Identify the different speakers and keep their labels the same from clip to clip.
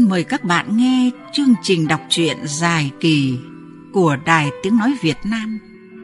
Speaker 1: mời các bạn nghe chương trình đọc truyện dài kỳ của Đài Tiếng Nói Việt Nam.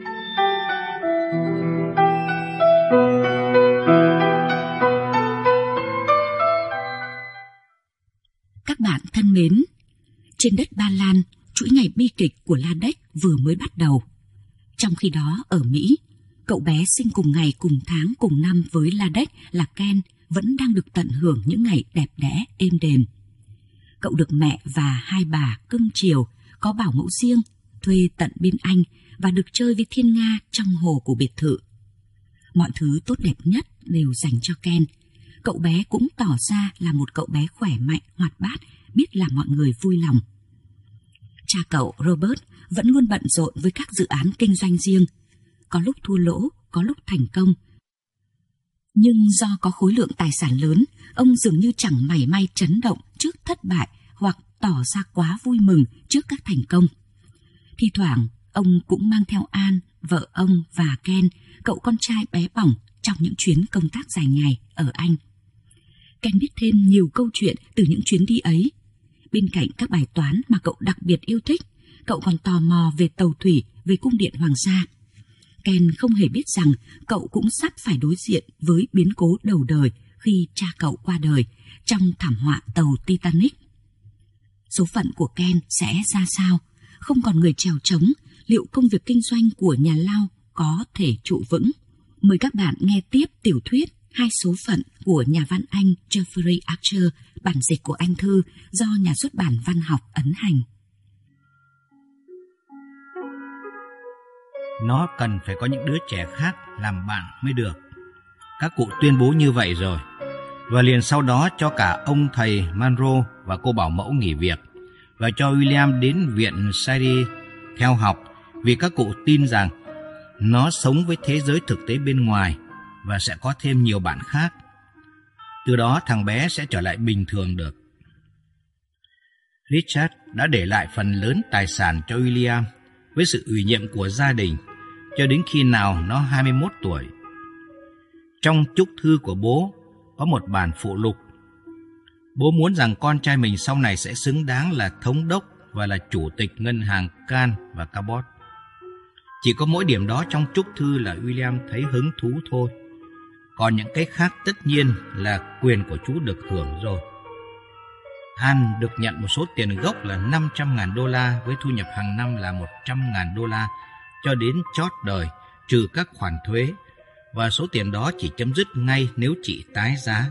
Speaker 2: Các bạn thân mến, trên đất Ba Lan, chuỗi ngày bi kịch của Ladek vừa mới bắt đầu. Trong khi đó, ở Mỹ, cậu bé sinh cùng ngày, cùng tháng, cùng năm với Ladek là Ken vẫn đang được tận hưởng những ngày đẹp đẽ, êm đềm. Cậu được mẹ và hai bà cưng chiều, có bảo mẫu riêng, thuê tận bên Anh và được chơi với thiên nga trong hồ của biệt thự. Mọi thứ tốt đẹp nhất đều dành cho Ken. Cậu bé cũng tỏ ra là một cậu bé khỏe mạnh, hoạt bát, biết làm mọi người vui lòng. Cha cậu Robert vẫn luôn bận rộn với các dự án kinh doanh riêng. Có lúc thua lỗ, có lúc thành công. Nhưng do có khối lượng tài sản lớn, ông dường như chẳng mảy may chấn động trước thất bại hoặc tỏ ra quá vui mừng trước các thành công. Thi thoảng, ông cũng mang theo An, vợ ông và Ken, cậu con trai bé bỏng, trong những chuyến công tác dài ngày ở Anh. Ken biết thêm nhiều câu chuyện từ những chuyến đi ấy. Bên cạnh các bài toán mà cậu đặc biệt yêu thích, cậu còn tò mò về tàu thủy, về cung điện hoàng gia. Ken không hề biết rằng cậu cũng sắp phải đối diện với biến cố đầu đời khi cha cậu qua đời trong thảm họa tàu Titanic. Số phận của Ken sẽ ra sao? Không còn người chèo trống, liệu công việc kinh doanh của nhà lao có thể trụ vững? Mời các bạn nghe tiếp tiểu thuyết Hai số phận của nhà văn Anh Jeffrey Archer, bản dịch của Anh Thư do nhà xuất bản văn học ấn hành.
Speaker 3: Nó cần phải có những đứa trẻ khác làm bạn mới được. Các cụ tuyên bố như vậy rồi. Và liền sau đó cho cả ông thầy Monroe và cô bảo mẫu nghỉ việc và cho William đến viện Sadie theo học vì các cụ tin rằng nó sống với thế giới thực tế bên ngoài và sẽ có thêm nhiều bạn khác. Từ đó thằng bé sẽ trở lại bình thường được. Richard đã để lại phần lớn tài sản cho William với sự ủy nhiệm của gia đình cho đến khi nào nó 21 tuổi. Trong chúc thư của bố có một bản phụ lục. Bố muốn rằng con trai mình sau này sẽ xứng đáng là thống đốc và là chủ tịch ngân hàng Can và Cabot. Chỉ có mỗi điểm đó trong chúc thư là William thấy hứng thú thôi. Còn những cái khác tất nhiên là quyền của chú được hưởng rồi. An được nhận một số tiền gốc là $500,000 với thu nhập hàng năm là $100,000 cho đến chót đời, trừ các khoản thuế, và số tiền đó chỉ chấm dứt ngay nếu chị tái giá.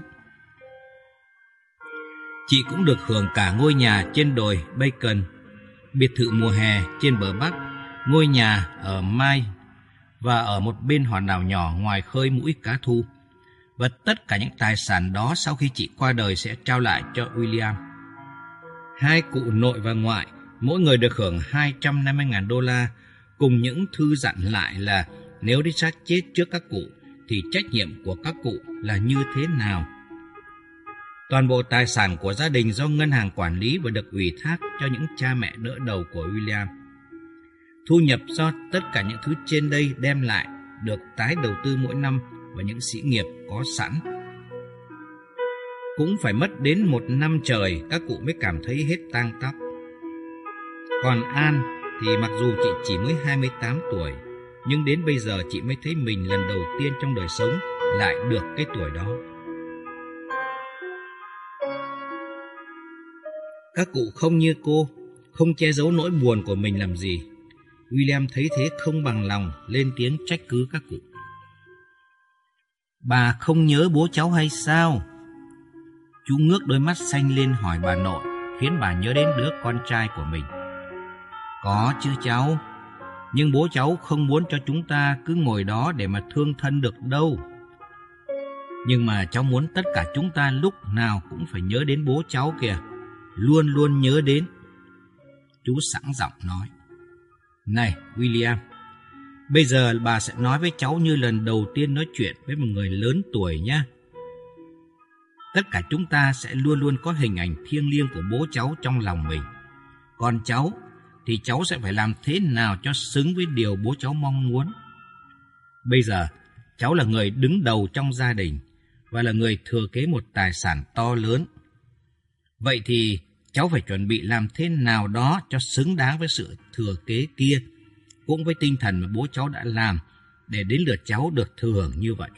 Speaker 3: Chị cũng được hưởng cả ngôi nhà trên đồi Bacon, biệt thự mùa hè trên bờ Bắc, ngôi nhà ở Mai và ở một bên hòn đảo nhỏ ngoài khơi mũi cá thu. Và tất cả những tài sản đó sau khi chị qua đời sẽ trao lại cho William. Hai cụ nội và ngoại, mỗi người được hưởng $250,000 cùng những thư dặn lại là nếu Richard chết trước các cụ thì trách nhiệm của các cụ là như thế nào. Toàn bộ tài sản của gia đình do ngân hàng quản lý và được ủy thác cho những cha mẹ đỡ đầu của William. Thu nhập do tất cả những thứ trên đây đem lại được tái đầu tư mỗi năm vào những sĩ nghiệp có sẵn. Cũng phải mất đến 1 năm trời các cụ mới cảm thấy hết tang tóc. Còn An thì mặc dù chị chỉ mới 28 tuổi, nhưng đến bây giờ chị mới thấy mình lần đầu tiên trong đời sống lại được cái tuổi đó. Các cụ không như cô, không che giấu nỗi buồn của mình làm gì. William thấy thế không bằng lòng lên tiếng trách cứ các cụ. Bà không nhớ bố cháu hay sao? Chú ngước đôi mắt xanh lên hỏi bà nội, khiến bà nhớ đến đứa con trai của mình. Có chứ cháu, nhưng bố cháu không muốn cho chúng ta cứ ngồi đó để mà thương thân được đâu. Nhưng mà cháu muốn tất cả chúng ta lúc nào cũng phải nhớ đến bố cháu kìa, luôn luôn nhớ đến. Chú sẵn giọng nói. Này William, bây giờ bà sẽ nói với cháu như lần đầu tiên nói chuyện với một người lớn tuổi nhé. Tất cả chúng ta sẽ luôn luôn có hình ảnh thiêng liêng của bố cháu trong lòng mình. Còn cháu thì cháu sẽ phải làm thế nào cho xứng với điều bố cháu mong muốn. Bây giờ cháu là người đứng đầu trong gia đình và là người thừa kế một tài sản to lớn. Vậy thì cháu phải chuẩn bị làm thế nào đó cho xứng đáng với sự thừa kế kia, cũng với tinh thần mà bố cháu đã làm, để đến lượt cháu được thừa hưởng như vậy.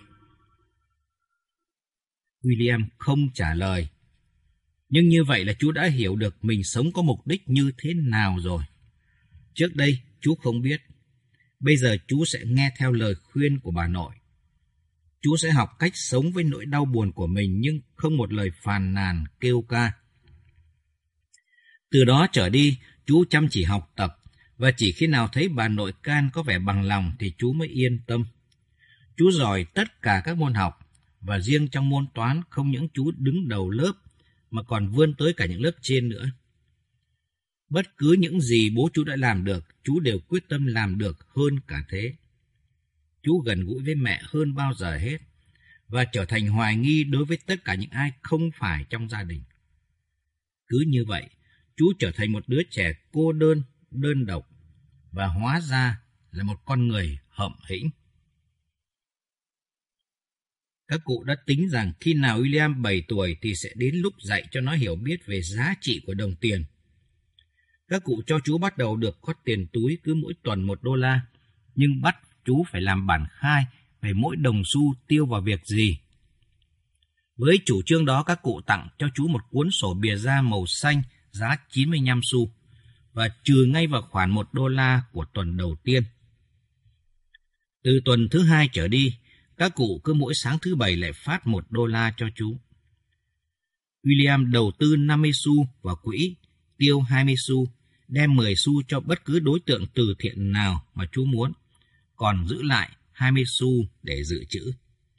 Speaker 3: William không trả lời. Nhưng như vậy là chú đã hiểu được mình sống có mục đích như thế nào rồi. Trước đây chú không biết. Bây giờ chú sẽ nghe theo lời khuyên của bà nội. Chú sẽ học cách sống với nỗi đau buồn của mình nhưng không một lời phàn nàn kêu ca. Từ đó trở đi, chú chăm chỉ học tập, và chỉ khi nào thấy bà nội Can có vẻ bằng lòng thì chú mới yên tâm. Chú giỏi tất cả các môn học, và riêng trong môn toán không những chú đứng đầu lớp, mà còn vươn tới cả những lớp trên nữa. Bất cứ những gì bố chú đã làm được, chú đều quyết tâm làm được hơn cả thế. Chú gần gũi với mẹ hơn bao giờ hết, và trở thành hoài nghi đối với tất cả những ai không phải trong gia đình. Cứ như vậy, chú trở thành một đứa trẻ cô đơn, đơn độc, và hóa ra là một con người hậm hĩnh. Các cụ đã tính rằng khi nào William 7 tuổi thì sẽ đến lúc dạy cho nó hiểu biết về giá trị của đồng tiền. Các cụ cho chú bắt đầu được có tiền túi cứ mỗi tuần $1, nhưng bắt chú phải làm bản khai về mỗi đồng xu tiêu vào việc gì. Với chủ trương đó, các cụ tặng cho chú một cuốn sổ bìa da màu xanh giá 95 xu và trừ ngay vào khoản $1 của tuần đầu tiên. Từ tuần thứ 2 trở đi, các cụ cứ mỗi sáng thứ Bảy lại phát $1 cho chú. William đầu tư 50 xu vào quỹ, tiêu 20 xu, đem 10 xu cho bất cứ đối tượng từ thiện nào mà chú muốn, còn giữ lại 20 xu để dự trữ.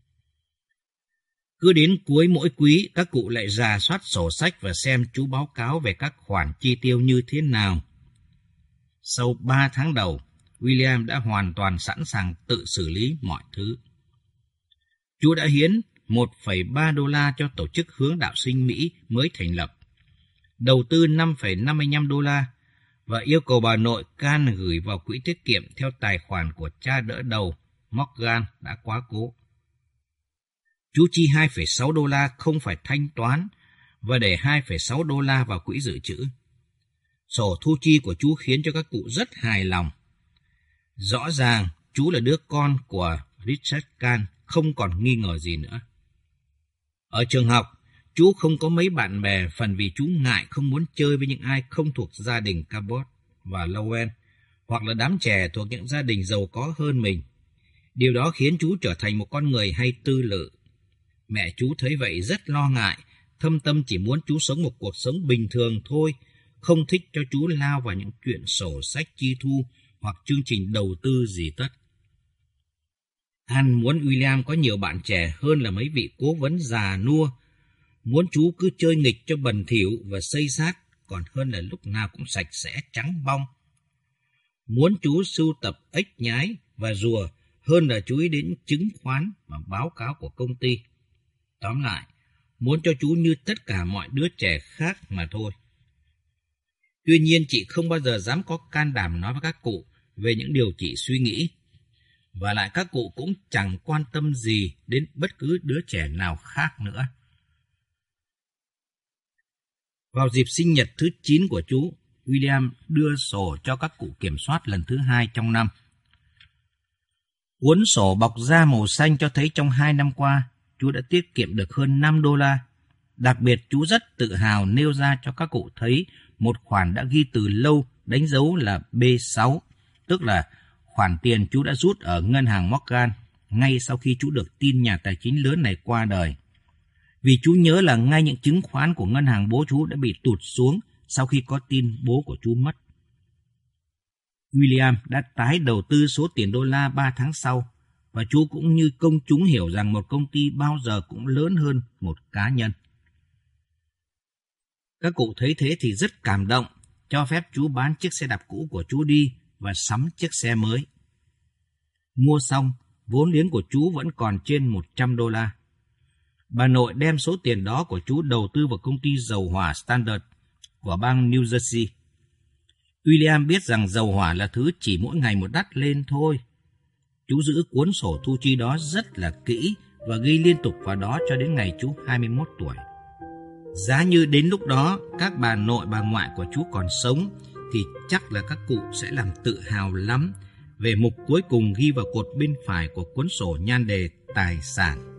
Speaker 3: Cứ đến cuối mỗi quý, các cụ lại rà soát sổ sách và xem chú báo cáo về các khoản chi tiêu như thế nào. Sau 3 tháng đầu, William đã hoàn toàn sẵn sàng tự xử lý mọi thứ. Chú đã hiến $1,3 cho tổ chức Hướng Đạo Sinh Mỹ mới thành lập, đầu tư $5,55 và yêu cầu bà nội Can gửi vào quỹ tiết kiệm theo tài khoản của cha đỡ đầu Morgan đã quá cố. Chú chi $2,6 không phải thanh toán và để $2,6 vào quỹ dự trữ. Sổ thu chi của chú khiến cho các cụ rất hài lòng. Rõ ràng chú là đứa con của Richard Can, không còn nghi ngờ gì nữa. Ở trường học, chú không có mấy bạn bè, phần vì chú ngại không muốn chơi với những ai không thuộc gia đình Cabot và Lowen, hoặc là đám trẻ thuộc những gia đình giàu có hơn mình. Điều đó khiến chú trở thành một con người hay tư lự. Mẹ chú thấy vậy rất lo ngại, thâm tâm chỉ muốn chú sống một cuộc sống bình thường thôi, không thích cho chú lao vào những chuyện sổ sách chi thu hoặc chương trình đầu tư gì tất. Anne muốn William có nhiều bạn trẻ hơn là mấy vị cố vấn già nua, muốn chú cứ chơi nghịch cho bẩn thỉu và xây sát, còn hơn là lúc nào cũng sạch sẽ trắng bong. Muốn chú sưu tập ếch nhái và rùa hơn là chú ý đến chứng khoán và báo cáo của công ty. Tóm lại, muốn cho chú như tất cả mọi đứa trẻ khác mà thôi. Tuy nhiên, chị không bao giờ dám có can đảm nói với các cụ về những điều chị suy nghĩ. Và lại các cụ cũng chẳng quan tâm gì đến bất cứ đứa trẻ nào khác nữa. Vào dịp sinh nhật thứ 9 của chú, William đưa sổ cho các cụ kiểm soát lần thứ 2 trong năm. Cuốn sổ bọc da màu xanh cho thấy trong 2 năm qua, chú đã tiết kiệm được hơn $5. Đặc biệt, chú rất tự hào nêu ra cho các cụ thấy một khoản đã ghi từ lâu đánh dấu là B6, tức là khoản tiền chú đã rút ở ngân hàng Morgan ngay sau khi chú được tin nhà tài chính lớn này qua đời. Vì chú nhớ là ngay những chứng khoán của ngân hàng bố chú đã bị tụt xuống sau khi có tin bố của chú mất. William đã tái đầu tư số tiền $, 3 tháng sau, và chú cũng như công chúng hiểu rằng một công ty bao giờ cũng lớn hơn một cá nhân. Các cụ thấy thế thì rất cảm động, cho phép chú bán chiếc xe đạp cũ của chú đi và sắm chiếc xe mới. Mua xong, vốn liếng của chú vẫn còn trên $100. Bà nội đem số tiền đó của chú đầu tư vào công ty dầu hỏa Standard của bang New Jersey. William biết rằng dầu hỏa là thứ chỉ mỗi ngày một đắt lên thôi. Chú giữ cuốn sổ thu chi đó rất là kỹ và ghi liên tục vào đó cho đến ngày chú 21 tuổi. Giá như đến lúc đó các bà nội bà ngoại của chú còn sống thì chắc là các cụ sẽ làm tự hào lắm về mục cuối cùng ghi vào cột bên phải của cuốn sổ nhan đề tài sản.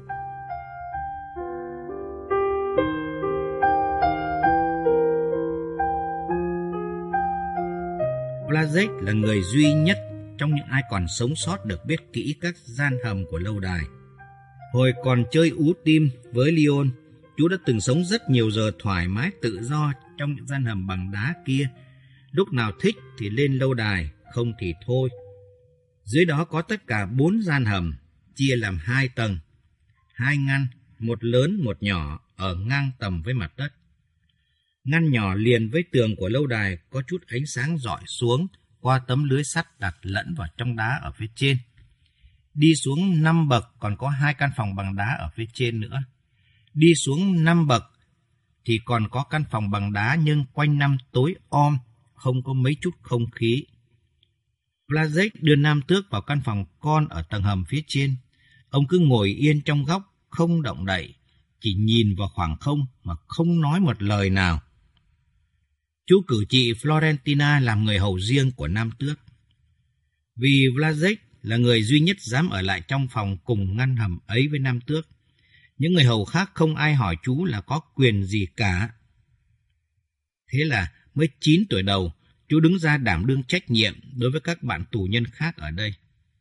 Speaker 3: Blazek là người duy nhất trong những ai còn sống sót được biết kỹ các gian hầm của lâu đài. Hồi còn chơi ú tim với Leon, chú đã từng sống rất nhiều giờ thoải mái tự do trong những gian hầm bằng đá kia. Lúc nào thích thì lên lâu đài, không thì thôi. Dưới đó có tất cả 4 gian hầm, chia làm 2 tầng, 2 ngăn, một lớn một nhỏ ở ngang tầm với mặt đất. Ngăn nhỏ liền với tường của lâu đài có chút ánh sáng rọi xuống qua tấm lưới sắt đặt lẫn vào trong đá ở phía trên. Đi xuống 5 bậc còn có 2 căn phòng bằng đá ở phía trên nữa. Đi xuống 5 bậc thì còn có căn phòng bằng đá nhưng quanh năm tối om, không có mấy chút không khí. Blazek đưa Nam Tước vào căn phòng con ở tầng hầm phía trên. Ông cứ ngồi yên trong góc, không động đậy, chỉ nhìn vào khoảng không mà không nói một lời nào. Chú cử chị Florentina làm người hầu riêng của Nam Tước. Vì Blazek là người duy nhất dám ở lại trong phòng cùng ngăn hầm ấy với Nam Tước, những người hầu khác không ai hỏi chú là có quyền gì cả. Thế là mới 9 tuổi đầu, chú đứng ra đảm đương trách nhiệm đối với các bạn tù nhân khác ở đây.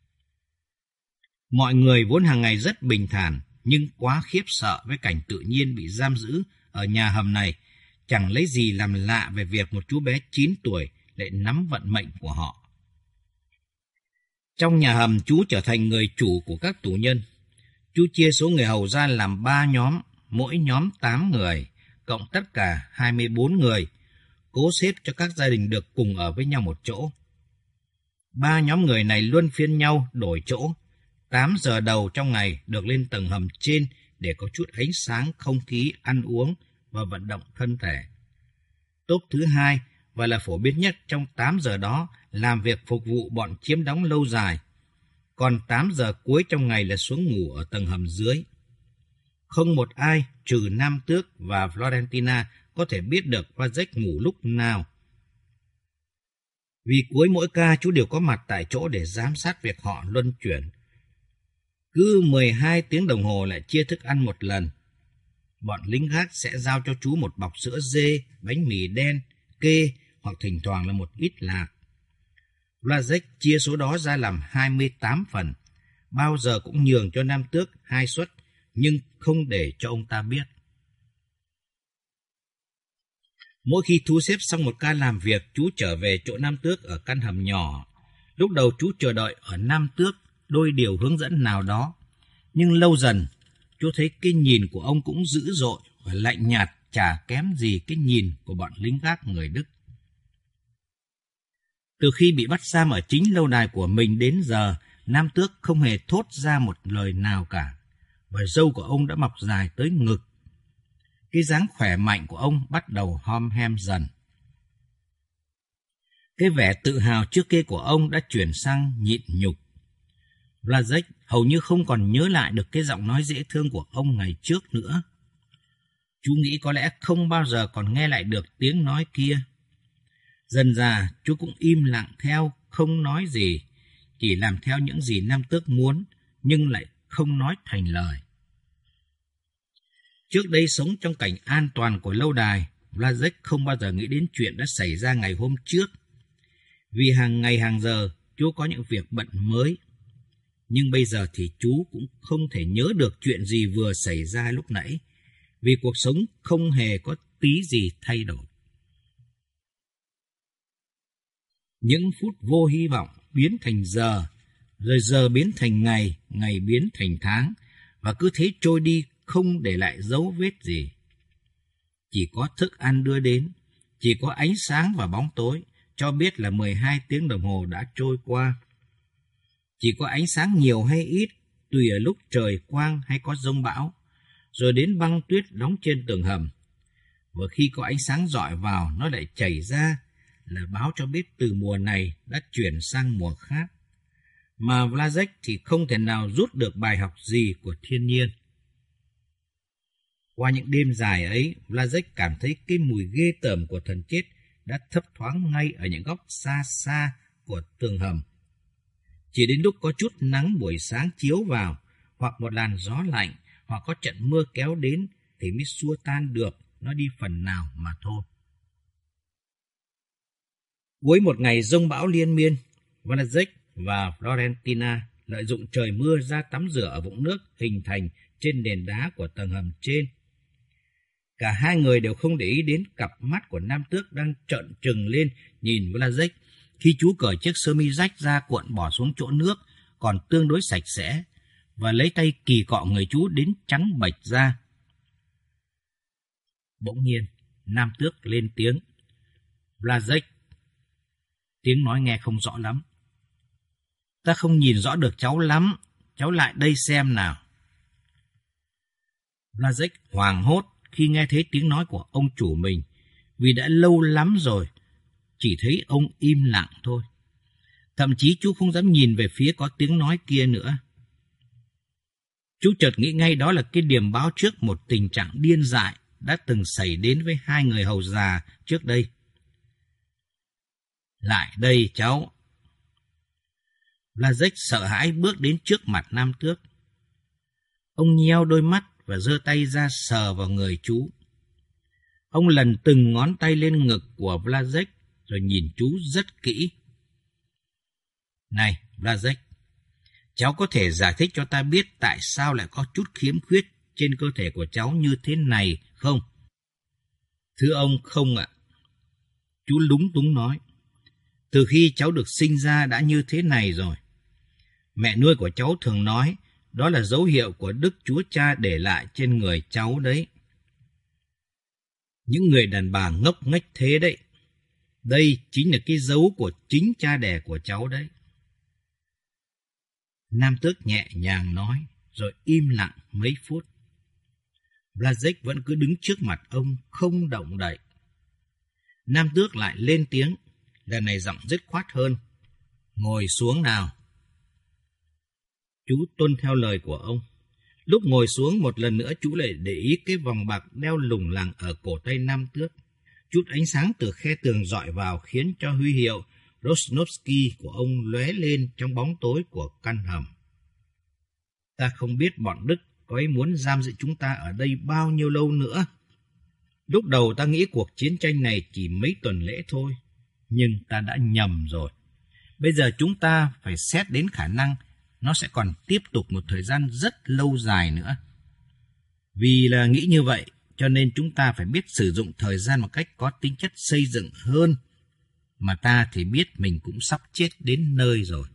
Speaker 3: Mọi người vốn hàng ngày rất bình thản, nhưng quá khiếp sợ với cảnh tự nhiên bị giam giữ ở nhà hầm này, chẳng lấy gì làm lạ về việc một chú bé 9 tuổi lại nắm vận mệnh của họ. Trong nhà hầm, chú trở thành người chủ của các tù nhân. Chú chia số người hầu ra làm 3 nhóm, mỗi nhóm 8 người, cộng tất cả 24 người, cố xếp cho các gia đình được cùng ở với nhau một chỗ. 3 nhóm người này luân phiên nhau đổi chỗ. 8 giờ đầu trong ngày được lên tầng hầm trên để có chút ánh sáng, không khí, ăn uống và vận động thân thể. Tốp thứ 2 và là phổ biến nhất trong 8 giờ đó làm việc phục vụ bọn chiếm đóng lâu dài. Còn 8 giờ cuối trong ngày là xuống ngủ ở tầng hầm dưới. Không một ai trừ Nam Tước và Florentina có thể biết được Blazek ngủ lúc nào. Vì cuối mỗi ca chú đều có mặt tại chỗ để giám sát việc họ luân chuyển. Cứ 12 tiếng đồng hồ lại chia thức ăn một lần. Bọn lính gác sẽ giao cho chú một bọc sữa dê, bánh mì đen, kê hoặc thỉnh thoảng là một ít lạc. Blazek chia số đó ra làm 28 phần, bao giờ cũng nhường cho Nam Tước 2 suất, nhưng không để cho ông ta biết. Mỗi khi thu xếp xong một ca làm việc, chú trở về chỗ Nam Tước ở căn hầm nhỏ. Lúc đầu chú chờ đợi ở Nam Tước đôi điều hướng dẫn nào đó, nhưng lâu dần chú thấy cái nhìn của ông cũng dữ dội và lạnh nhạt, chả kém gì cái nhìn của bọn lính gác người Đức. Từ khi bị bắt giam ở chính lâu đài của mình đến giờ, Nam Tước không hề thốt ra một lời nào cả, và râu của ông đã mọc dài tới ngực. Cái dáng khỏe mạnh của ông bắt đầu hom hem dần. Cái vẻ tự hào trước kia của ông đã chuyển sang nhịn nhục. Blazek hầu như không còn nhớ lại được cái giọng nói dễ thương của ông ngày trước nữa. Chú nghĩ có lẽ không bao giờ còn nghe lại được tiếng nói kia. Dần dà chú cũng im lặng theo, không nói gì, chỉ làm theo những gì Nam Tước muốn, nhưng lại không nói thành lời. Trước đây sống trong cảnh an toàn của lâu đài, Blazek không bao giờ nghĩ đến chuyện đã xảy ra ngày hôm trước. Vì hàng ngày hàng giờ chú có những việc bận mới. Nhưng bây giờ thì chú cũng không thể nhớ được chuyện gì vừa xảy ra lúc nãy, vì cuộc sống không hề có tí gì thay đổi. Những phút vô hy vọng biến thành giờ, rồi giờ biến thành ngày, ngày biến thành tháng, và cứ thế trôi đi không để lại dấu vết gì. Chỉ có thức ăn đưa đến, chỉ có ánh sáng và bóng tối, cho biết là 12 tiếng đồng hồ đã trôi qua. Chỉ có ánh sáng nhiều hay ít, tùy ở lúc trời quang hay có giông bão, rồi đến băng tuyết đóng trên tường hầm. Và khi có ánh sáng rọi vào, nó lại chảy ra, là báo cho biết từ mùa này đã chuyển sang mùa khác. Mà Blazek thì không thể nào rút được bài học gì của thiên nhiên. Qua những đêm dài ấy, Blazek cảm thấy cái mùi ghê tởm của thần chết đã thấp thoáng ngay ở những góc xa xa của tường hầm. Chỉ đến lúc có chút nắng buổi sáng chiếu vào, hoặc một làn gió lạnh, hoặc có trận mưa kéo đến, thì mới xua tan được nó đi phần nào mà thôi. Cuối một ngày giông bão liên miên, Blazek và Florentina lợi dụng trời mưa ra tắm rửa ở vũng nước hình thành trên nền đá của tầng hầm trên. Cả hai người đều không để ý đến cặp mắt của nam tước đang trợn trừng lên nhìn Blazek khi chú cởi chiếc sơ mi rách ra cuộn bỏ xuống chỗ nước còn tương đối sạch sẽ và lấy tay kỳ cọ người chú đến trắng bệch ra. Bỗng nhiên, nam tước lên tiếng. Blazek. Tiếng nói nghe không rõ lắm. Ta không nhìn rõ được cháu lắm, cháu lại đây xem nào. Blazek hoảng hốt khi nghe thấy tiếng nói của ông chủ mình, vì đã lâu lắm rồi, chỉ thấy ông im lặng thôi. Thậm chí chú không dám nhìn về phía có tiếng nói kia nữa. Chú chợt nghĩ ngay đó là cái điểm báo trước một tình trạng điên dại đã từng xảy đến với hai người hầu già trước đây. Lại đây cháu. Blazek sợ hãi bước đến trước mặt nam tước. Ông nheo đôi mắt và giơ tay ra sờ vào người chú. Ông lần từng ngón tay lên ngực của Blazek rồi nhìn chú rất kỹ. Này, Blazek, cháu có thể giải thích cho ta biết tại sao lại có chút khiếm khuyết trên cơ thể của cháu như thế này không? Thưa ông, không ạ. Chú lúng túng nói. Từ khi cháu được sinh ra đã như thế này rồi. Mẹ nuôi của cháu thường nói đó là dấu hiệu của Đức Chúa Cha để lại trên người cháu đấy. Những người đàn bà ngốc nghếch thế đấy. Đây chính là cái dấu của chính cha đẻ của cháu đấy. Nam tước nhẹ nhàng nói, rồi im lặng mấy phút. Blazek vẫn cứ đứng trước mặt ông, không động đậy. Nam tước lại lên tiếng, lần này giọng dứt khoát hơn. Ngồi xuống nào. Chú tuân theo lời của ông. Lúc ngồi xuống một lần nữa chú lại để ý cái vòng bạc đeo lủng lẳng ở cổ tay nam tước. Chút ánh sáng từ khe tường dọi vào khiến cho huy hiệu Rosnovsky của ông lóe lên trong bóng tối của căn hầm. Ta không biết bọn Đức có ý muốn giam giữ chúng ta ở đây bao nhiêu lâu nữa. Lúc đầu ta nghĩ cuộc chiến tranh này chỉ mấy tuần lễ thôi, nhưng ta đã nhầm rồi. Bây giờ chúng ta phải xét đến khả năng nó sẽ còn tiếp tục một thời gian rất lâu dài nữa. Vì là nghĩ như vậy, cho nên chúng ta phải biết sử dụng thời gian một cách có tính chất xây dựng hơn. Mà ta thì biết mình cũng sắp chết đến nơi rồi.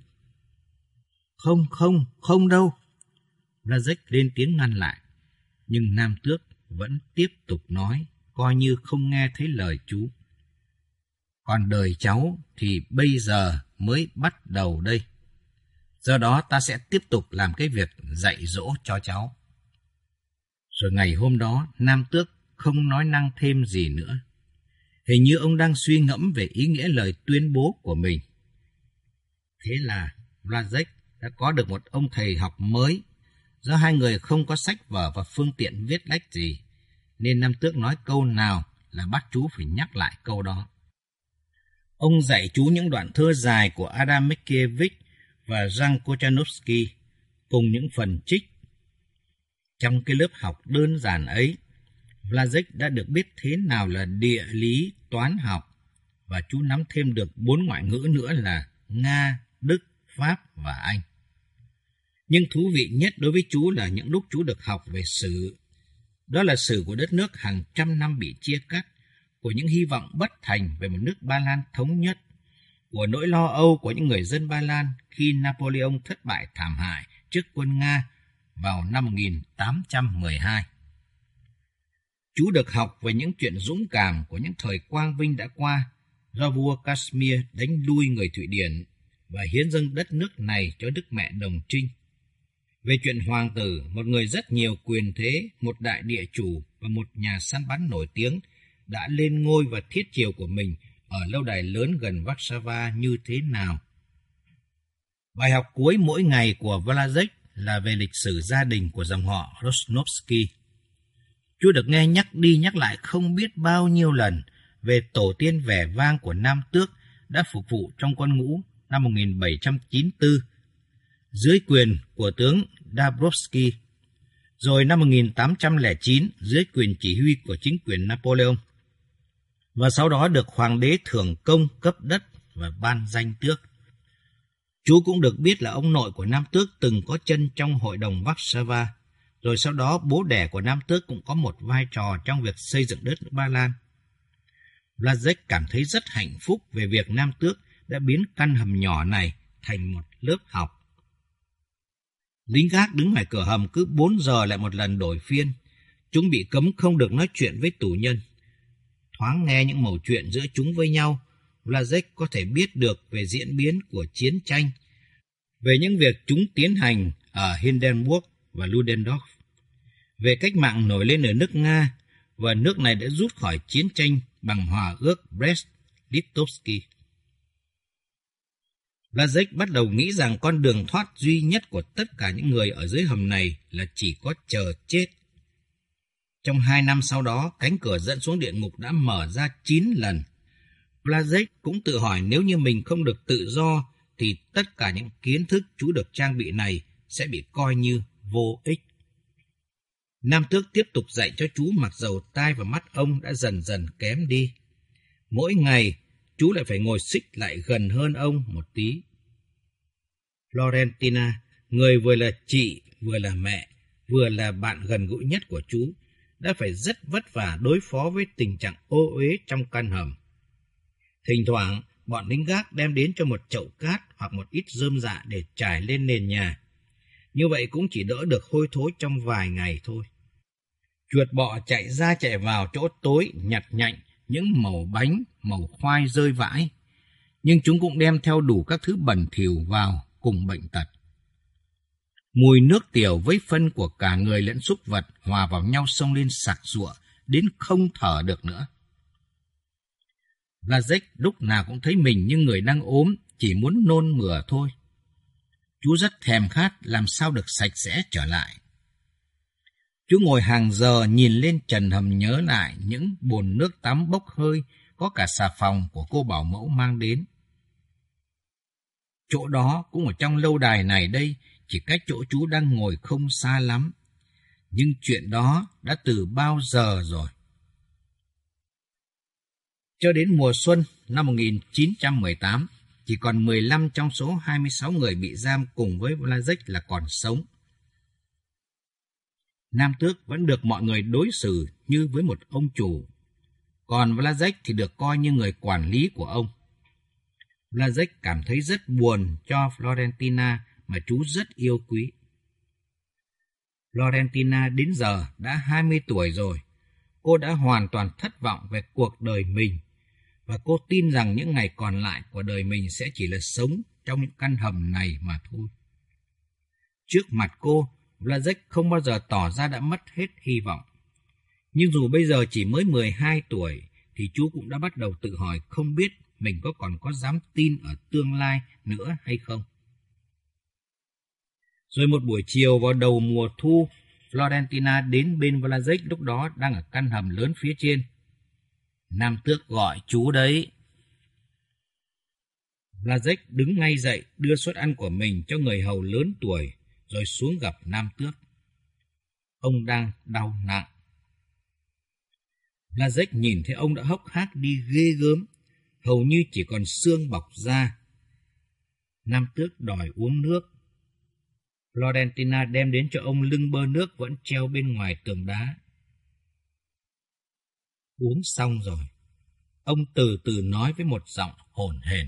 Speaker 3: Không đâu. Blazek lên tiếng ngăn lại. Nhưng nam tước vẫn tiếp tục nói, coi như không nghe thấy lời chú. Còn đời cháu thì bây giờ mới bắt đầu đây. Do đó ta sẽ tiếp tục làm cái việc dạy dỗ cho cháu. Rồi ngày hôm đó, nam tước không nói năng thêm gì nữa. Hình như ông đang suy ngẫm về ý nghĩa lời tuyên bố của mình. Thế là Blazek đã có được một ông thầy học mới. Do hai người không có sách vở và phương tiện viết lách gì, nên nam tước nói câu nào là bắt chú phải nhắc lại câu đó. Ông dạy chú những đoạn thơ dài của Adam Mickiewicz và Jan Kochanowski cùng những phần trích. Trong cái lớp học đơn giản ấy, Blazek đã được biết thế nào là địa lý, toán học, và chú nắm thêm được 4 ngoại ngữ nữa là Nga, Đức, Pháp và Anh. Nhưng thú vị nhất đối với chú là những lúc chú được học về sử. Đó là sử của đất nước hàng trăm năm bị chia cắt, của những hy vọng bất thành về một nước Ba Lan thống nhất, của nỗi lo âu của những người dân Ba Lan khi Napoleon thất bại thảm hại trước quân Nga vào năm 1812. Chú được học về những chuyện dũng cảm của những thời quang vinh đã qua, do vua Casimir đánh lui người Thụy Điển và hiến dâng đất nước này cho Đức Mẹ Đồng Trinh. Về chuyện hoàng tử, một người rất nhiều quyền thế, một đại địa chủ và một nhà săn bắn nổi tiếng, đã lên ngôi và thiết triều của mình ở lâu đài lớn gần Warsaw như thế nào. Bài học cuối mỗi ngày của Blazek là về lịch sử gia đình của dòng họ Rosnovsky. Chú được nghe nhắc đi nhắc lại không biết bao nhiêu lần về tổ tiên vẻ vang của Nam Tước đã phục vụ trong quân ngũ năm 1794 dưới quyền của tướng Dabrowski, rồi năm 1809 dưới quyền chỉ huy của chính quyền Napoleon, và sau đó được hoàng đế thưởng công cấp đất và ban danh tước. Chú cũng được biết là ông nội của Nam Tước từng có chân trong hội đồng Warsaw, rồi sau đó bố đẻ của Nam Tước cũng có một vai trò trong việc xây dựng đất nước Ba Lan. Blazek cảm thấy rất hạnh phúc về việc Nam Tước đã biến căn hầm nhỏ này thành một lớp học. Lính gác đứng ngoài cửa hầm cứ 4 giờ lại một lần đổi phiên. Chúng bị cấm không được nói chuyện với tù nhân. Thoáng nghe những mẩu chuyện giữa chúng với nhau, Blazek có thể biết được về diễn biến của chiến tranh, về những việc chúng tiến hành ở Hindenburg và Ludendorff, về cách mạng nổi lên ở nước Nga, và nước này đã rút khỏi chiến tranh bằng hòa ước Brest-Litovsky. Blazek bắt đầu nghĩ rằng con đường thoát duy nhất của tất cả những người ở dưới hầm này là chỉ có chờ chết. Trong 2 năm sau đó, cánh cửa dẫn xuống địa ngục đã mở ra 9 lần. Blazek cũng tự hỏi nếu như mình không được tự do, thì tất cả những kiến thức chú được trang bị này sẽ bị coi như vô ích. Nam Tước tiếp tục dạy cho chú mặc dầu tai và mắt ông đã dần dần kém đi. Mỗi ngày, chú lại phải ngồi xích lại gần hơn ông một tí. Florentina, người vừa là chị, vừa là mẹ, vừa là bạn gần gũi nhất của chú, đã phải rất vất vả đối phó với tình trạng ô uế trong căn hầm. Thỉnh thoảng, bọn lính gác đem đến cho một chậu cát hoặc một ít rơm rạ để trải lên nền nhà. Như vậy cũng chỉ đỡ được hôi thối trong vài ngày thôi. Chuột bọ chạy ra chạy vào chỗ tối nhặt nhạnh những mẩu bánh, mẩu khoai rơi vãi. Nhưng chúng cũng đem theo đủ các thứ bẩn thỉu vào cùng bệnh tật. Mùi nước tiểu với phân của cả người lẫn súc vật hòa vào nhau xông lên sặc sụa đến không thở được nữa. Blazek lúc nào cũng thấy mình như người đang ốm, chỉ muốn nôn mửa thôi. Chú rất thèm khát làm sao được sạch sẽ trở lại. Chú ngồi hàng giờ nhìn lên trần hầm nhớ lại những bồn nước tắm bốc hơi, có cả xà phòng của cô bảo mẫu mang đến. Chỗ đó cũng ở trong lâu đài này đây, chỉ cách chỗ chú đang ngồi không xa lắm. Nhưng chuyện đó đã từ bao giờ rồi. Cho đến mùa xuân năm 1918, chỉ còn 15 trong số 26 người bị giam cùng với Blazek là còn sống. Nam Tước vẫn được mọi người đối xử như với một ông chủ, còn Blazek thì được coi như người quản lý của ông. Blazek cảm thấy rất buồn cho Florentina mà chú rất yêu quý. Florentina đến giờ đã 20 tuổi rồi. Cô đã hoàn toàn thất vọng về cuộc đời mình, và cô tin rằng những ngày còn lại của đời mình sẽ chỉ là sống trong những căn hầm này mà thôi. Trước mặt cô, Blazek không bao giờ tỏ ra đã mất hết hy vọng. Nhưng dù bây giờ chỉ mới 12 tuổi, thì chú cũng đã bắt đầu tự hỏi không biết mình còn có dám tin ở tương lai nữa hay không. Rồi một buổi chiều vào đầu mùa thu, Florentina đến bên Blazek lúc đó đang ở căn hầm lớn phía trên. Nam Tước gọi chú đấy. Blazek đứng ngay dậy đưa suất ăn của mình cho người hầu lớn tuổi, rồi xuống gặp Nam Tước. Ông đang đau nặng. Blazek nhìn thấy ông đã hốc hác đi ghê gớm, hầu như chỉ còn xương bọc da. Nam Tước đòi uống nước. Florentina đem đến cho ông lưng bơ nước vẫn treo bên ngoài tường đá. Uống xong rồi, ông từ từ nói với một giọng hổn hển.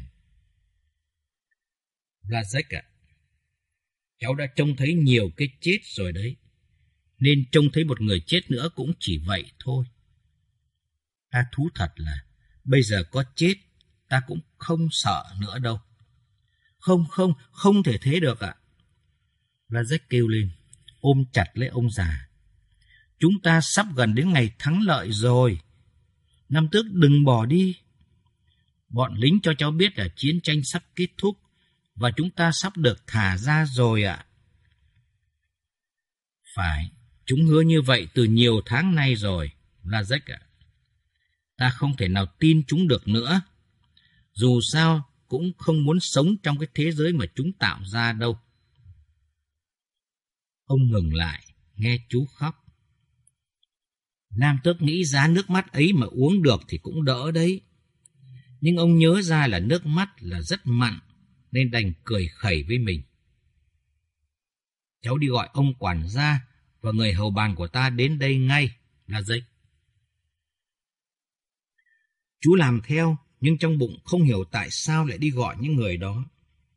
Speaker 3: Blazek ạ, cháu đã trông thấy nhiều cái chết rồi đấy, nên trông thấy một người chết nữa cũng chỉ vậy thôi. Ta thú thật là bây giờ có chết ta cũng không sợ nữa đâu. Không thể thế được ạ. Blazek kêu lên, ôm chặt lấy ông già. Chúng ta sắp gần đến ngày thắng lợi rồi. Nam Tước đừng bỏ đi. Bọn lính cho cháu biết là chiến tranh sắp kết thúc và chúng ta sắp được thả ra rồi ạ. Phải, Chúng hứa như vậy từ nhiều tháng nay rồi, Blazek ạ. Ta không thể nào tin chúng được nữa. Dù sao cũng không muốn sống trong cái thế giới mà chúng tạo ra đâu. Ông ngừng lại, nghe chú khóc. Nam Tước nghĩ giá nước mắt ấy mà uống được thì cũng đỡ đấy. Nhưng ông nhớ ra là nước mắt là rất mặn, nên đành cười khẩy với mình. Cháu đi gọi ông quản gia và người hầu bàn của ta đến đây ngay, Blazek. Chú làm theo, nhưng trong bụng không hiểu tại sao lại đi gọi những người đó.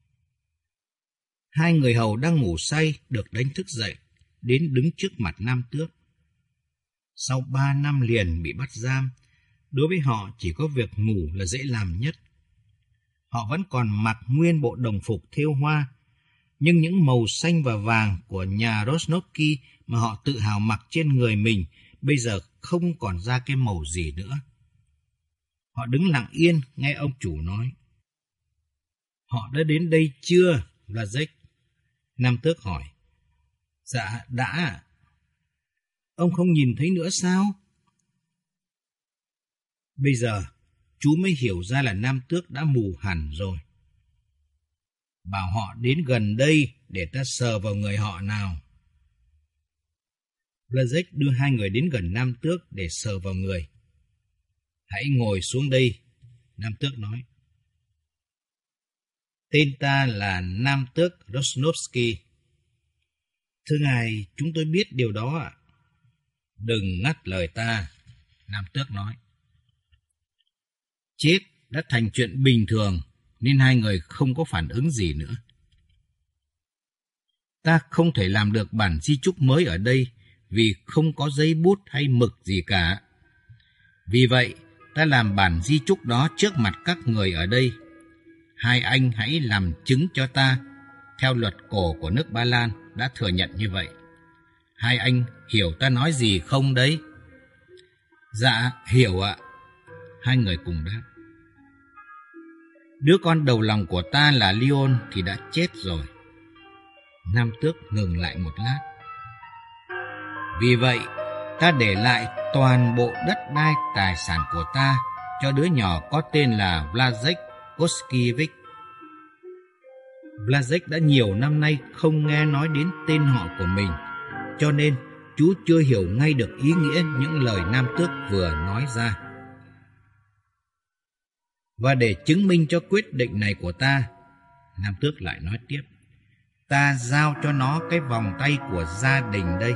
Speaker 3: Hai người hầu đang ngủ say được đánh thức dậy, đến đứng trước mặt Nam Tước. Sau 3 năm liền bị bắt giam, đối với họ chỉ có việc ngủ là dễ làm nhất. Họ vẫn còn mặc nguyên bộ đồng phục thêu hoa, nhưng những màu xanh và vàng của nhà Rosnovsky mà họ tự hào mặc trên người mình bây giờ không còn ra cái màu gì nữa. Họ đứng lặng yên nghe ông chủ nói. Họ đã đến đây chưa, Blazek? Nam Tước hỏi. Dạ, đã. Ông không nhìn thấy nữa sao? Bây giờ, chú mới hiểu ra là Nam Tước đã mù hẳn rồi. Bảo họ đến gần đây để ta sờ vào người họ nào. Blazek đưa hai người đến gần Nam Tước để sờ vào người. Hãy ngồi xuống đây, Nam Tước nói. Tên ta là Nam Tước Rosnovsky. Thưa ngài, chúng tôi biết điều đó ạ. Đừng ngắt lời ta, Nam Tước nói. Chết đã thành chuyện bình thường, nên hai người không có phản ứng gì nữa. Ta không thể làm được bản di chúc mới ở đây vì không có giấy bút hay mực gì cả. Vì vậy, ta làm bản di chúc đó trước mặt các người ở đây. Hai anh hãy làm chứng cho ta, theo luật cổ của nước Ba Lan đã thừa nhận như vậy. Hai anh hiểu ta nói gì không đấy? Dạ, hiểu ạ. Hai người cùng đáp. Đứa con đầu lòng của ta là Leon thì đã chết rồi. Nam Tước ngừng lại một lát. Vì vậy, ta để lại toàn bộ đất đai tài sản của ta cho đứa nhỏ có tên là Blazek Koskiewicz. Blazek đã nhiều năm nay không nghe nói đến tên họ của mình, cho nên chú chưa hiểu ngay được ý nghĩa những lời Nam Tước vừa nói ra. Và để chứng minh cho quyết định này của ta, Nam Tước lại nói tiếp, ta giao cho nó cái vòng tay của gia đình đây.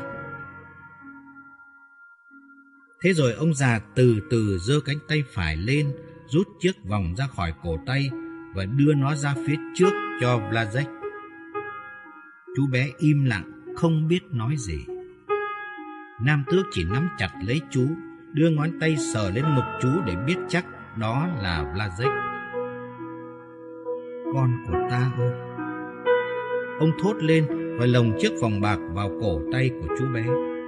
Speaker 3: Thế rồi ông già từ từ giơ cánh tay phải lên, rút chiếc vòng ra khỏi cổ tay và đưa nó ra phía trước cho Blazek. Chú bé im lặng, không biết nói gì. Nam Tước chỉ nắm chặt lấy chú, đưa ngón tay sờ lên ngực chú để biết chắc đó là Blazek. Con của ta ơi! Ông thốt lên và lồng chiếc vòng bạc vào cổ tay của chú bé.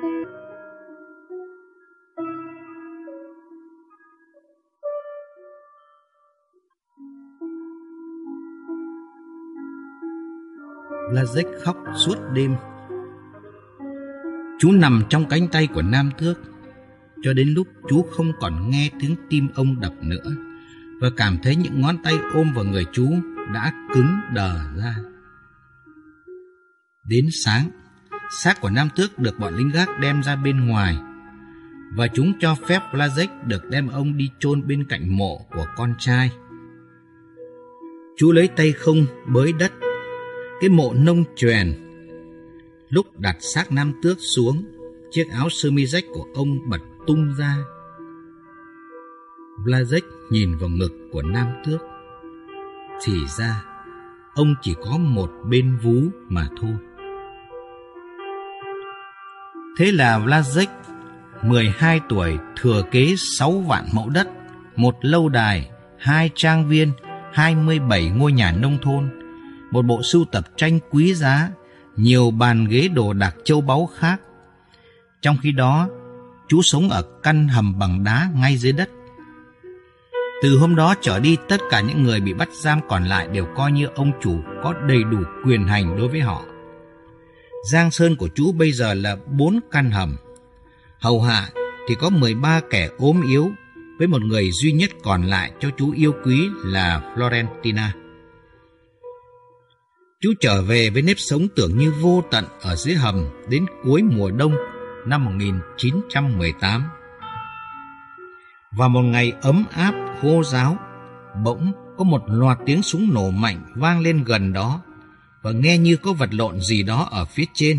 Speaker 3: Blazek khóc suốt đêm. Chú nằm trong cánh tay của Nam Tước cho đến lúc chú không còn nghe tiếng tim ông đập nữa và cảm thấy những ngón tay ôm vào người chú đã cứng đờ ra. Đến sáng, xác của Nam Tước được bọn lính gác đem ra bên ngoài và chúng cho phép Blazek được đem ông đi chôn bên cạnh mộ của con trai. Chú lấy tay không bới đất, cái mộ nông chuyền. Lúc đặt xác Nam Tước xuống, chiếc áo sơ mi rách của ông bật tung ra. Blazek nhìn vào ngực của Nam Tước. Thì ra, ông chỉ có một bên vú mà thôi. Thế là Blazek, 12 tuổi, thừa kế 6 vạn mẫu đất, một lâu đài, 2 trang viên, 27 ngôi nhà nông thôn, một bộ sưu tập tranh quý giá, nhiều bàn ghế đồ đạc châu báu khác. Trong khi đó, chú sống ở căn hầm bằng đá ngay dưới đất. Từ hôm đó trở đi, tất cả những người bị bắt giam còn lại đều coi như ông chủ có đầy đủ quyền hành đối với họ. Giang sơn của chú bây giờ là 4 căn hầm. Hầu hạ thì có 13 kẻ ốm yếu, với một người duy nhất còn lại cho chú yêu quý là Florentina. Chú trở về với nếp sống tưởng như vô tận ở dưới hầm đến cuối mùa đông năm 1918. Vào một ngày ấm áp khô ráo, bỗng có một loạt tiếng súng nổ mạnh vang lên gần đó, và nghe như có vật lộn gì đó ở phía trên.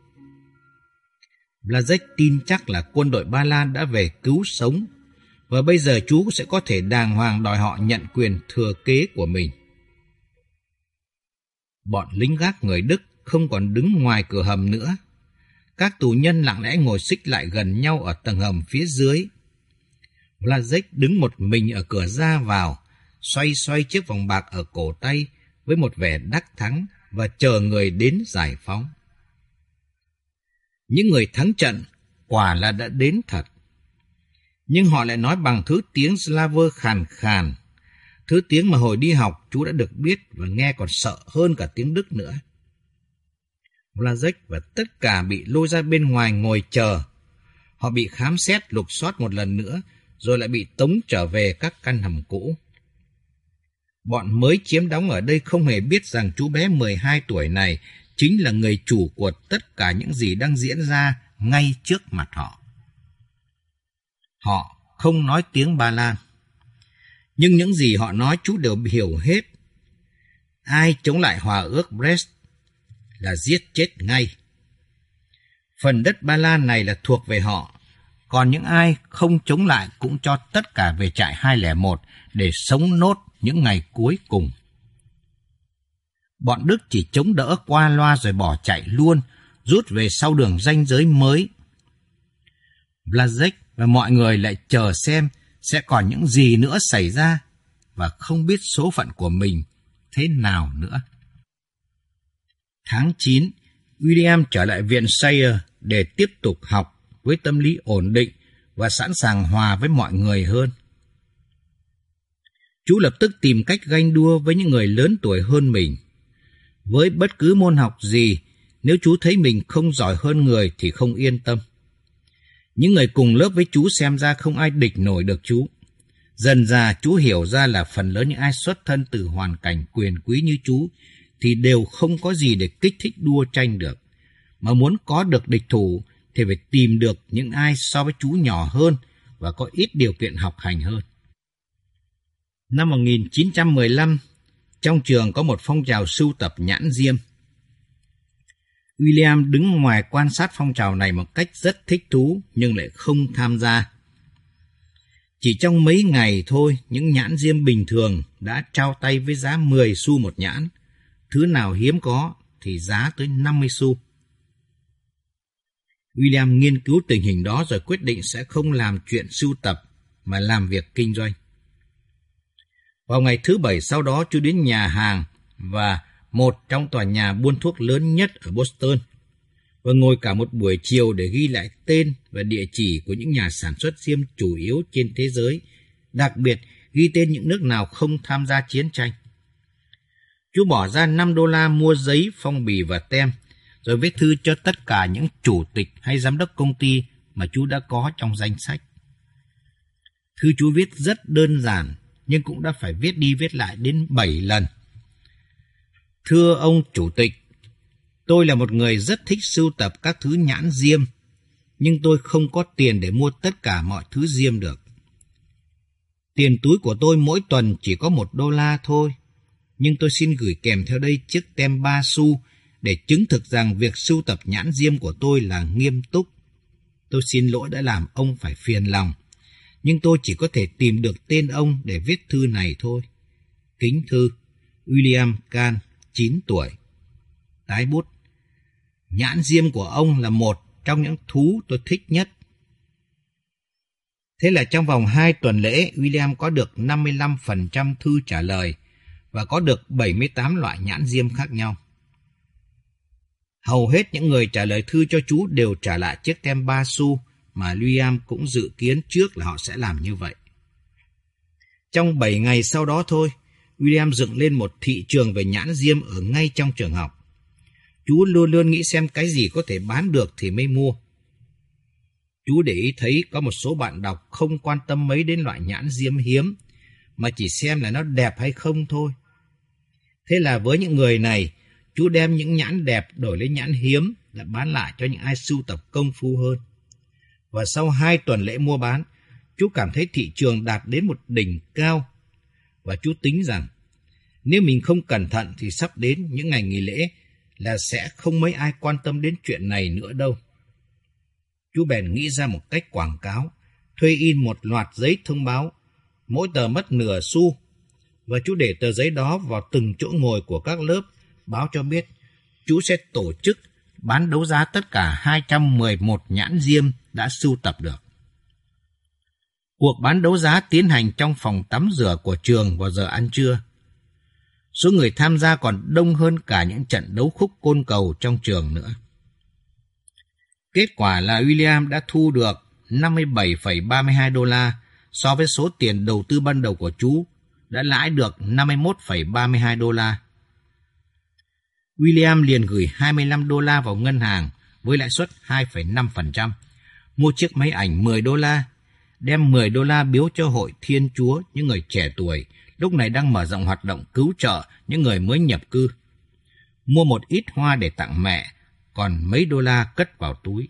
Speaker 3: Blazek tin chắc là quân đội Ba Lan đã về cứu sống, và bây giờ chú sẽ có thể đàng hoàng đòi họ nhận quyền thừa kế của mình. Bọn lính gác người Đức không còn đứng ngoài cửa hầm nữa. Các tù nhân lặng lẽ ngồi xích lại gần nhau ở tầng hầm phía dưới. Blazek đứng một mình ở cửa ra vào, xoay xoay chiếc vòng bạc ở cổ tay với một vẻ đắc thắng và chờ người đến giải phóng. Những người thắng trận quả là đã đến thật, nhưng họ lại nói bằng thứ tiếng Slaver khàn khàn, thứ tiếng mà hồi đi học chú đã được biết và nghe còn sợ hơn cả tiếng Đức nữa. Blazek và tất cả bị lôi ra bên ngoài ngồi chờ. Họ bị khám xét lục soát một lần nữa, rồi lại bị tống trở về các căn hầm cũ. Bọn mới chiếm đóng ở đây không hề biết rằng chú bé 12 tuổi này chính là người chủ của tất cả những gì đang diễn ra ngay trước mặt họ. Họ không nói tiếng Ba Lan, nhưng những gì họ nói chú đều hiểu hết. Ai chống lại hòa ước Brest là giết chết ngay. Phần đất Ba Lan này là thuộc về họ, còn những ai không chống lại cũng cho tất cả về trại 201 để sống nốt những ngày cuối cùng. Bọn Đức chỉ chống đỡ qua loa rồi bỏ chạy luôn, rút về sau đường ranh giới mới. Blazek và mọi người lại chờ xem sẽ còn những gì nữa xảy ra, và không biết số phận của mình thế nào nữa. Tháng 9, William trở lại viện Sayre để tiếp tục học với tâm lý ổn định và sẵn sàng hòa với mọi người hơn. Chú lập tức tìm cách ganh đua với những người lớn tuổi hơn mình. Với bất cứ môn học gì, nếu chú thấy mình không giỏi hơn người thì không yên tâm. Những người cùng lớp với chú xem ra không ai địch nổi được chú. Dần dà chú hiểu ra là phần lớn những ai xuất thân từ hoàn cảnh quyền quý như chú thì đều không có gì để kích thích đua tranh được. Mà muốn có được địch thủ thì phải tìm được những ai so với chú nhỏ hơn và có ít điều kiện học hành hơn. Năm 1915, trong trường có một phong trào sưu tập nhãn diêm. William đứng ngoài quan sát phong trào này một cách rất thích thú nhưng lại không tham gia. Chỉ trong mấy ngày thôi, những nhãn diêm bình thường đã trao tay với giá 10 xu một nhãn. Thứ nào hiếm có thì giá tới 50 xu. William nghiên cứu tình hình đó rồi quyết định sẽ không làm chuyện sưu tập mà làm việc kinh doanh. Vào ngày thứ Bảy sau đó, chú đến nhà hàng và một trong tòa nhà buôn thuốc lớn nhất ở Boston và ngồi cả một buổi chiều để ghi lại tên và địa chỉ của những nhà sản xuất diêm chủ yếu trên thế giới, đặc biệt ghi tên những nước nào không tham gia chiến tranh. Chú bỏ ra $5 mua giấy, phong bì và tem, rồi viết thư cho tất cả những chủ tịch hay giám đốc công ty mà chú đã có trong danh sách. Thư chú viết rất đơn giản, nhưng cũng đã phải viết đi viết lại đến 7 lần. Thưa ông chủ tịch, tôi là một người rất thích sưu tập các thứ nhãn diêm, nhưng tôi không có tiền để mua tất cả mọi thứ diêm được. Tiền túi của tôi mỗi tuần chỉ có $1 thôi, nhưng tôi xin gửi kèm theo đây chiếc tem 3 xu để chứng thực rằng việc sưu tập nhãn diêm của tôi là nghiêm túc. Tôi xin lỗi đã làm ông phải phiền lòng, nhưng tôi chỉ có thể tìm được tên ông để viết thư này thôi. Kính thư, William Kahn, 9 tuổi. Tái bút. Nhãn diêm của ông là một trong những thú tôi thích nhất. Thế là trong vòng 2 tuần lễ, William có được 55% thư trả lời và có được 78 loại nhãn diêm khác nhau. Hầu hết những người trả lời thư cho chú đều trả lại chiếc tem 3 xu mà William cũng dự kiến trước là họ sẽ làm như vậy. Trong 7 ngày sau đó thôi, William dựng lên một thị trường về nhãn diêm ở ngay trong trường học. Chú luôn luôn nghĩ xem cái gì có thể bán được thì mới mua. Chú để ý thấy có một số bạn đọc không quan tâm mấy đến loại nhãn diêm hiếm, mà chỉ xem là nó đẹp hay không thôi. Thế là với những người này, chú đem những nhãn đẹp đổi lấy nhãn hiếm là bán lại cho những ai sưu tập công phu hơn. Và sau 2 tuần lễ mua bán, chú cảm thấy thị trường đạt đến một đỉnh cao. Và chú tính rằng, nếu mình không cẩn thận thì sắp đến những ngày nghỉ lễ là sẽ không mấy ai quan tâm đến chuyện này nữa đâu. Chú bèn nghĩ ra một cách quảng cáo, thuê in một loạt giấy thông báo, mỗi tờ mất nửa xu, và chú để tờ giấy đó vào từng chỗ ngồi của các lớp, báo cho biết chú sẽ tổ chức bán đấu giá tất cả 211 nhãn diêm đã sưu tập được. Cuộc bán đấu giá tiến hành trong phòng tắm rửa của trường vào giờ ăn trưa. Số người tham gia còn đông hơn cả những trận đấu khúc côn cầu trong trường nữa. Kết quả là William đã thu được 57,32 đô la so với số tiền đầu tư ban đầu của chú, đã lãi được 51,32 đô la. William liền gửi 25 đô la vào ngân hàng với lãi suất 2,5%, mua chiếc máy ảnh 10 đô la, đem 10 đô la biếu cho Hội Thiên Chúa những người trẻ tuổi, lúc này đang mở rộng hoạt động cứu trợ những người mới nhập cư. Mua một ít hoa để tặng mẹ, còn mấy đô la cất vào túi.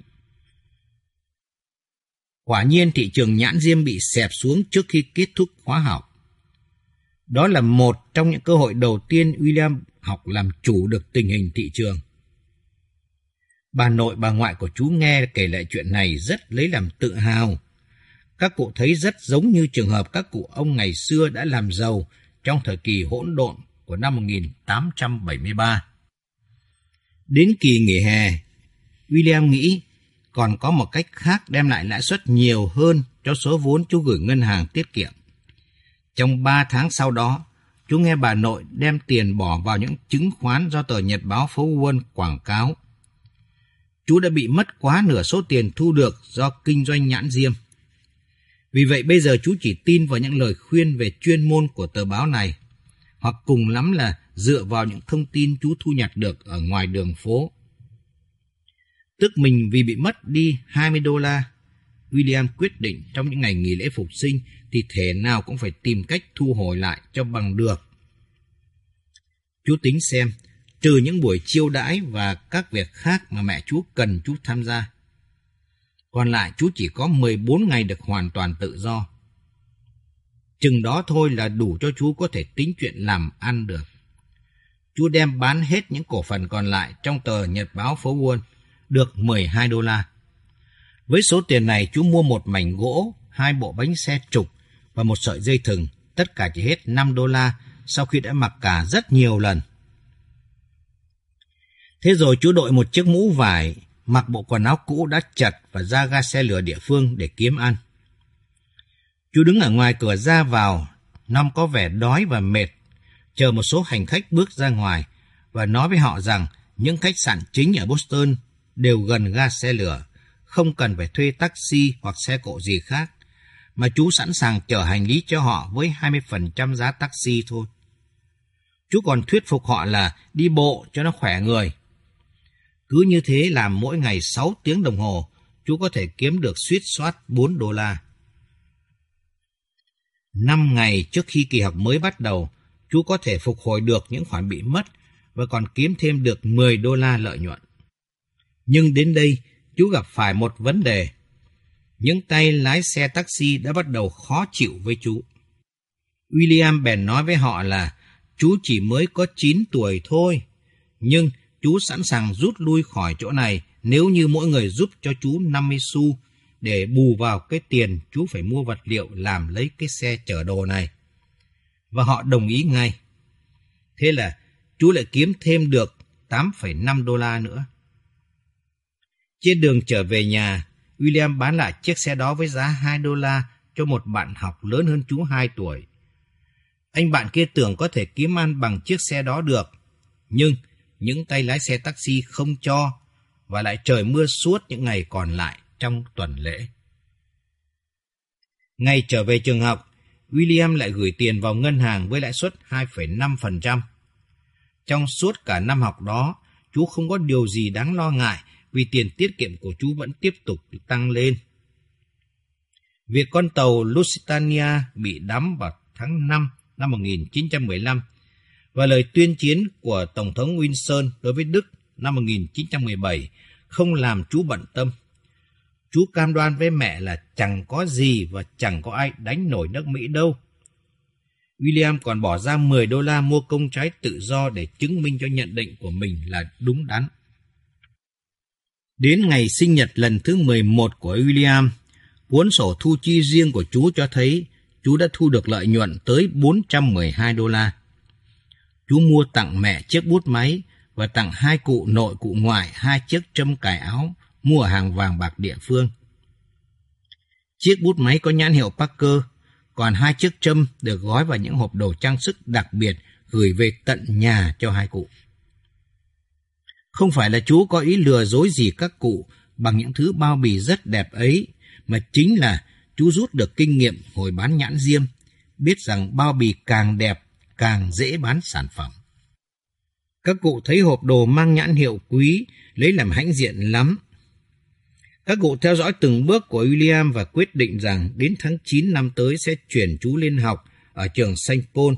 Speaker 3: Quả nhiên thị trường nhãn diêm bị xẹp xuống trước khi kết thúc khóa học. Đó là một trong những cơ hội đầu tiên William học làm chủ được tình hình thị trường. Bà nội bà ngoại của chú nghe kể lại chuyện này rất lấy làm tự hào. Các cụ thấy rất giống như trường hợp các cụ ông ngày xưa đã làm giàu trong thời kỳ hỗn độn của năm 1873. Đến kỳ nghỉ hè, William nghĩ còn có một cách khác đem lại lãi suất nhiều hơn cho số vốn chú gửi ngân hàng tiết kiệm. Trong 3 tháng sau đó, chú nghe bà nội đem tiền bỏ vào những chứng khoán do tờ Nhật báo Phố Wall quảng cáo. Chú đã bị mất quá nửa số tiền thu được do kinh doanh nhãn diêm. Vì vậy bây giờ chú chỉ tin vào những lời khuyên về chuyên môn của tờ báo này, hoặc cùng lắm là dựa vào những thông tin chú thu nhặt được ở ngoài đường phố. Tức mình vì bị mất đi 20 đô la, William quyết định trong những ngày nghỉ lễ phục sinh thì thể nào cũng phải tìm cách thu hồi lại cho bằng được. Chú tính xem, trừ những buổi chiêu đãi và các việc khác mà mẹ chú cần chú tham gia, còn lại chú chỉ có 14 ngày được hoàn toàn tự do. Chừng đó thôi là đủ cho chú có thể tính chuyện làm ăn được. Chú đem bán hết những cổ phần còn lại trong tờ Nhật báo Phố Wall, được 12 đô la. Với số tiền này chú mua một mảnh gỗ, 2 bộ bánh xe trục và một sợi dây thừng, tất cả chỉ hết 5 đô la sau khi đã mặc cả rất nhiều lần. Thế rồi chú đội một chiếc mũ vải, mặc bộ quần áo cũ đã chật và ra ga xe lửa địa phương để kiếm ăn. Chú đứng ở ngoài cửa ra vào, Năm có vẻ đói và mệt, chờ một số hành khách bước ra ngoài và nói với họ rằng những khách sạn chính ở Boston đều gần ga xe lửa, không cần phải thuê taxi hoặc xe cộ gì khác, mà chú sẵn sàng chở hành lý cho họ với 20% giá taxi thôi. Chú còn thuyết phục họ là đi bộ cho nó khỏe người. Cứ như thế làm mỗi ngày 6 tiếng đồng hồ, chú có thể kiếm được suýt soát 4 đô la. 5 ngày trước khi kỳ học mới bắt đầu, chú có thể phục hồi được những khoản bị mất và còn kiếm thêm được 10 đô la lợi nhuận. Nhưng đến đây, chú gặp phải một vấn đề. Những tay lái xe taxi đã bắt đầu khó chịu với chú. William bèn nói với họ là chú chỉ mới có 9 tuổi thôi, nhưng chú sẵn sàng rút lui khỏi chỗ này nếu như mỗi người giúp cho chú 50 xu để bù vào cái tiền chú phải mua vật liệu làm lấy cái xe chở đồ này. Và họ đồng ý ngay. Thế là chú lại kiếm thêm được 8,5 đô la nữa. Trên đường trở về nhà, William bán lại chiếc xe đó với giá 2 đô la cho một bạn học lớn hơn chú 2 tuổi. Anh bạn kia tưởng có thể kiếm ăn bằng chiếc xe đó được, nhưng những tay lái xe taxi không cho và lại trời mưa suốt những ngày còn lại trong tuần lễ. Ngày trở về trường học, William lại gửi tiền vào ngân hàng với lãi suất 2,5%. Trong suốt cả năm học đó, chú không có điều gì đáng lo ngại vì tiền tiết kiệm của chú vẫn tiếp tục tăng lên. Việc con tàu Lusitania bị đắm vào tháng 5 năm 1915 và lời tuyên chiến của Tổng thống Wilson đối với Đức năm 1917 không làm chú bận tâm. Chú cam đoan với mẹ là chẳng có gì và chẳng có ai đánh nổi nước Mỹ đâu. William còn bỏ ra $10 mua công trái tự do để chứng minh cho nhận định của mình là đúng đắn. Đến ngày sinh nhật lần thứ 11 của William, cuốn sổ thu chi riêng của chú cho thấy chú đã thu được lợi nhuận tới $412. Chú mua tặng mẹ chiếc bút máy và tặng hai cụ nội cụ ngoại 2 chiếc trâm cài áo mua ở hàng vàng bạc địa phương. Chiếc bút máy có nhãn hiệu Parker, còn 2 chiếc trâm được gói vào những hộp đồ trang sức đặc biệt gửi về tận nhà cho hai cụ. Không phải là chú có ý lừa dối gì các cụ bằng những thứ bao bì rất đẹp ấy, mà chính là chú rút được kinh nghiệm hồi bán nhãn diêm, biết rằng bao bì càng đẹp càng dễ bán sản phẩm. Các cụ thấy hộp đồ mang nhãn hiệu quý lấy làm hãnh diện lắm. Các cụ theo dõi từng bước của William và quyết định rằng đến tháng 9 năm tới sẽ chuyển chú lên học ở trường St. Paul.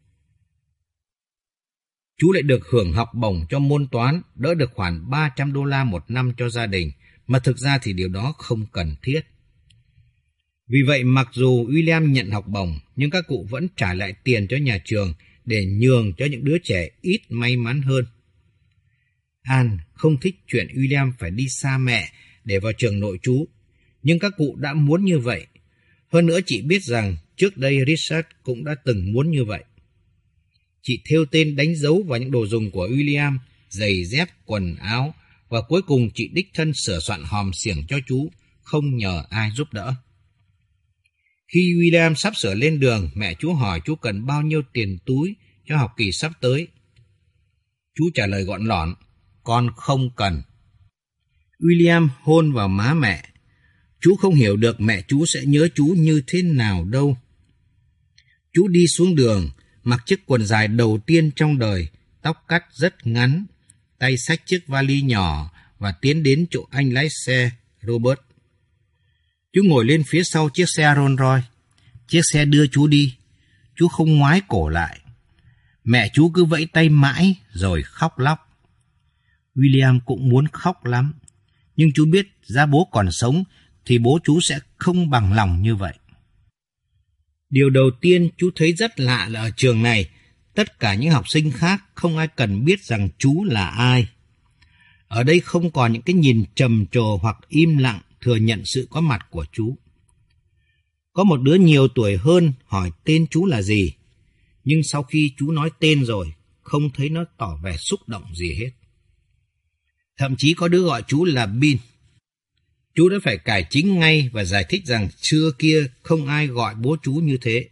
Speaker 3: Chú lại được hưởng học bổng cho môn toán, đỡ được khoản $300 một năm cho gia đình, mà thực ra thì điều đó không cần thiết. Vì vậy, mặc dù William nhận học bổng, nhưng các cụ vẫn trả lại tiền cho nhà trường để nhường cho những đứa trẻ ít may mắn hơn. Anne không thích chuyện William phải đi xa mẹ để vào trường nội trú, nhưng các cụ đã muốn như vậy. Hơn nữa chị biết rằng trước đây Richard cũng đã từng muốn như vậy. Chị thêu tên đánh dấu vào những đồ dùng của William, giày dép, quần áo, và cuối cùng chị đích thân sửa soạn hòm xiềng cho chú, không nhờ ai giúp đỡ. Khi William sắp sửa lên đường, mẹ chú hỏi chú cần bao nhiêu tiền túi cho học kỳ sắp tới. Chú trả lời gọn lỏn, con không cần. William hôn vào má mẹ. Chú không hiểu được mẹ chú sẽ nhớ chú như thế nào đâu. Chú đi xuống đường, mặc chiếc quần dài đầu tiên trong đời, tóc cắt rất ngắn, tay xách chiếc vali nhỏ và tiến đến chỗ anh lái xe Robert. Chú ngồi lên phía sau chiếc xe Rolls Royce. Chiếc xe đưa chú đi. Chú không ngoái cổ lại. Mẹ chú cứ vẫy tay mãi rồi khóc lóc. William cũng muốn khóc lắm, nhưng chú biết giá bố còn sống thì bố chú sẽ không bằng lòng như vậy. Điều đầu tiên chú thấy rất lạ là ở trường này, tất cả những học sinh khác không ai cần biết rằng chú là ai. Ở đây không còn những cái nhìn trầm trồ hoặc im lặng thừa nhận sự có mặt của chú. Có một đứa nhiều tuổi hơn hỏi tên chú là gì, nhưng sau khi chú nói tên rồi, không thấy nó tỏ vẻ xúc động gì hết. Thậm chí có đứa gọi chú là Bin. Chú đã phải cải chính ngay và giải thích rằng xưa kia không ai gọi bố chú như thế.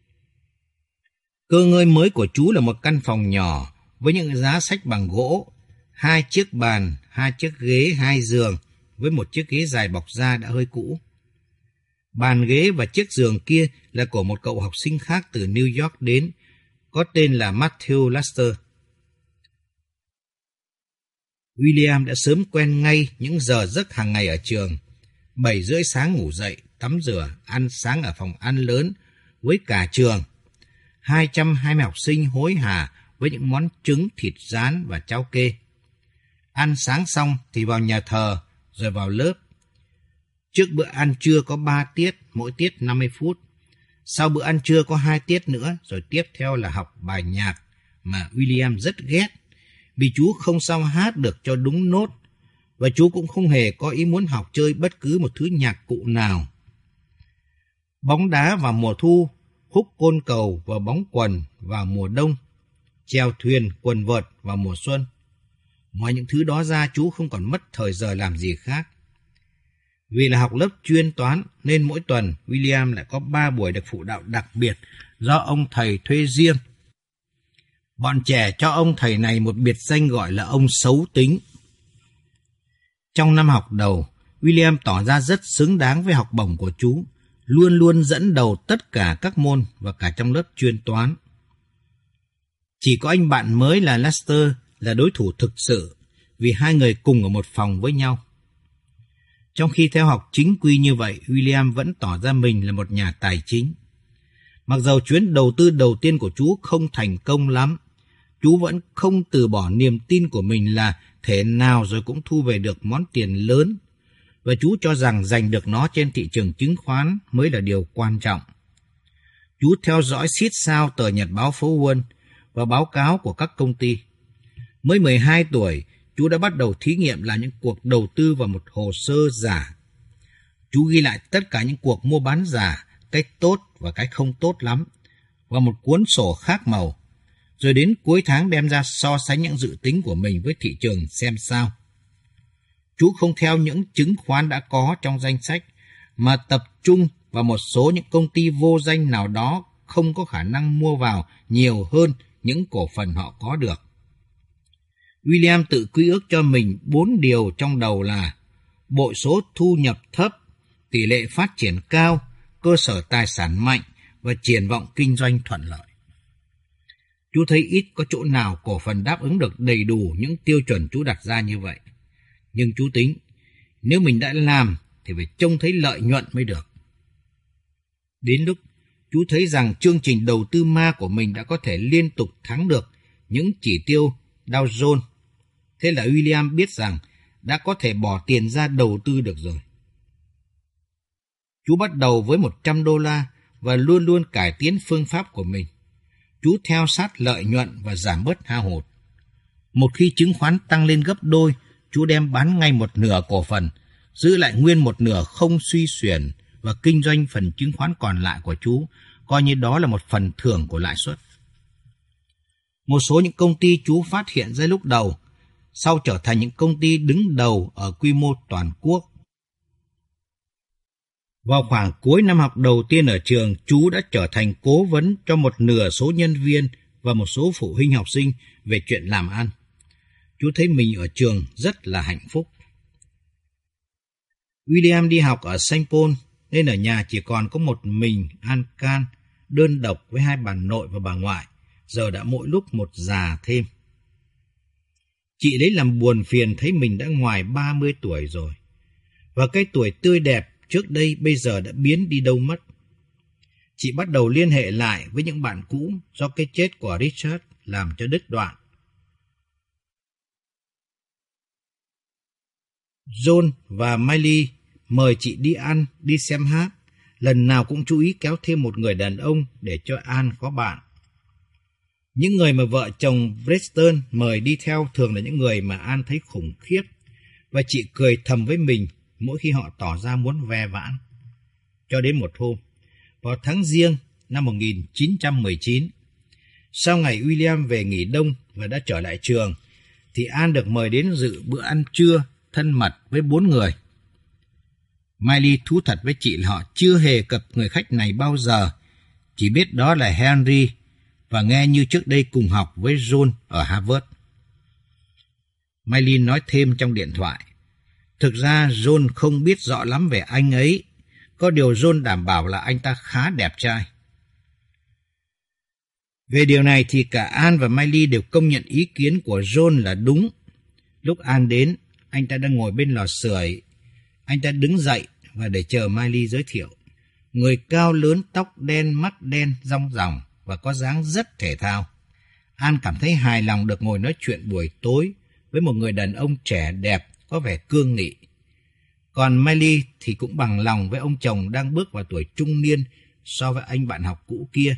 Speaker 3: Cơ ngơi mới của chú là một căn phòng nhỏ với những giá sách bằng gỗ, 2 chiếc bàn, 2 chiếc ghế, 2 giường với một chiếc ghế dài bọc da đã hơi cũ. Bàn ghế và chiếc giường kia là của một cậu học sinh khác từ New York đến, có tên là Matthew Lester. William đã sớm quen ngay những giờ giấc hàng ngày ở trường. 7:30 sáng ngủ dậy, tắm rửa, ăn sáng ở phòng ăn lớn với cả trường. 220 học sinh hối hả với những món trứng, thịt rán và cháo kê. Ăn sáng xong thì vào nhà thờ, rồi vào lớp. Trước bữa ăn trưa có 3 tiết, mỗi tiết 50 phút. Sau bữa ăn trưa có 2 tiết nữa, rồi tiếp theo là học bài nhạc mà William rất ghét, vì chú không sao hát được cho đúng nốt, và chú cũng không hề có ý muốn học chơi bất cứ một thứ nhạc cụ nào. Bóng đá vào mùa thu, húc côn cầu và bóng quần vào mùa đông, chèo thuyền, quần vợt vào mùa xuân. Ngoài những thứ đó ra, chú không còn mất thời giờ làm gì khác. Vì là học lớp chuyên toán nên mỗi tuần William lại có 3 buổi được phụ đạo đặc biệt do ông thầy thuê riêng. Bọn trẻ cho ông thầy này một biệt danh gọi là ông xấu tính. Trong năm học đầu, William tỏ ra rất xứng đáng với học bổng của chú, luôn luôn dẫn đầu tất cả các môn và cả trong lớp chuyên toán. Chỉ có anh bạn mới là Lester là đối thủ thực sự, vì hai người cùng ở một phòng với nhau. Trong khi theo học chính quy như vậy, William vẫn tỏ ra mình là một nhà tài chính. Mặc dầu chuyến đầu tư đầu tiên của chú không thành công lắm, chú vẫn không từ bỏ niềm tin của mình là thế nào rồi cũng thu về được món tiền lớn, và chú cho rằng giành được nó trên thị trường chứng khoán mới là điều quan trọng. Chú theo dõi xít sao tờ nhật báo phố Wall và báo cáo của các công ty. Mới 12 tuổi, chú đã bắt đầu thí nghiệm làm những cuộc đầu tư vào một hồ sơ giả. Chú ghi lại tất cả những cuộc mua bán giả, cái tốt và cái không tốt lắm, vào một cuốn sổ khác màu, rồi đến cuối tháng đem ra so sánh những dự tính của mình với thị trường xem sao. Chú không theo những chứng khoán đã có trong danh sách, mà tập trung vào một số những công ty vô danh nào đó không có khả năng mua vào nhiều hơn những cổ phần họ có được. William tự quy ước cho mình 4 điều trong đầu là bội số thu nhập thấp, tỷ lệ phát triển cao, cơ sở tài sản mạnh và triển vọng kinh doanh thuận lợi. Chú thấy ít có chỗ nào cổ phần đáp ứng được đầy đủ những tiêu chuẩn chú đặt ra như vậy. Nhưng chú tính, nếu mình đã làm thì phải trông thấy lợi nhuận mới được. Đến lúc chú thấy rằng chương trình đầu tư ma của mình đã có thể liên tục thắng được những chỉ tiêu Dow Jones, thế là William biết rằng đã có thể bỏ tiền ra đầu tư được rồi. Chú bắt đầu với $100 và luôn luôn cải tiến phương pháp của mình. Chú theo sát lợi nhuận và giảm bớt hao hụt. Một khi chứng khoán tăng lên gấp đôi, chú đem bán ngay một nửa cổ phần, giữ lại nguyên một nửa không suy xuyển và kinh doanh phần chứng khoán còn lại của chú, coi như đó là một phần thưởng của lãi suất. Một số những công ty chú phát hiện ra lúc đầu, sau trở thành những công ty đứng đầu ở quy mô toàn quốc. Vào khoảng cuối năm học đầu tiên ở trường, chú đã trở thành cố vấn cho một nửa số nhân viên và một số phụ huynh học sinh về chuyện làm ăn. Chú thấy mình ở trường rất là hạnh phúc. William đi học ở St. Paul, nên ở nhà chỉ còn có một mình Ann Can, đơn độc với hai bà nội và bà ngoại, giờ đã mỗi lúc một già thêm. Chị lấy làm buồn phiền thấy mình đã ngoài 30 tuổi rồi, và cái tuổi tươi đẹp trước đây bây giờ đã biến đi đâu mất. Chị bắt đầu liên hệ lại với những bạn cũ do cái chết của Richard làm cho đứt đoạn. John và Miley mời chị đi ăn, đi xem hát, lần nào cũng chú ý kéo thêm một người đàn ông để cho Ann có bạn. Những người mà vợ chồng Preston mời đi theo thường là những người mà Ann thấy khủng khiếp, và chị cười thầm với mình mỗi khi họ tỏ ra muốn ve vãn. Cho đến một hôm, vào tháng Giêng năm 1919, sau ngày William về nghỉ đông và đã trở lại trường, thì Ann được mời đến dự bữa ăn trưa thân mật với 4 người. Miley thú thật với chị là họ chưa hề cập người khách này bao giờ, chỉ biết đó là Henry và nghe như trước đây cùng học với John ở Harvard. Miley nói thêm trong điện thoại, thực ra John không biết rõ lắm về anh ấy, có điều John đảm bảo là anh ta khá đẹp trai. Về điều này thì cả Ann và Miley đều công nhận ý kiến của John là đúng. Lúc Ann đến, anh ta đang ngồi bên lò sưởi. Anh ta đứng dậy và để chờ Miley giới thiệu. Người cao lớn, tóc đen, mắt đen, rong ròng và có dáng rất thể thao. Ann cảm thấy hài lòng được ngồi nói chuyện buổi tối với một người đàn ông trẻ đẹp, có vẻ cương nghị. Còn Miley thì cũng bằng lòng với ông chồng đang bước vào tuổi trung niên so với anh bạn học cũ kia.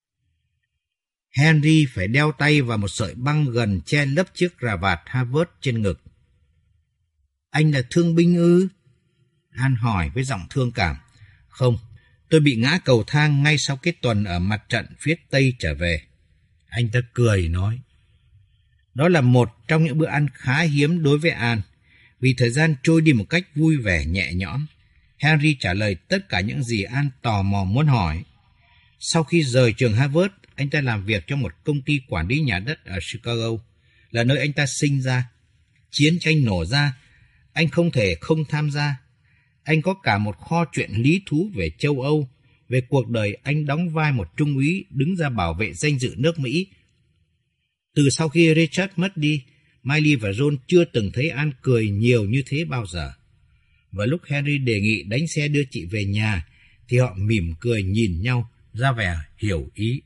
Speaker 3: Henry phải đeo tay vào một sợi băng gần che lấp chiếc cà vạt Harvard trên ngực. Anh là thương binh ư? Ann hỏi với giọng thương cảm. Không, tôi bị ngã cầu thang ngay sau cái tuần ở mặt trận phía Tây trở về. Anh ta cười nói. Đó là một trong những bữa ăn khá hiếm đối với Ann, vì thời gian trôi đi một cách vui vẻ nhẹ nhõm. Henry trả lời tất cả những gì Ann tò mò muốn hỏi. Sau khi rời trường Harvard, anh ta làm việc cho một công ty quản lý nhà đất ở Chicago, là nơi anh ta sinh ra. Chiến tranh nổ ra, anh không thể không tham gia. Anh có cả một kho chuyện lý thú về châu Âu, về cuộc đời anh đóng vai một trung úy đứng ra bảo vệ danh dự nước Mỹ. Từ sau khi Richard mất đi, Miley và John chưa từng thấy Anne cười nhiều như thế bao giờ. Và lúc Henry đề nghị đánh xe đưa chị về nhà, thì họ mỉm cười nhìn nhau, ra vẻ hiểu ý.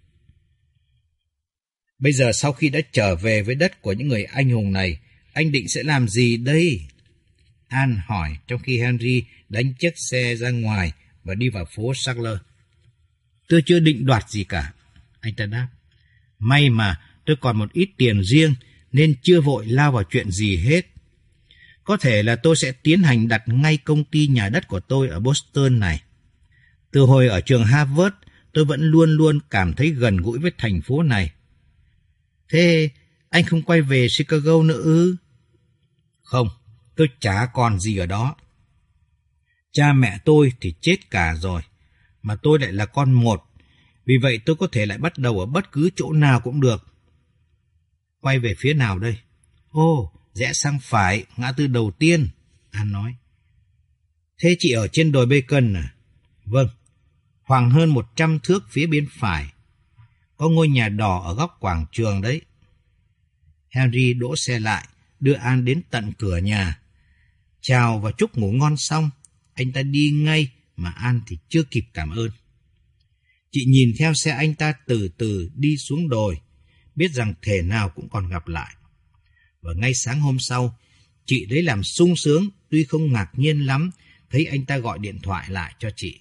Speaker 3: Bây giờ sau khi đã trở về với đất của những người anh hùng này, anh định sẽ làm gì đây? Anne hỏi trong khi Henry đánh chiếc xe ra ngoài và đi vào phố Sackler. Tôi chưa định đoạt gì cả, anh ta đáp. May mà tôi còn một ít tiền riêng nên chưa vội lao vào chuyện gì hết. Có thể là tôi sẽ tiến hành đặt ngay công ty nhà đất của tôi ở Boston này. Từ hồi ở trường Harvard, tôi vẫn luôn luôn cảm thấy gần gũi với thành phố này. Thế anh không quay về Chicago nữa ư? Không, tôi chả còn gì ở đó. Cha mẹ tôi thì chết cả rồi, mà tôi lại là con một. Vì vậy tôi có thể lại bắt đầu ở bất cứ chỗ nào cũng được. Quay về phía nào đây? Ồ, rẽ sang phải, ngã tư đầu tiên, Anne nói. Thế chị ở trên đồi Bacon à? Vâng, khoảng hơn 100 thước phía bên phải. Có ngôi nhà đỏ ở góc quảng trường đấy. Henry đỗ xe lại, đưa Anne đến tận cửa nhà. Chào và chúc ngủ ngon xong, anh ta đi ngay mà Anne thì chưa kịp cảm ơn. Chị nhìn theo xe anh ta từ từ đi xuống đồi, biết rằng thể nào cũng còn gặp lại. Và ngay sáng hôm sau, chị lấy làm sung sướng, tuy không ngạc nhiên lắm, thấy anh ta gọi điện thoại lại cho chị.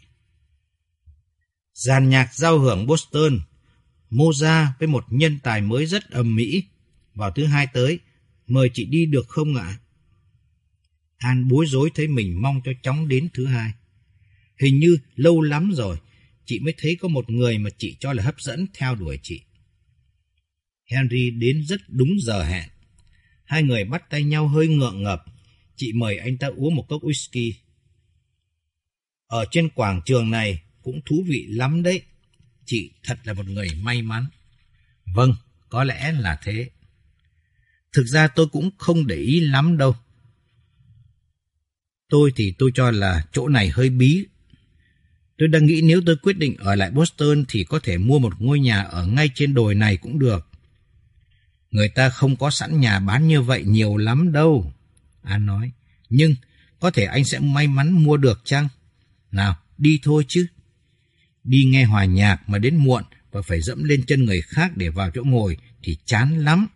Speaker 3: Dàn nhạc giao hưởng Boston, Mozart với một nhân tài mới rất ầm ĩ. Vào thứ Hai tới, mời chị đi được không ạ? Anne bối rối thấy mình mong cho chóng đến thứ Hai. Hình như lâu lắm rồi, chị mới thấy có một người mà chị cho là hấp dẫn theo đuổi chị. Henry đến rất đúng giờ hẹn. Hai người bắt tay nhau hơi ngượng ngập. Chị mời anh ta uống một cốc whisky. Ở trên quảng trường này cũng thú vị lắm đấy. Chị thật là một người may mắn. Vâng, có lẽ là thế. Thực ra tôi cũng không để ý lắm đâu. Tôi cho là chỗ này hơi bí. Tôi đang nghĩ nếu tôi quyết định ở lại Boston thì có thể mua một ngôi nhà ở ngay trên đồi này cũng được. Người ta không có sẵn nhà bán như vậy nhiều lắm đâu, Anne nói. Nhưng có thể anh sẽ may mắn mua được chăng? Nào, đi thôi chứ. Đi nghe hòa nhạc mà đến muộn và phải dẫm lên chân người khác để vào chỗ ngồi thì chán lắm.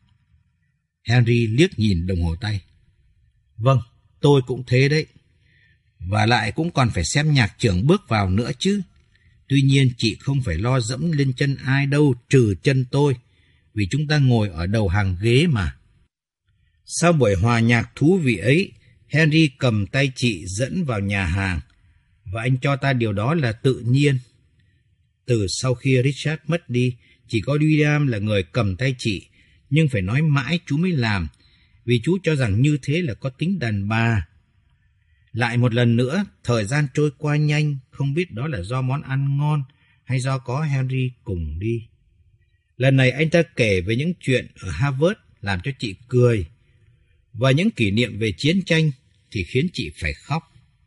Speaker 3: Henry liếc nhìn đồng hồ tay. Vâng, tôi cũng thế đấy. Và lại cũng còn phải xem nhạc trưởng bước vào nữa chứ. Tuy nhiên chị không phải lo dẫm lên chân ai đâu trừ chân tôi, vì chúng ta ngồi ở đầu hàng ghế mà. Sau buổi hòa nhạc thú vị ấy, Henry cầm tay chị dẫn vào nhà hàng, và anh cho ta điều đó là tự nhiên. Từ sau khi Richard mất đi, chỉ có William là người cầm tay chị, nhưng phải nói mãi chú mới làm, vì chú cho rằng như thế là có tính đàn bà. Lại một lần nữa, thời gian trôi qua nhanh, không biết đó là do món ăn ngon hay do có Henry cùng đi. Lần này anh ta kể về những chuyện ở Harvard làm cho chị cười, và những kỷ niệm về chiến tranh thì khiến chị phải khóc.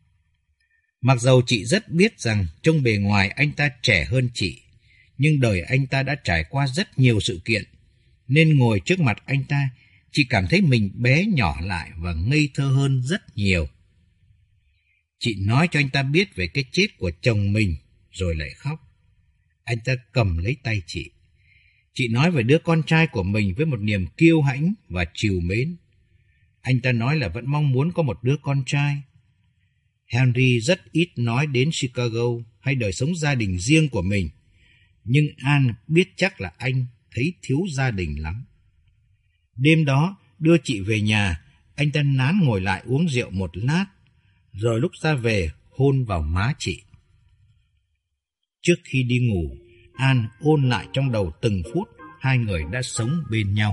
Speaker 3: Mặc dầu chị rất biết rằng trông bề ngoài anh ta trẻ hơn chị, nhưng đời anh ta đã trải qua rất nhiều sự kiện, nên ngồi trước mặt anh ta, chị cảm thấy mình bé nhỏ lại và ngây thơ hơn rất nhiều. Chị nói cho anh ta biết về cái chết của chồng mình, rồi lại khóc. Anh ta cầm lấy tay chị. Chị nói về đứa con trai của mình với một niềm kiêu hãnh và trìu mến. Anh ta nói là vẫn mong muốn có một đứa con trai. Henry rất ít nói đến Chicago hay đời sống gia đình riêng của mình, nhưng Anne biết chắc là anh thấy thiếu gia đình lắm. Đêm đó, đưa chị về nhà, anh ta nán ngồi lại uống rượu một lát, rồi lúc ra về hôn vào má chị. Trước khi đi ngủ, Anne ôn lại trong đầu từng phút hai người đã sống bên nhau.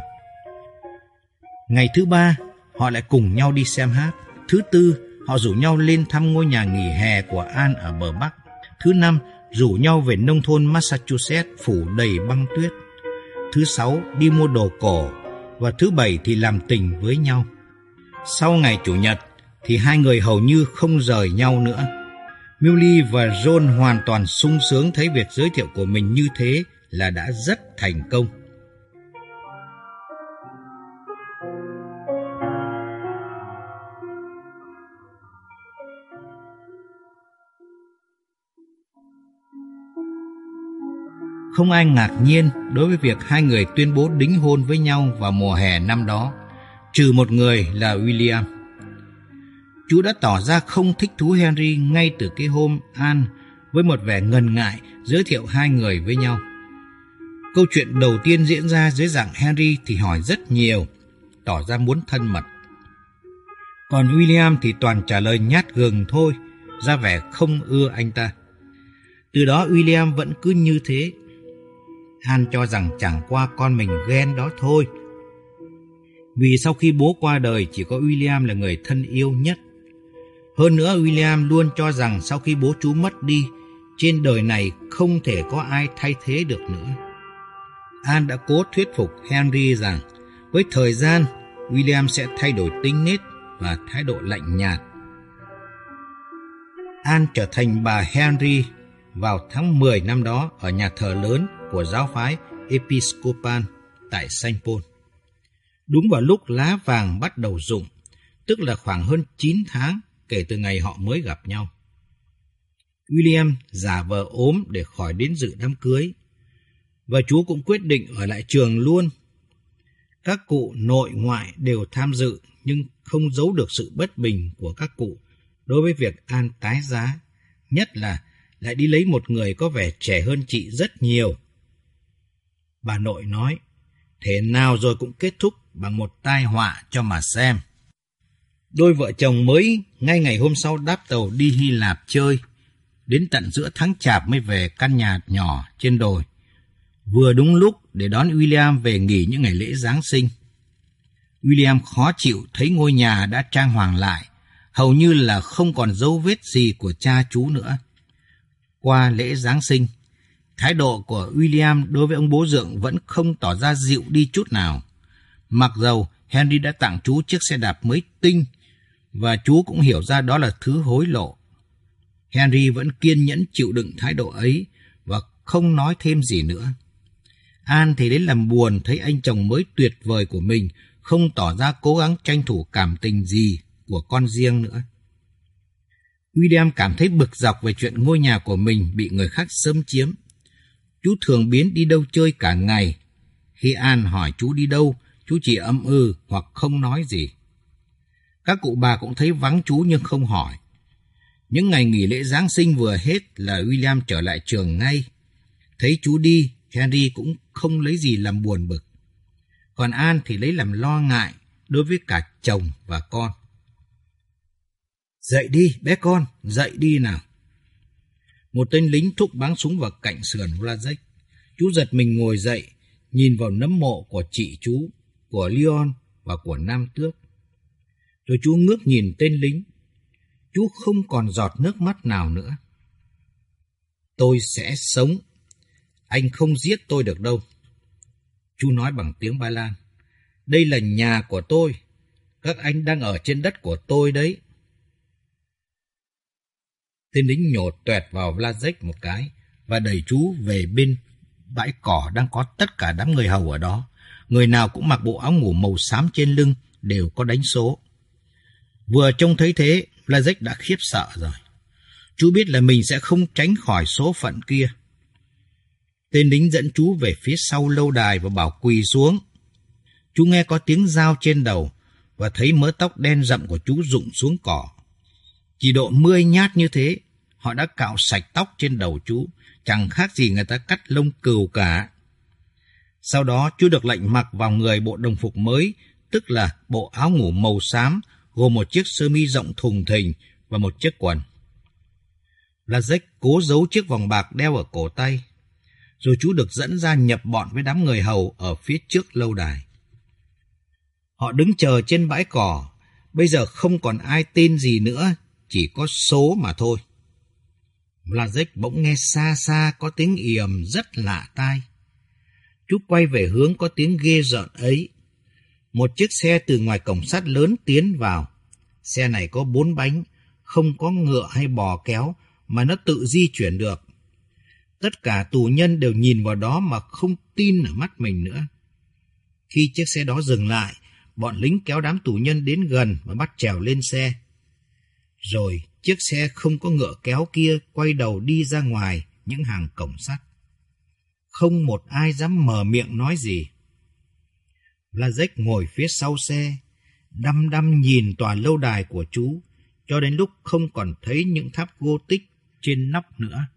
Speaker 3: Ngày thứ ba, họ lại cùng nhau đi xem hát. Thứ tư, họ rủ nhau lên thăm ngôi nhà nghỉ hè của Anne ở bờ Bắc. Thứ năm, rủ nhau về nông thôn Massachusetts phủ đầy băng tuyết. Thứ sáu, đi mua đồ cổ. Và thứ bảy thì làm tình với nhau. Sau ngày Chủ nhật thì hai người hầu như không rời nhau nữa. Miley và John hoàn toàn sung sướng thấy việc giới thiệu của mình như thế là đã rất thành công. Không ai ngạc nhiên đối với việc hai người tuyên bố đính hôn với nhau vào mùa hè năm đó, trừ một người là William. Chú đã tỏ ra không thích thú Henry ngay từ cái hôm Anne với một vẻ ngần ngại giới thiệu hai người với nhau. Câu chuyện đầu tiên diễn ra dưới dạng Henry thì hỏi rất nhiều, tỏ ra muốn thân mật. Còn William thì toàn trả lời nhát gừng thôi, ra vẻ không ưa anh ta. Từ đó William vẫn cứ như thế. Anne cho rằng chẳng qua con mình ghen đó thôi. Vì sau khi bố qua đời chỉ có William là người thân yêu nhất. Hơn nữa William luôn cho rằng sau khi bố chú mất đi, trên đời này không thể có ai thay thế được nữa. Anne đã cố thuyết phục Henry rằng với thời gian William sẽ thay đổi tính nết và thái độ lạnh nhạt. Anne trở thành bà Henry vào tháng 10 năm đó ở nhà thờ lớn của giáo phái Episcopal tại Saint Paul. Đúng vào lúc lá vàng bắt đầu rụng, tức là khoảng hơn 9 tháng kể từ ngày họ mới gặp nhau. William giả vờ ốm để khỏi đến dự đám cưới, và chú cũng quyết định ở lại trường luôn. Các cụ nội ngoại đều tham dự, nhưng không giấu được sự bất bình của các cụ đối với việc Anne tái giá, nhất là lại đi lấy một người có vẻ trẻ hơn chị rất nhiều. Bà nội nói, thế nào rồi cũng kết thúc bằng một tai họa cho mà xem. Đôi vợ chồng mới ngay ngày hôm sau đáp tàu đi Hy Lạp chơi, đến tận giữa tháng Chạp mới về căn nhà nhỏ trên đồi, vừa đúng lúc để đón William về nghỉ những ngày lễ Giáng sinh. William khó chịu thấy ngôi nhà đã trang hoàng lại, hầu như là không còn dấu vết gì của cha chú nữa. Qua lễ Giáng sinh, thái độ của William đối với ông bố dượng vẫn không tỏ ra dịu đi chút nào. Mặc dầu Henry đã tặng chú chiếc xe đạp mới tinh, và chú cũng hiểu ra đó là thứ hối lộ. Henry vẫn kiên nhẫn chịu đựng thái độ ấy và không nói thêm gì nữa. Anne thì đến làm buồn thấy anh chồng mới tuyệt vời của mình không tỏ ra cố gắng tranh thủ cảm tình gì của con riêng nữa. William cảm thấy bực dọc về chuyện ngôi nhà của mình bị người khác xâm chiếm. Chú thường biến đi đâu chơi cả ngày. Khi Anne hỏi chú đi đâu, chú chỉ ậm ừ hoặc không nói gì. Các cụ bà cũng thấy vắng chú nhưng không hỏi. Những ngày nghỉ lễ Giáng sinh vừa hết là William trở lại trường ngay. Thấy chú đi, Henry cũng không lấy gì làm buồn bực. Còn Anne thì lấy làm lo ngại đối với cả chồng và con. Dậy đi, bé con, dậy đi nào. Một tên lính thúc bắn súng vào cạnh sườn Vlasic. Chú giật mình ngồi dậy, nhìn vào nấm mộ của chị chú, của Leon và của Nam Tước. Rồi chú ngước nhìn tên lính. Chú không còn giọt nước mắt nào nữa. Tôi sẽ sống. Anh không giết tôi được đâu. Chú nói bằng tiếng Ba Lan. Đây là nhà của tôi. Các anh đang ở trên đất của tôi đấy. Tên lính nhổ toẹt vào Vlasic một cái và đẩy chú về bên bãi cỏ đang có tất cả đám người hầu ở đó. Người nào cũng mặc bộ áo ngủ màu xám trên lưng, đều có đánh số. Vừa trông thấy thế, Vlasic đã khiếp sợ rồi. Chú biết là mình sẽ không tránh khỏi số phận kia. Tên lính dẫn chú về phía sau lâu đài và bảo quỳ xuống. Chú nghe có tiếng dao trên đầu và thấy mớ tóc đen rậm của chú rụng xuống cỏ. Chỉ độ 10 nhát như thế, họ đã cạo sạch tóc trên đầu chú, chẳng khác gì người ta cắt lông cừu cả. Sau đó chú được lệnh mặc vào người bộ đồng phục mới, tức là bộ áo ngủ màu xám, gồm một chiếc sơ mi rộng thùng thình và một chiếc quần. Vlasic cố giấu chiếc vòng bạc đeo ở cổ tay, rồi chú được dẫn ra nhập bọn với đám người hầu ở phía trước lâu đài. Họ đứng chờ trên bãi cỏ, bây giờ không còn ai tên gì nữa, chỉ có số mà thôi. Vlasic bỗng nghe xa xa có tiếng ì ầm rất lạ tai. Chú quay về hướng có tiếng ghê rợn ấy. Một chiếc xe từ ngoài cổng sắt lớn tiến vào. Xe này có 4 bánh, không có ngựa hay bò kéo mà nó tự di chuyển được. Tất cả tù nhân đều nhìn vào đó mà không tin ở mắt mình nữa. Khi chiếc xe đó dừng lại, bọn lính kéo đám tù nhân đến gần và bắt trèo lên xe. Rồi chiếc xe không có ngựa kéo kia quay đầu đi ra ngoài những hàng cổng sắt. không một ai dám mở miệng nói gì. Blazek ngồi phía sau xe, đăm đăm nhìn tòa lâu đài của chú, cho đến lúc không còn thấy những tháp Gothic trên nóc nữa.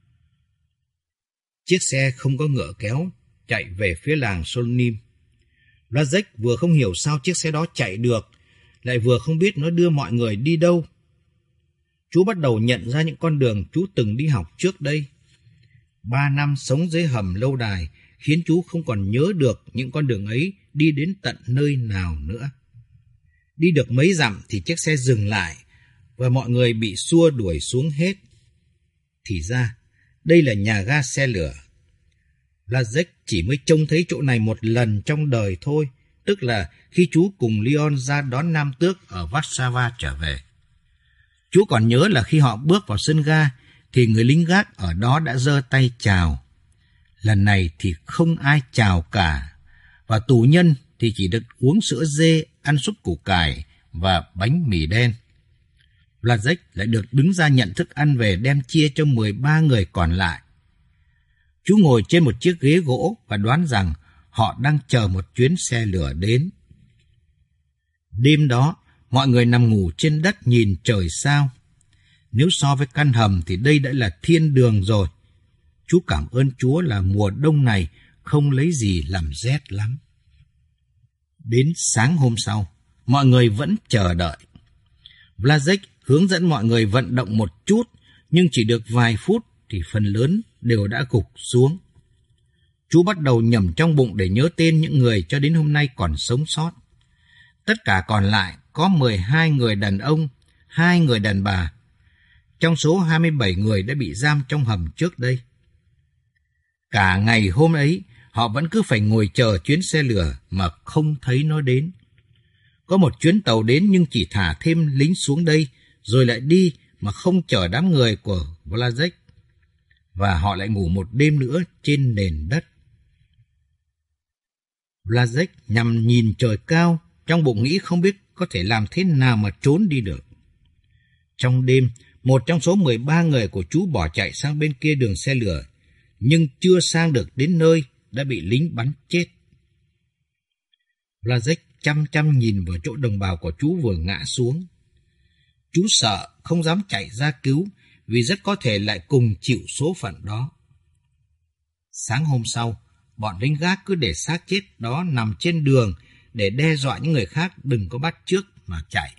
Speaker 3: Chiếc xe không có ngựa kéo, chạy về phía làng Solnim. Blazek vừa không hiểu sao chiếc xe đó chạy được, lại vừa không biết nó đưa mọi người đi đâu. Chú bắt đầu nhận ra những con đường chú từng đi học trước đây. 3 năm sống dưới hầm lâu đài khiến chú không còn nhớ được những con đường ấy đi đến tận nơi nào nữa. Đi được mấy dặm thì chiếc xe dừng lại và mọi người bị xua đuổi xuống hết. Thì ra, đây là nhà ga xe lửa. Blazek chỉ mới trông thấy chỗ này một lần trong đời thôi, tức là khi chú cùng Leon ra đón Nam Tước ở Warsaw trở về. Chú còn nhớ là khi họ bước vào sân ga thì người lính gác ở đó đã giơ tay chào. Lần này thì không ai chào cả, và tù nhân thì chỉ được uống sữa dê, ăn súp củ cải và bánh mì đen. Blazek lại được đứng ra nhận thức ăn về đem chia cho 13 người còn lại. Chú ngồi trên một chiếc ghế gỗ và đoán rằng họ đang chờ một chuyến xe lửa đến. Đêm đó, mọi người nằm ngủ trên đất nhìn trời sao. Nếu so với căn hầm thì đây đã là thiên đường rồi. Chú cảm ơn Chúa là mùa đông này không lấy gì làm rét lắm. Đến sáng hôm sau, mọi người vẫn chờ đợi. Blazek hướng dẫn mọi người vận động một chút, nhưng chỉ được vài phút thì phần lớn đều đã gục xuống. Chú bắt đầu nhẩm trong bụng để nhớ tên những người cho đến hôm nay còn sống sót. Tất cả còn lại có 12 người đàn ông, 2 người đàn bà. Trong số 27 người đã bị giam trong hầm trước đây. Cả ngày hôm ấy, họ vẫn cứ phải ngồi chờ chuyến xe lửa mà không thấy nó đến. Có một chuyến tàu đến nhưng chỉ thả thêm lính xuống đây, rồi lại đi mà không chở đám người của Blazek. Và họ lại ngủ một đêm nữa trên nền đất. Blazek nhằm nhìn trời cao, trong bụng nghĩ không biết có thể làm thế nào mà trốn đi được. Trong đêm, một trong số 13 người của chú bỏ chạy sang bên kia đường xe lửa, nhưng chưa sang được đến nơi đã bị lính bắn chết. Blazek chăm chăm nhìn vào chỗ đồng bào của chú vừa ngã xuống. Chú sợ, không dám chạy ra cứu, vì rất có thể lại cùng chịu số phận đó. Sáng hôm sau, bọn lính gác cứ để xác chết đó nằm trên đường để đe dọa những người khác đừng có bắt chước mà chạy.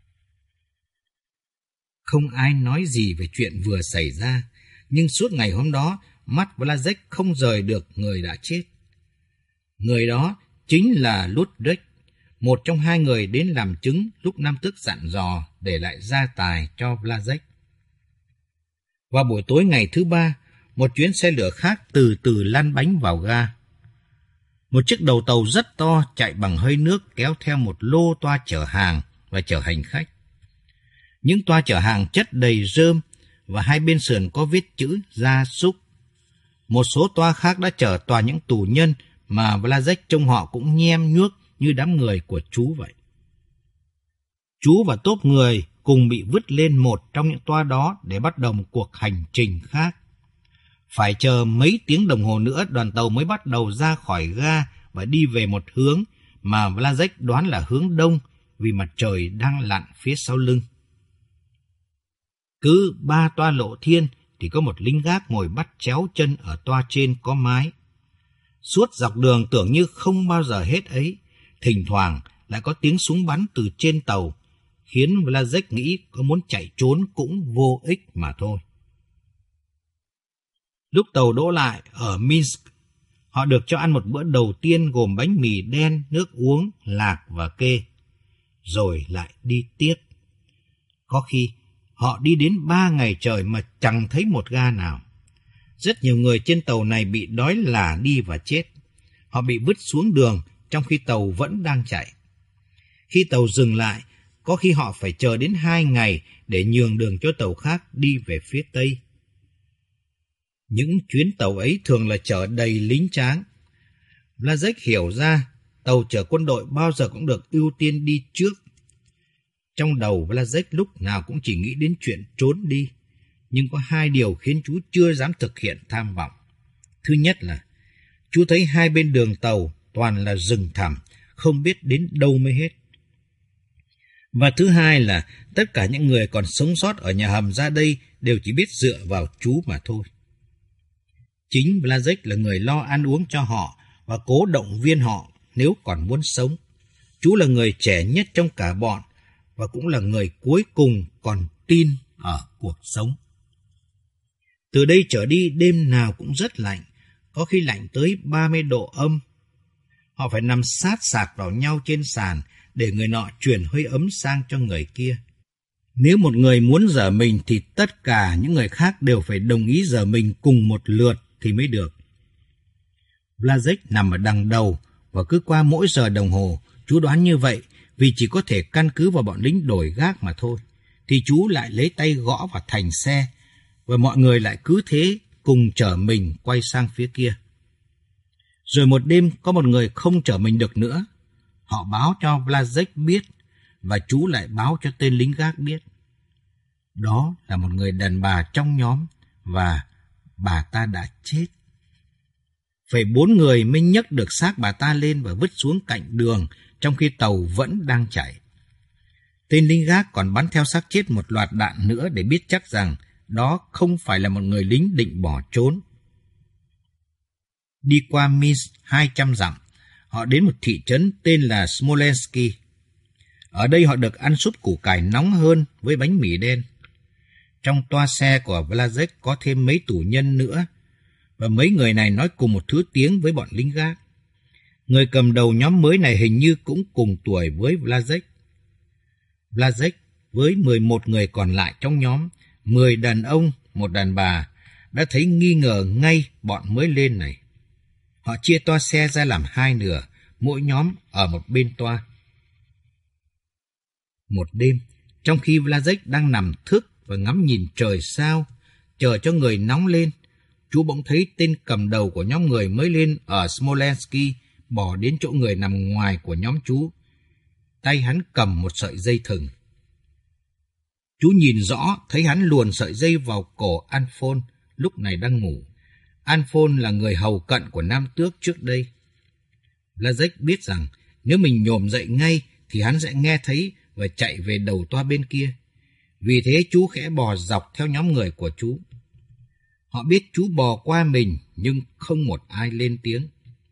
Speaker 3: Không ai nói gì về chuyện vừa xảy ra, nhưng suốt ngày hôm đó, mắt Blazek không rời được người đã chết. Người đó chính là Ludwig, một trong 2 người đến làm chứng lúc Nam Tước dặn dò để lại gia tài cho Blazek. Vào buổi tối ngày thứ 3, một chuyến xe lửa khác từ từ lăn bánh vào ga. Một chiếc đầu tàu rất to chạy bằng hơi nước kéo theo một lô toa chở hàng và chở hành khách. Những toa chở hàng chất đầy rơm và hai bên sườn có viết chữ gia súc. Một số toa khác đã chở toàn những tù nhân mà Blazek trông họ cũng nhem nhuốc như đám người của chú vậy. Chú và tốp người cùng bị vứt lên một trong những toa đó để bắt đầu một cuộc hành trình khác. Phải chờ mấy tiếng đồng hồ nữa đoàn tàu mới bắt đầu ra khỏi ga và đi về một hướng mà Blazek đoán là hướng đông vì mặt trời đang lặn phía sau lưng. Cứ 3 toa lộ thiên thì có một lính gác ngồi bắt chéo chân ở toa trên có mái. Suốt dọc đường tưởng như không bao giờ hết ấy, thỉnh thoảng lại có tiếng súng bắn từ trên tàu, khiến Blazek nghĩ có muốn chạy trốn cũng vô ích mà thôi. Lúc tàu đỗ lại ở Minsk, họ được cho ăn một bữa đầu tiên gồm bánh mì đen, nước uống, lạc và kê, rồi lại đi tiếp. Có khi họ đi đến 3 ngày trời mà chẳng thấy một ga nào. Rất nhiều người trên tàu này bị đói lả đi và chết. Họ bị vứt xuống đường trong khi tàu vẫn đang chạy. Khi tàu dừng lại, có khi họ phải chờ đến 2 ngày để nhường đường cho tàu khác đi về phía Tây. Những chuyến tàu ấy thường là chở đầy lính tráng. Blazek hiểu ra tàu chở quân đội bao giờ cũng được ưu tiên đi trước. Trong đầu Blazek lúc nào cũng chỉ nghĩ đến chuyện trốn đi, nhưng có 2 điều khiến chú chưa dám thực hiện tham vọng. Thứ nhất là Chú thấy hai bên đường tàu toàn là rừng thẳm, không biết đến đâu mới hết. Và thứ hai là tất cả những người còn sống sót ở nhà hầm ra đây đều chỉ biết dựa vào chú mà thôi. Chính Blazek là người lo ăn uống cho họ và cố động viên họ nếu còn muốn sống. Chú là người trẻ nhất trong cả bọn và cũng là người cuối cùng còn tin ở cuộc sống. Từ đây trở đi đêm nào cũng rất lạnh, có khi lạnh tới 30 độ âm. Họ phải nằm sát sạt vào nhau trên sàn để người nọ truyền hơi ấm sang cho người kia. Nếu một người muốn dở mình thì tất cả những người khác đều phải đồng ý dở mình cùng một lượt thì mới được. Blazek nằm ở đằng đầu và cứ qua mỗi giờ đồng hồ, chú đoán như vậy vì chỉ có thể căn cứ vào bọn lính đổi gác mà thôi, thì chú lại lấy tay gõ vào thành xe và mọi người lại cứ thế cùng chở mình quay sang phía kia. Rồi một đêm có một người không chở mình được nữa. Họ báo cho Blazek biết và chú lại báo cho tên lính gác biết. Đó là một người đàn bà trong nhóm và bà ta đã chết. Phải 4 người mới nhấc được xác bà ta lên và vứt xuống cạnh đường trong khi tàu vẫn đang chạy. Tên lính gác còn bắn theo xác chết một loạt đạn nữa để biết chắc rằng đó không phải là một người lính định bỏ trốn. Đi qua Minsk 200 dặm, họ đến một thị trấn tên là Smolensk. Ở đây họ được ăn súp củ cải nóng hơn với bánh mì đen. Trong toa xe của Blazek có thêm mấy tù nhân nữa, và mấy người này nói cùng một thứ tiếng với bọn lính gác. Người cầm đầu nhóm mới này hình như cũng cùng tuổi với Blazek. Blazek với 11 người còn lại trong nhóm, 10 đàn ông, 1 đàn bà, đã thấy nghi ngờ ngay bọn mới lên này. Họ chia toa xe ra làm 2 nửa, mỗi nhóm ở một bên toa. Một đêm, trong khi Blazek đang nằm thức và ngắm nhìn trời sao, chờ cho người nóng lên, chú bỗng thấy tên cầm đầu của nhóm người mới lên ở Smolensk bỏ đến chỗ người nằm ngoài của nhóm chú. Tay hắn cầm một sợi dây thừng. Chú nhìn rõ thấy hắn luồn sợi dây vào cổ Anphon lúc này đang ngủ. Anphon là người hầu cận của Nam Tước trước đây. Blazek biết rằng nếu mình nhổm dậy ngay thì hắn sẽ nghe thấy và chạy về đầu toa bên kia. Vì thế chú khẽ bò dọc theo nhóm người của chú. Họ biết chú bò qua mình nhưng không một ai lên tiếng.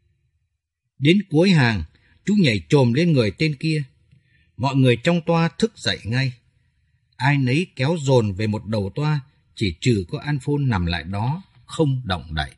Speaker 3: Đến cuối hàng, chú nhảy chồm lên người tên kia. Mọi người trong toa thức dậy ngay. Ai nấy kéo dồn về một đầu toa, chỉ trừ có Anphon nằm lại đó, không động đậy.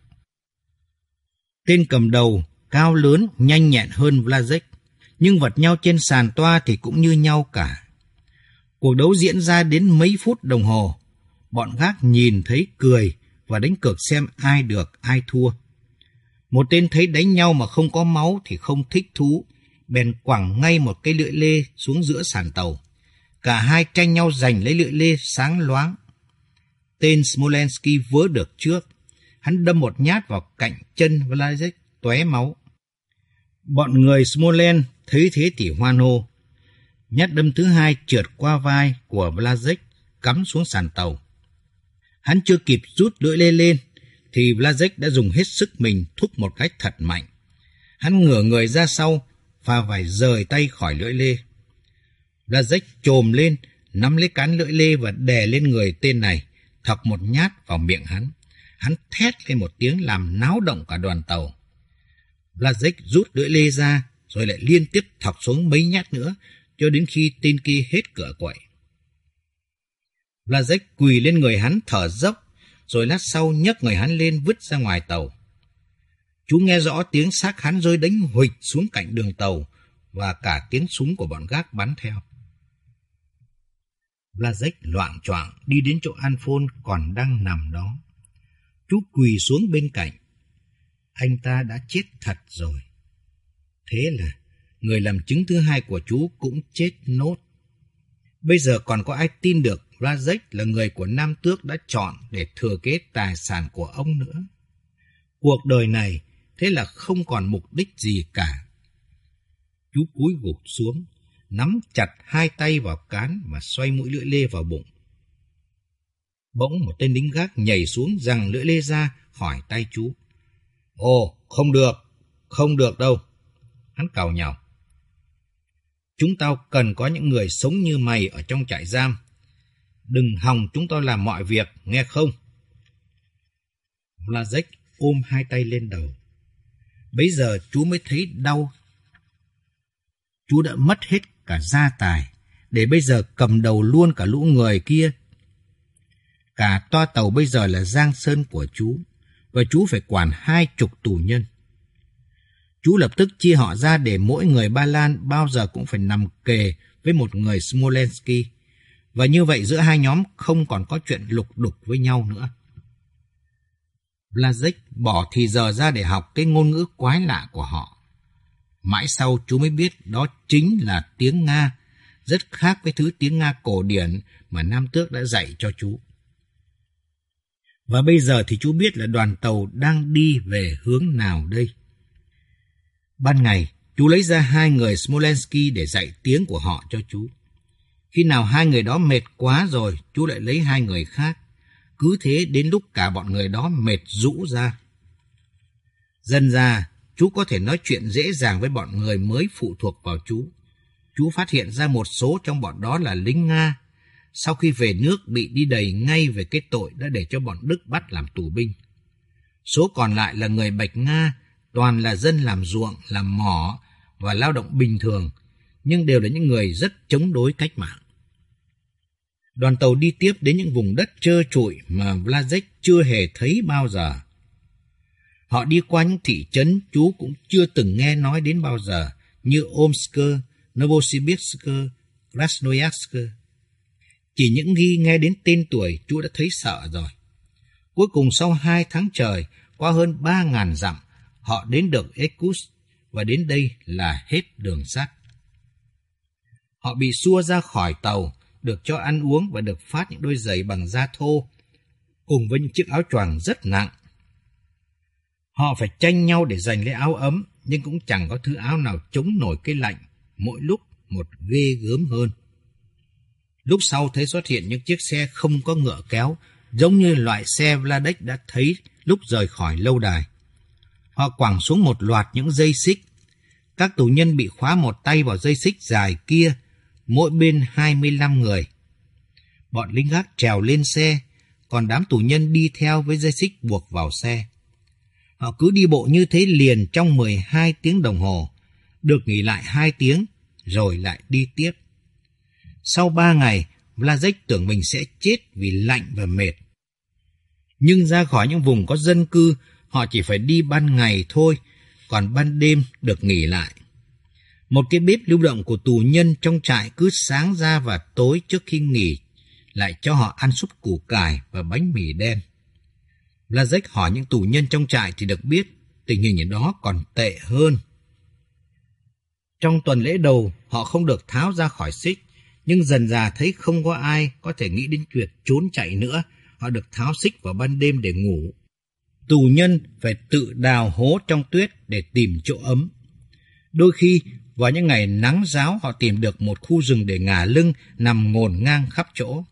Speaker 3: Tên cầm đầu, cao lớn, nhanh nhẹn hơn Blazek, nhưng vật nhau trên sàn toa thì cũng như nhau cả. Cuộc đấu diễn ra đến mấy phút đồng hồ. Bọn gác nhìn thấy cười và đánh cược xem ai được ai thua. Một tên thấy đánh nhau mà không có máu thì không thích thú, bèn quẳng ngay một cây lưỡi lê xuống giữa sàn tàu. Cả hai tranh nhau giành lấy lưỡi lê sáng loáng. Tên Smolensk vớ được trước. Hắn đâm một nhát vào cạnh chân Blazek, tóe máu. Bọn người Smolensk thấy thế thì hoan hô. Nhát đâm thứ hai trượt qua vai của Blazek, cắm xuống sàn tàu. Hắn chưa kịp rút lưỡi lê lên thì Blazek đã dùng hết sức mình thúc một cách thật mạnh. Hắn ngửa người ra sau và phải rời tay khỏi lưỡi lê. Blazek chồm lên, nắm lấy cán lưỡi lê và đè lên người tên này, thọc một nhát vào miệng hắn. Hắn thét lên một tiếng làm náo động cả đoàn tàu. Blazek rút lưỡi lê ra rồi lại liên tiếp thọc xuống mấy nhát nữa cho đến khi tên kia hết cựa quậy. Blazek quỳ lên người hắn thở dốc, rồi lát sau nhấc người hắn lên vứt ra ngoài tàu. Chú nghe rõ tiếng xác hắn rơi đánh huỵch xuống cạnh đường tàu và cả tiếng súng của bọn gác bắn theo. Blazek loạng choạng đi đến chỗ Anphon còn đang nằm đó. Chú quỳ xuống bên cạnh. Anh ta đã chết thật rồi. Thế là người làm chứng thứ hai của chú cũng chết nốt. Bây giờ còn có ai tin được Blazek là người của Nam Tước đã chọn để thừa kế tài sản của ông nữa? Cuộc đời này thế là không còn mục đích gì cả. Chú cúi gục xuống, nắm chặt hai tay vào cán và xoay mũi lưỡi lê vào bụng. Bỗng một tên lính gác nhảy xuống giằng lưỡi lê ra khỏi tay chú. Ồ, không được đâu. Hắn càu nhàu. Chúng tao cần có những người sống như mày ở trong trại giam. Đừng hòng chúng tao làm mọi việc, nghe không? Vlasic ôm hai tay lên đầu. Bấy giờ chú mới thấy đau. Chú đã mất hết cả gia tài, để bây giờ cầm đầu luôn cả lũ người kia. Cả toa tàu bây giờ là giang sơn của chú, và chú phải quản 20 tù nhân. Chú lập tức chia họ ra để mỗi người Ba Lan bao giờ cũng phải nằm kề với một người Smolensk, và như vậy giữa hai nhóm không còn có chuyện lục đục với nhau nữa. Vlasic bỏ thì giờ ra để học cái ngôn ngữ quái lạ của họ. Mãi sau chú mới biết đó chính là tiếng Nga, rất khác với thứ tiếng Nga cổ điển mà Nam Tước đã dạy cho chú. Và bây giờ thì chú biết là đoàn tàu đang đi về hướng nào đây. Ban ngày, chú lấy ra 2 người Smolensk để dạy tiếng của họ cho chú. Khi nào 2 người đó mệt quá rồi, chú lại lấy 2 người khác. Cứ thế đến lúc cả bọn người đó mệt rũ ra. Dần ra, chú có thể nói chuyện dễ dàng với bọn người mới phụ thuộc vào chú. Chú phát hiện ra một số trong bọn đó là lính Nga. Sau khi về nước bị đi đày ngay về cái tội đã để cho bọn Đức bắt làm tù binh. Số còn lại là người Bạch Nga, toàn là dân làm ruộng, làm mỏ và lao động bình thường, nhưng đều là những người rất chống đối cách mạng. Đoàn tàu đi tiếp đến những vùng đất trơ trụi mà Vlasic chưa hề thấy bao giờ. Họ đi qua những thị trấn chú cũng chưa từng nghe nói đến bao giờ, như Omsk, Novosibirsk, Krasnoyarsk. Chỉ những khi nghe đến tên tuổi chú đã thấy sợ rồi. Cuối cùng sau 2 tháng trời, qua hơn 3.000 dặm, họ đến được Irkutsk, và đến đây là hết đường sắt. Họ bị xua ra khỏi tàu, được cho ăn uống và được phát những đôi giày bằng da thô, cùng với những chiếc áo choàng rất nặng. Họ phải tranh nhau để giành lấy áo ấm, nhưng cũng chẳng có thứ áo nào chống nổi cái lạnh, mỗi lúc một ghê gớm hơn. Lúc sau thấy xuất hiện những chiếc xe không có ngựa kéo, giống như loại xe Vlasic đã thấy lúc rời khỏi lâu đài. Họ quẳng xuống một loạt những dây xích. Các tù nhân bị khóa một tay vào dây xích dài kia, mỗi bên 25 người. Bọn lính gác trèo lên xe, còn đám tù nhân đi theo với dây xích buộc vào xe. Họ cứ đi bộ như thế liền trong 12 tiếng đồng hồ, được nghỉ lại 2 tiếng, rồi lại đi tiếp. Sau 3 ngày, Vlasic tưởng mình sẽ chết vì lạnh và mệt. Nhưng ra khỏi những vùng có dân cư, họ chỉ phải đi ban ngày thôi, còn ban đêm được nghỉ lại. Một cái bếp lưu động của tù nhân trong trại cứ sáng ra và tối trước khi nghỉ lại cho họ ăn súp củ cải và bánh mì đen. Vlasic hỏi những tù nhân trong trại thì được biết tình hình ở đó còn tệ hơn. Trong tuần lễ đầu, họ không được tháo ra khỏi xích, nhưng dần dà thấy không có ai có thể nghĩ đến chuyện trốn chạy nữa, họ được tháo xích vào ban đêm để ngủ. Tù nhân phải tự đào hố trong tuyết để tìm chỗ ấm. Đôi khi, vào những ngày nắng ráo, họ tìm được một khu rừng để ngả lưng nằm ngổn ngang khắp chỗ.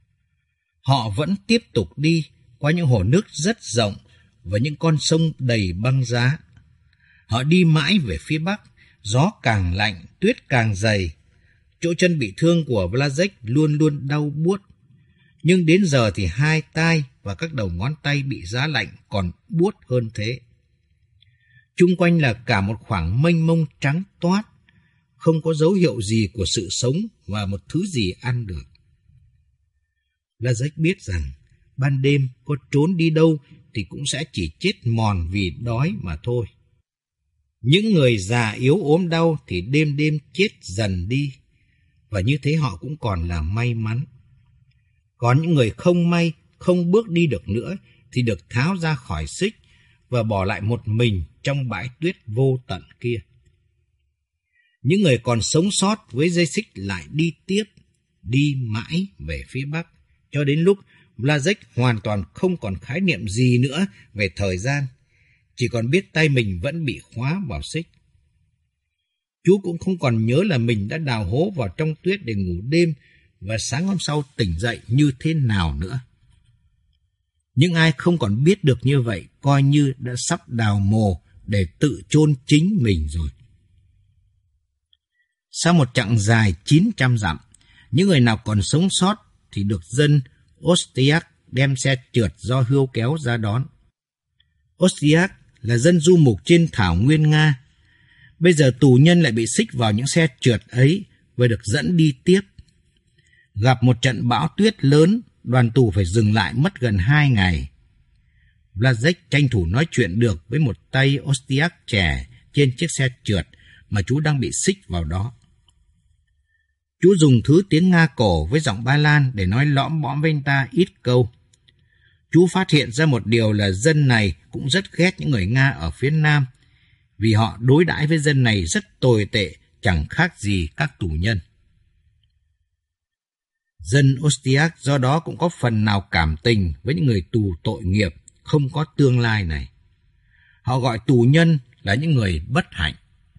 Speaker 3: Họ vẫn tiếp tục đi qua những hồ nước rất rộng và những con sông đầy băng giá. Họ đi mãi về phía bắc, gió càng lạnh, tuyết càng dày. Chỗ chân bị thương của Vlasic luôn luôn đau buốt. Nhưng đến giờ thì 2 tai và các đầu ngón tay bị giá lạnh còn buốt hơn thế. Chung quanh là cả một khoảng mênh mông trắng toát, không có dấu hiệu gì của sự sống và một thứ gì ăn được. Vlasic biết rằng ban đêm có trốn đi đâu thì cũng sẽ chỉ chết mòn vì đói mà thôi. Những người già yếu ốm đau thì đêm đêm chết dần đi, và như thế họ cũng còn là may mắn. Còn những người không may, không bước đi được nữa thì được tháo ra khỏi xích và bỏ lại một mình trong bãi tuyết vô tận kia. Những người còn sống sót với dây xích lại đi tiếp, đi mãi về phía bắc, cho đến lúc Vlasic hoàn toàn không còn khái niệm gì nữa về thời gian, chỉ còn biết tay mình vẫn bị khóa vào xích. Chú cũng không còn nhớ là mình đã đào hố vào trong tuyết để ngủ đêm và sáng hôm sau tỉnh dậy như thế nào nữa. Những ai không còn biết được như vậy coi như đã sắp đào mồ để tự chôn chính mình rồi. Sau một chặng dài 900 dặm, những người nào còn sống sót thì được dân Ostiak đem xe trượt do hươu kéo ra đón. Ostiak là dân du mục trên thảo nguyên Nga. Bây giờ tù nhân lại bị xích vào những xe trượt ấy và được dẫn đi tiếp. Gặp một trận bão tuyết lớn, đoàn tù phải dừng lại mất gần 2 ngày. Blazek tranh thủ nói chuyện được với một tay Ostiak trẻ trên chiếc xe trượt mà chú đang bị xích vào đó. Chú dùng thứ tiếng Nga cổ với giọng Ba Lan để nói lõm bõm với anh ta ít câu. Chú phát hiện ra một điều là dân này cũng rất ghét những người Nga ở phía Nam, vì họ đối đãi với dân này rất tồi tệ, chẳng khác gì các tù nhân. Dân Ostiak do đó cũng có phần nào cảm tình với những người tù tội nghiệp, không có tương lai này. Họ gọi tù nhân là những người bất hạnh.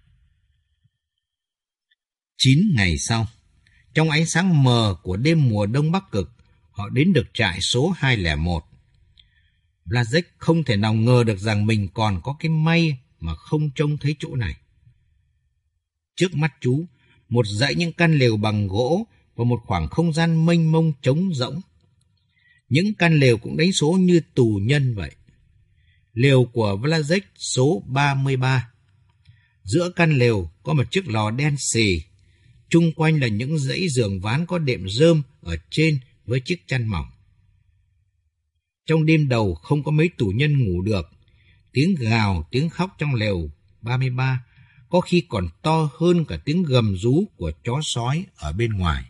Speaker 3: 9 ngày sau, trong ánh sáng mờ của đêm mùa đông Bắc Cực, họ đến được trại số 201. Blazek không thể nào ngờ được rằng mình còn có cái may mà không trông thấy chỗ này. Trước mắt chú, một dãy những căn lều bằng gỗ và một khoảng không gian mênh mông trống rỗng. Những căn lều cũng đánh số như tù nhân vậy. Lều của Blazek số 33. Giữa căn lều có một chiếc lò đen xì. Chung quanh là những dãy giường ván có đệm rơm ở trên với chiếc chăn mỏng. Trong đêm đầu không có mấy tù nhân ngủ được. Tiếng gào, tiếng khóc trong lều 33 có khi còn to hơn cả tiếng gầm rú của chó sói ở bên ngoài.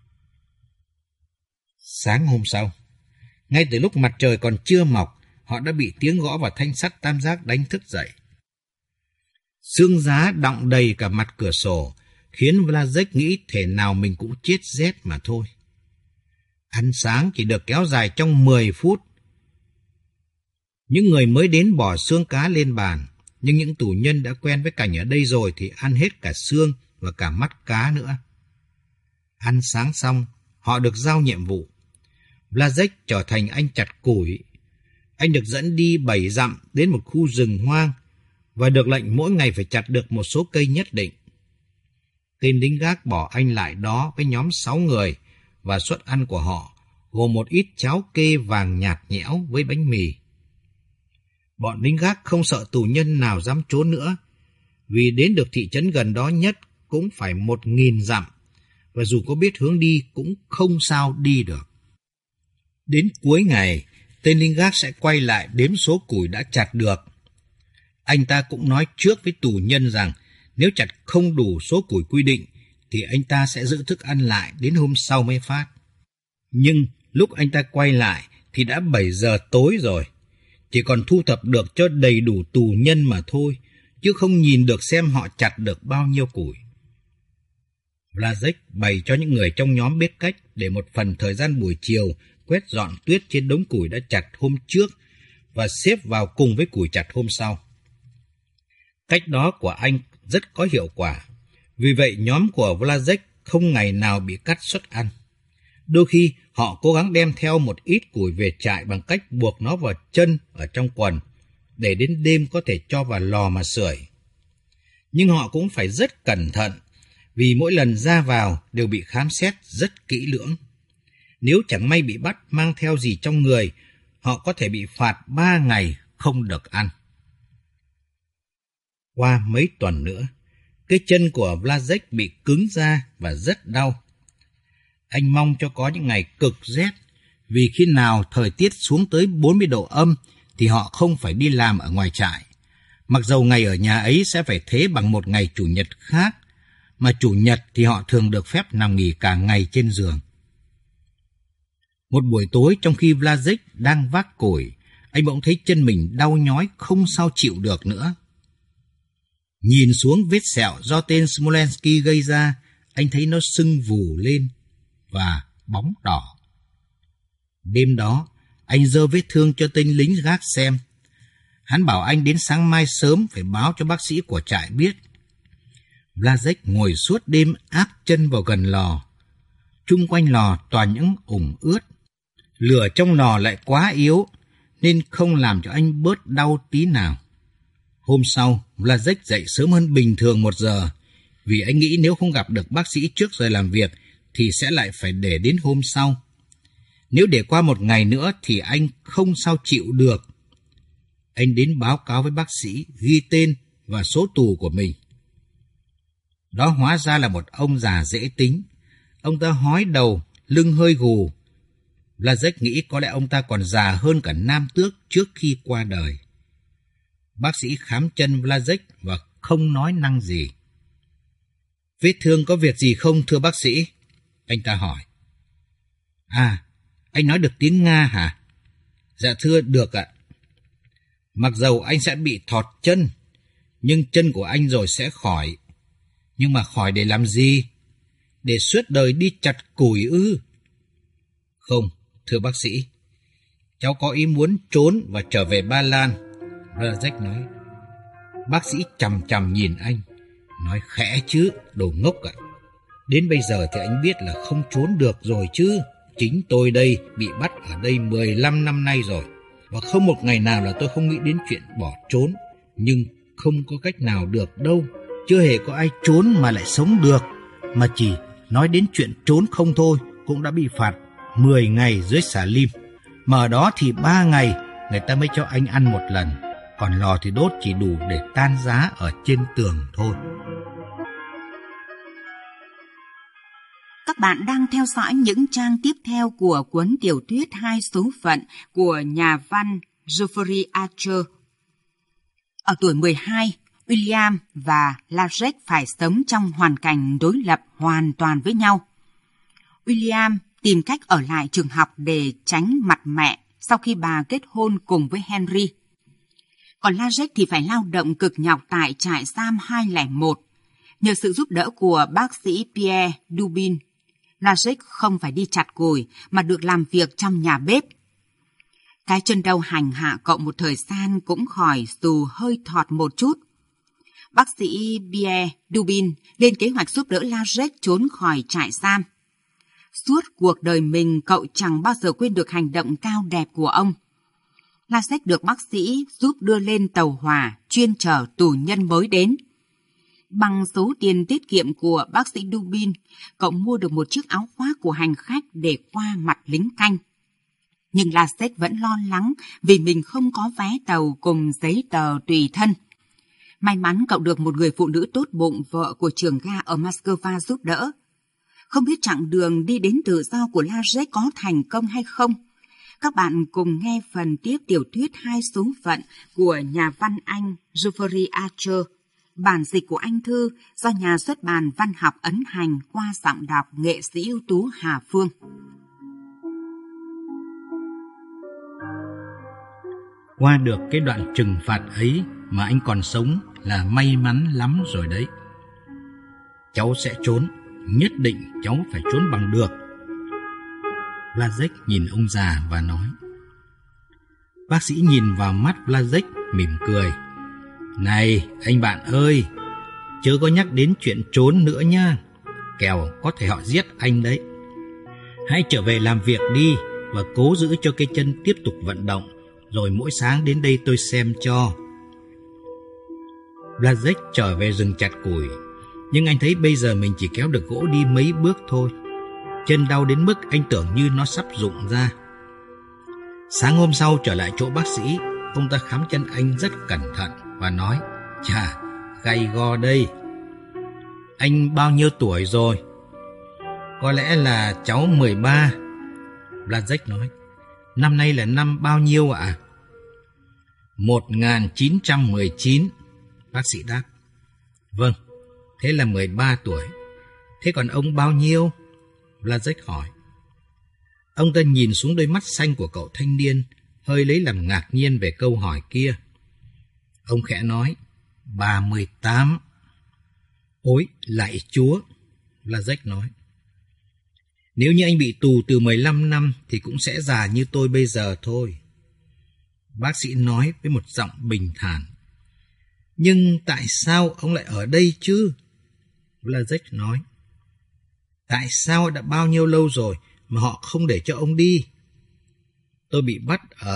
Speaker 3: Sáng hôm sau, ngay từ lúc mặt trời còn chưa mọc, họ đã bị tiếng gõ vào thanh sắt tam giác đánh thức dậy. Sương giá đọng đầy cả mặt cửa sổ, khiến Blazek nghĩ thể nào mình cũng chết rét mà thôi. Ăn sáng chỉ được kéo dài trong 10 phút. Những người mới đến bỏ xương cá lên bàn, nhưng những tù nhân đã quen với cảnh ở đây rồi thì ăn hết cả xương và cả mắt cá nữa. Ăn sáng xong, họ được giao nhiệm vụ. Blazek trở thành anh chặt củi. Anh được dẫn đi 7 dặm đến một khu rừng hoang và được lệnh mỗi ngày phải chặt được một số cây nhất định. Tên lính gác bỏ anh lại đó với nhóm 6 người và suất ăn của họ gồm một ít cháo kê vàng nhạt nhẽo với bánh mì. Bọn lính gác không sợ tù nhân nào dám trốn nữa, vì đến được thị trấn gần đó nhất cũng phải 1.000 dặm, và dù có biết hướng đi cũng không sao đi được. Đến cuối ngày, tên lính gác sẽ quay lại đếm số củi đã chặt được. Anh ta cũng nói trước với tù nhân rằng nếu chặt không đủ số củi quy định thì anh ta sẽ giữ thức ăn lại đến hôm sau mới phát. Nhưng lúc anh ta quay lại thì đã 7 giờ tối rồi. Chỉ còn thu thập được cho đầy đủ tù nhân mà thôi, chứ không nhìn được xem họ chặt được bao nhiêu củi. Blazek bày cho những người trong nhóm biết cách để một phần thời gian buổi chiều quét dọn tuyết trên đống củi đã chặt hôm trước và xếp vào cùng với củi chặt hôm sau. Cách đó của anh rất có hiệu quả, vì vậy nhóm của Blazek không ngày nào bị cắt suất ăn. Đôi khi họ cố gắng đem theo một ít củi về trại bằng cách buộc nó vào chân ở trong quần, để đến đêm có thể cho vào lò mà sưởi. Nhưng họ cũng phải rất cẩn thận, vì mỗi lần ra vào đều bị khám xét rất kỹ lưỡng. Nếu chẳng may bị bắt mang theo gì trong người, họ có thể bị phạt 3 ngày không được ăn. Qua mấy tuần nữa, cái chân của Blazek bị cứng ra và rất đau. Anh mong cho có những ngày cực rét, vì khi nào thời tiết xuống tới 40 độ âm thì họ không phải đi làm ở ngoài trại. Mặc dầu ngày ở nhà ấy sẽ phải thế bằng một ngày chủ nhật khác, mà chủ nhật thì họ thường được phép nằm nghỉ cả ngày trên giường. Một buổi tối trong khi Blazek đang vác củi, anh bỗng thấy chân mình đau nhói không sao chịu được nữa. Nhìn xuống vết sẹo do tên Smolensky gây ra, anh thấy nó sưng vù lên và bóng đỏ. Đêm đó, anh giơ vết thương cho tên lính gác xem. Hắn bảo anh đến sáng mai sớm phải báo cho bác sĩ của trại biết. Blazek ngồi suốt đêm áp chân vào gần lò. Chung quanh lò toàn những ủng ướt. Lửa trong lò lại quá yếu, nên không làm cho anh bớt đau tí nào. Hôm sau, Blazek dậy sớm hơn bình thường 1 giờ, vì anh nghĩ nếu không gặp được bác sĩ trước giờ làm việc thì sẽ lại phải để đến hôm sau. Nếu để qua 1 ngày nữa thì anh không sao chịu được. Anh đến báo cáo với bác sĩ, ghi tên và số tù của mình. Đó hóa ra là một ông già dễ tính. Ông ta hói đầu, lưng hơi gù. Blazek nghĩ có lẽ ông ta còn già hơn cả Nam Tước trước khi qua đời. Bác sĩ khám chân Blazek và không nói năng gì. Vết thương có việc gì không thưa bác sĩ? Anh ta hỏi. À, anh nói được tiếng Nga hả? Dạ thưa, được ạ. Mặc dầu anh sẽ bị thọt chân, nhưng chân của anh rồi sẽ khỏi. Nhưng mà khỏi để làm gì? Để suốt đời đi chặt củi ư? Không, thưa bác sĩ. Cháu có ý muốn trốn và trở về Ba Lan. Blazek nói. Bác sĩ chằm chằm nhìn anh, nói khẽ chứ, đồ ngốc ạ. Đến bây giờ thì anh biết là không trốn được rồi chứ. Chính tôi đây bị bắt ở đây 15 năm nay rồi. Và không một ngày nào là tôi không nghĩ đến chuyện bỏ trốn. Nhưng không có cách nào được đâu. Chưa hề có ai trốn mà lại sống được. Mà chỉ nói đến chuyện trốn không thôi cũng đã bị phạt 10 ngày dưới xà lim. Mà ở đó thì 3 ngày người ta mới cho anh ăn 1 lần. Còn lò thì đốt chỉ đủ để tan giá ở trên tường thôi.
Speaker 1: Các bạn đang theo dõi những trang tiếp theo của cuốn tiểu thuyết 2 số phận của nhà văn Geoffrey Archer. Ở tuổi 12, William và Blazek phải sống trong hoàn cảnh đối lập hoàn toàn với nhau. William tìm cách ở lại trường học để tránh mặt mẹ sau khi bà kết hôn cùng với Henry. Còn Blazek thì phải lao động cực nhọc tại trại giam 201. Nhờ sự giúp đỡ của bác sĩ Pierre Dubin, Blazek không phải đi chặt củi mà được làm việc trong nhà bếp. Cái chân đau hành hạ cậu một thời gian cũng khỏi dù hơi thọt một chút. Bác sĩ Pierre Dubin lên kế hoạch giúp đỡ Blazek trốn khỏi trại giam. Suốt cuộc đời mình cậu chẳng bao giờ quên được hành động cao đẹp của ông. Blazek được bác sĩ giúp đưa lên tàu hỏa chuyên chở tù nhân mới đến. Bằng số tiền tiết kiệm của bác sĩ Dubin, cậu mua được một chiếc áo khoác của hành khách để qua mặt lính canh. Nhưng Blazek vẫn lo lắng vì mình không có vé tàu cùng giấy tờ tùy thân. May mắn cậu được một người phụ nữ tốt bụng, vợ của trưởng ga ở Moscow giúp đỡ. Không biết chặng đường đi đến tự do của Blazek có thành công hay không? Các bạn cùng nghe phần tiếp tiểu thuyết 2 số phận của nhà văn Anh Geoffrey Archer, bản dịch của Anh Thư do nhà xuất bản Văn học Ấn Hành qua giọng đọc nghệ sĩ ưu tú Hà Phương.
Speaker 3: Qua được cái đoạn trừng phạt ấy mà anh còn sống là may mắn lắm rồi đấy. Cháu sẽ trốn, nhất định cháu phải trốn bằng được. Blazek nhìn ông già và nói. Bác sĩ nhìn vào mắt Blazek mỉm cười. Này anh bạn ơi, chớ có nhắc đến chuyện trốn nữa nha, kẻo có thể họ giết anh đấy. Hãy trở về làm việc đi và cố giữ cho cái chân tiếp tục vận động, rồi mỗi sáng đến đây tôi xem cho. Blazek trở về rừng chặt củi, nhưng anh thấy bây giờ mình chỉ kéo được gỗ đi mấy bước thôi. Chân đau đến mức anh tưởng như nó sắp rụng ra. Sáng hôm sau trở lại chỗ bác sĩ, ông ta khám chân anh rất cẩn thận và nói, chà, gay go đây. Anh bao nhiêu tuổi rồi? Có lẽ là cháu 13. Blazek nói, năm nay là năm bao nhiêu ạ? 1919. Bác sĩ đáp. Vâng, thế là 13 tuổi. Thế còn ông bao nhiêu? Blazek hỏi. Ông ta nhìn xuống đôi mắt xanh của cậu thanh niên, hơi lấy làm ngạc nhiên về câu hỏi kia. Ông khẽ nói, 38. Ôi, lạy Chúa, Blazek nói. Nếu như anh bị tù từ 15 năm thì cũng sẽ già như tôi bây giờ thôi. Bác sĩ nói với một giọng bình thản. Nhưng tại sao ông lại ở đây chứ? Blazek nói. Tại sao đã bao nhiêu lâu rồi mà họ không để cho ông đi? Tôi bị bắt ở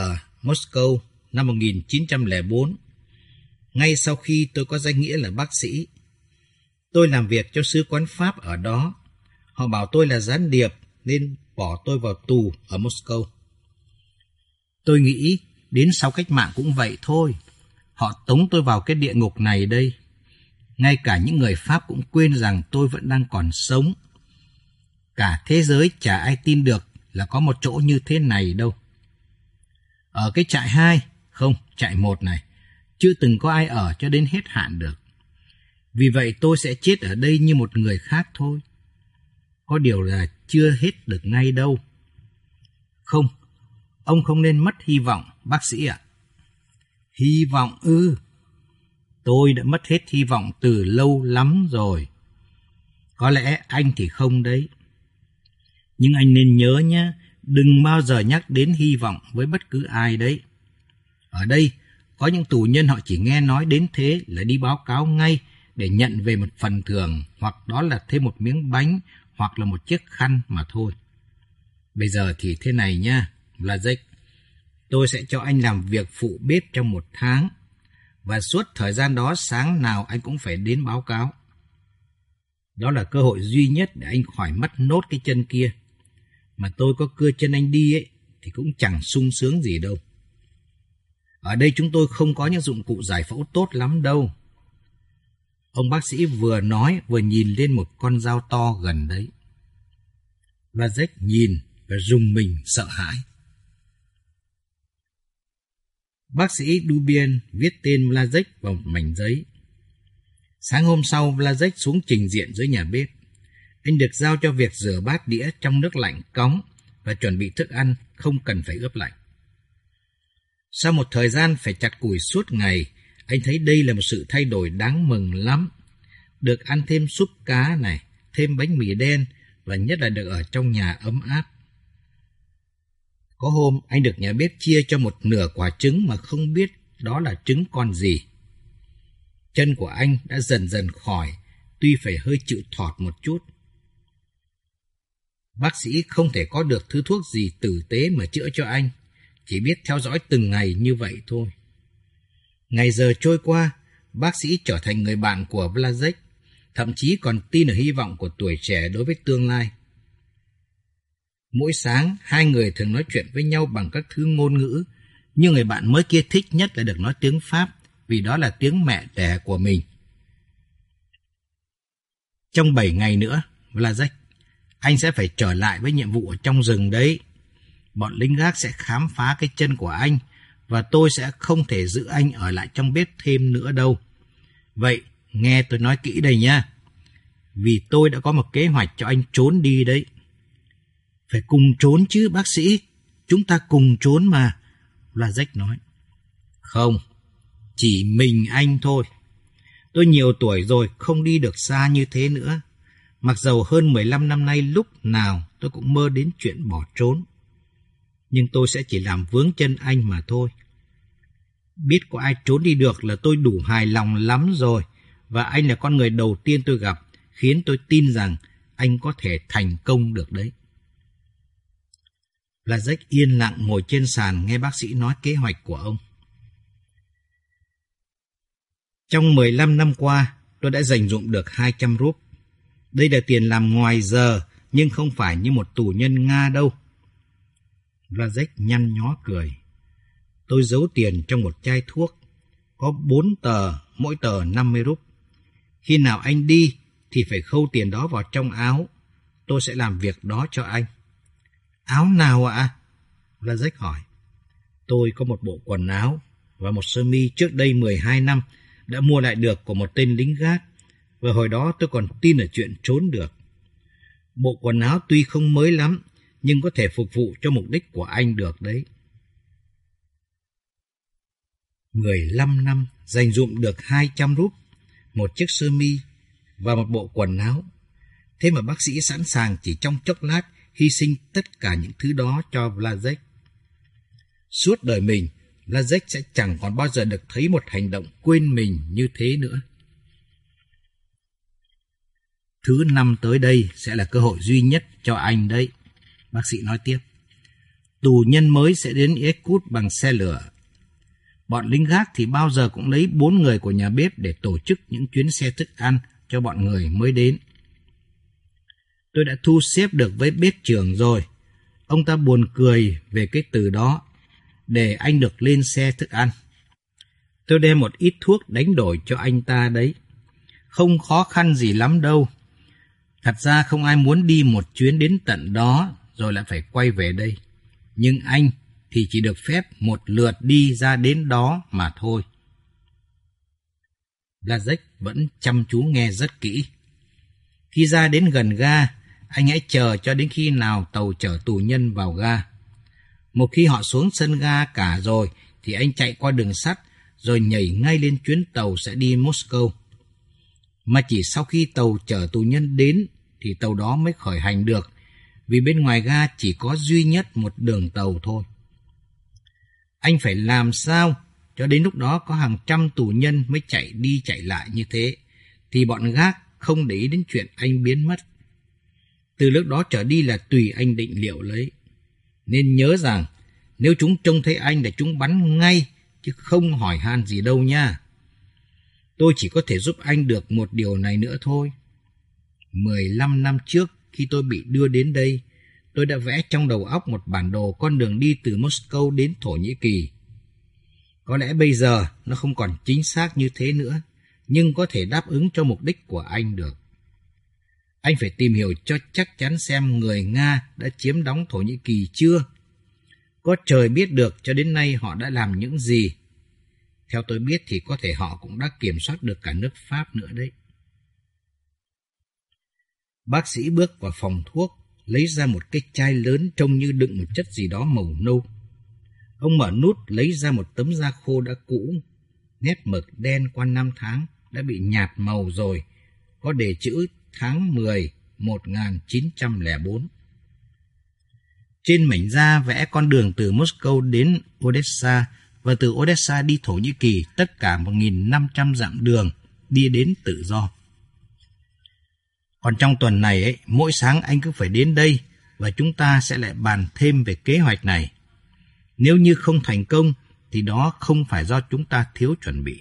Speaker 3: Moscow năm 1904. Ngay sau khi tôi có danh nghĩa là bác sĩ, tôi làm việc cho sứ quán Pháp ở đó. Họ bảo tôi là gián điệp nên bỏ tôi vào tù ở Moscow. Tôi nghĩ đến sau cách mạng cũng vậy thôi. Họ tống tôi vào cái địa ngục này đây. Ngay cả những người Pháp cũng quên rằng tôi vẫn đang còn sống. Cả thế giới chả ai tin được là có một chỗ như thế này đâu. Ở cái trại 2, không, trại 1 này, chưa từng có ai ở cho đến hết hạn được. Vì vậy tôi sẽ chết ở đây như một người khác thôi. Có điều là chưa hết được ngay đâu. Không, ông không nên mất hy vọng, bác sĩ ạ. Hy vọng ư? Tôi đã mất hết hy vọng từ lâu lắm rồi. Có lẽ anh thì không đấy. Nhưng anh nên nhớ nhé, đừng bao giờ nhắc đến hy vọng với bất cứ ai đấy. Ở đây, có những tù nhân họ chỉ nghe nói đến thế là đi báo cáo ngay để nhận về một phần thưởng, hoặc đó là thêm một miếng bánh, hoặc là một chiếc khăn mà thôi. Bây giờ thì thế này nha, Vlasic. Tôi sẽ cho anh làm việc phụ bếp trong 1 tháng, và suốt thời gian đó sáng nào anh cũng phải đến báo cáo. Đó là cơ hội duy nhất để anh khỏi mất nốt cái chân kia. Mà tôi có cưa chân anh đi ấy, thì cũng chẳng sung sướng gì đâu. Ở đây chúng tôi không có những dụng cụ giải phẫu tốt lắm đâu. Ông bác sĩ vừa nói vừa nhìn lên một con dao to gần đấy. Vlasic nhìn và rùng mình sợ hãi. Bác sĩ Dubien viết tên Vlasic vào một mảnh giấy. Sáng hôm sau, Vlasic xuống trình diện dưới nhà bếp. Anh được giao cho việc rửa bát đĩa trong nước lạnh cóng và chuẩn bị thức ăn không cần phải ướp lạnh. Sau một thời gian phải chặt củi suốt ngày, anh thấy đây là một sự thay đổi đáng mừng lắm. Được ăn thêm súp cá này, thêm bánh mì đen và nhất là được ở trong nhà ấm áp. Có hôm anh được nhà bếp chia cho một nửa quả trứng mà không biết đó là trứng con gì. Chân của anh đã dần dần khỏi, tuy phải hơi chịu thọt một chút. Bác sĩ không thể có được thứ thuốc gì tử tế mà chữa cho anh, chỉ biết theo dõi từng ngày như vậy thôi. Ngày giờ trôi qua, bác sĩ trở thành người bạn của Vlasic, thậm chí còn tin ở hy vọng của tuổi trẻ đối với tương lai. Mỗi sáng, hai người thường nói chuyện với nhau bằng các thứ ngôn ngữ, nhưng người bạn mới kia thích nhất là được nói tiếng Pháp, vì đó là tiếng mẹ đẻ của mình. Trong 7 ngày nữa, Vlasic, anh sẽ phải trở lại với nhiệm vụ ở trong rừng đấy. Bọn lính gác sẽ khám phá cái chân của anh, và tôi sẽ không thể giữ anh ở lại trong bếp thêm nữa đâu. Vậy, nghe tôi nói kỹ đây nha. Vì tôi đã có một kế hoạch cho anh trốn đi đấy. Phải cùng trốn chứ bác sĩ. Chúng ta cùng trốn mà, Vlasic nói. Không, chỉ mình anh thôi. Tôi nhiều tuổi rồi, không đi được xa như thế nữa. Mặc dầu hơn 15 năm nay lúc nào tôi cũng mơ đến chuyện bỏ trốn. Nhưng tôi sẽ chỉ làm vướng chân anh mà thôi. Biết có ai trốn đi được là tôi đủ hài lòng lắm rồi. Và anh là con người đầu tiên tôi gặp, khiến tôi tin rằng anh có thể thành công được đấy. Vlasic yên lặng ngồi trên sàn nghe bác sĩ nói kế hoạch của ông. Trong 15 năm qua, tôi đã dành dụm được 200 rúp. Đây là tiền làm ngoài giờ, nhưng không phải như một tù nhân Nga đâu. Vlasic nhăn nhó cười. Tôi giấu tiền trong một chai thuốc. Có 4 tờ, mỗi tờ 50 rúp. Khi nào anh đi thì phải khâu tiền đó vào trong áo. Tôi sẽ làm việc đó cho anh. Áo nào ạ? Vlasic hỏi. Tôi có một bộ quần áo và một sơ mi trước đây 12 năm đã mua lại được của một tên lính gác, và hồi đó tôi còn tin ở chuyện trốn được. Bộ quần áo tuy không mới lắm, nhưng có thể phục vụ cho mục đích của anh được đấy. 15 năm dành dụm được 200 rúp, một chiếc sơ mi và một bộ quần áo. Thế mà bác sĩ sẵn sàng chỉ trong chốc lát hy sinh tất cả những thứ đó cho Vlasic. Suốt đời mình, Vlasic sẽ chẳng còn bao giờ được thấy một hành động quên mình như thế nữa. Thứ 5 tới đây sẽ là cơ hội duy nhất cho anh đấy, bác sĩ nói tiếp. Tù nhân mới sẽ đến Irkutsk bằng xe lửa. Bọn lính gác thì bao giờ cũng lấy 4 người của nhà bếp để tổ chức những chuyến xe thức ăn cho bọn người mới đến. Tôi đã thu xếp được với bếp trưởng rồi. Ông ta buồn cười về cái từ đó, để anh được lên xe thức ăn. Tôi đem một ít thuốc đánh đổi cho anh ta đấy. Không khó khăn gì lắm đâu. Thật ra không ai muốn đi một chuyến đến tận đó rồi lại phải quay về đây. Nhưng anh thì chỉ được phép một lượt đi ra đến đó mà thôi. Blazek vẫn chăm chú nghe rất kỹ. Khi ra đến gần ga, anh hãy chờ cho đến khi nào tàu chở tù nhân vào ga. Một khi họ xuống sân ga cả rồi, thì anh chạy qua đường sắt, rồi nhảy ngay lên chuyến tàu sẽ đi Moscow. Mà chỉ sau khi tàu chở tù nhân đến, thì tàu đó mới khởi hành được, vì bên ngoài ga chỉ có duy nhất một đường tàu thôi. Anh phải làm sao cho đến lúc đó có hàng trăm tù nhân mới chạy đi chạy lại như thế, thì bọn gác không để ý đến chuyện anh biến mất. Từ lúc đó trở đi là tùy anh định liệu lấy. Nên nhớ rằng, nếu chúng trông thấy anh là chúng bắn ngay, chứ không hỏi han gì đâu nha. Tôi chỉ có thể giúp anh được một điều này nữa thôi. 15 năm trước, khi tôi bị đưa đến đây, tôi đã vẽ trong đầu óc một bản đồ con đường đi từ Moscow đến Thổ Nhĩ Kỳ. Có lẽ bây giờ nó không còn chính xác như thế nữa, nhưng có thể đáp ứng cho mục đích của anh được. Anh phải tìm hiểu cho chắc chắn xem người Nga đã chiếm đóng Thổ Nhĩ Kỳ chưa. Có trời biết được cho đến nay họ đã làm những gì. Theo tôi biết thì có thể họ cũng đã kiểm soát được cả nước Pháp nữa đấy. Bác sĩ bước vào phòng thuốc, lấy ra một cái chai lớn trông như đựng một chất gì đó màu nâu. Ông mở nút lấy ra một tấm da khô đã cũ, nét mực đen qua năm tháng đã bị nhạt màu rồi, có đề chữ tháng 10, 1904. Trên mảnh da vẽ con đường từ Moscow đến Odessa và từ Odessa đi Thổ Nhĩ Kỳ, tất cả 1.500 dặm đường đi đến tự do. Còn trong tuần này, mỗi sáng anh cứ phải đến đây và chúng ta sẽ lại bàn thêm về kế hoạch này. Nếu như không thành công thì đó không phải do chúng ta thiếu chuẩn bị.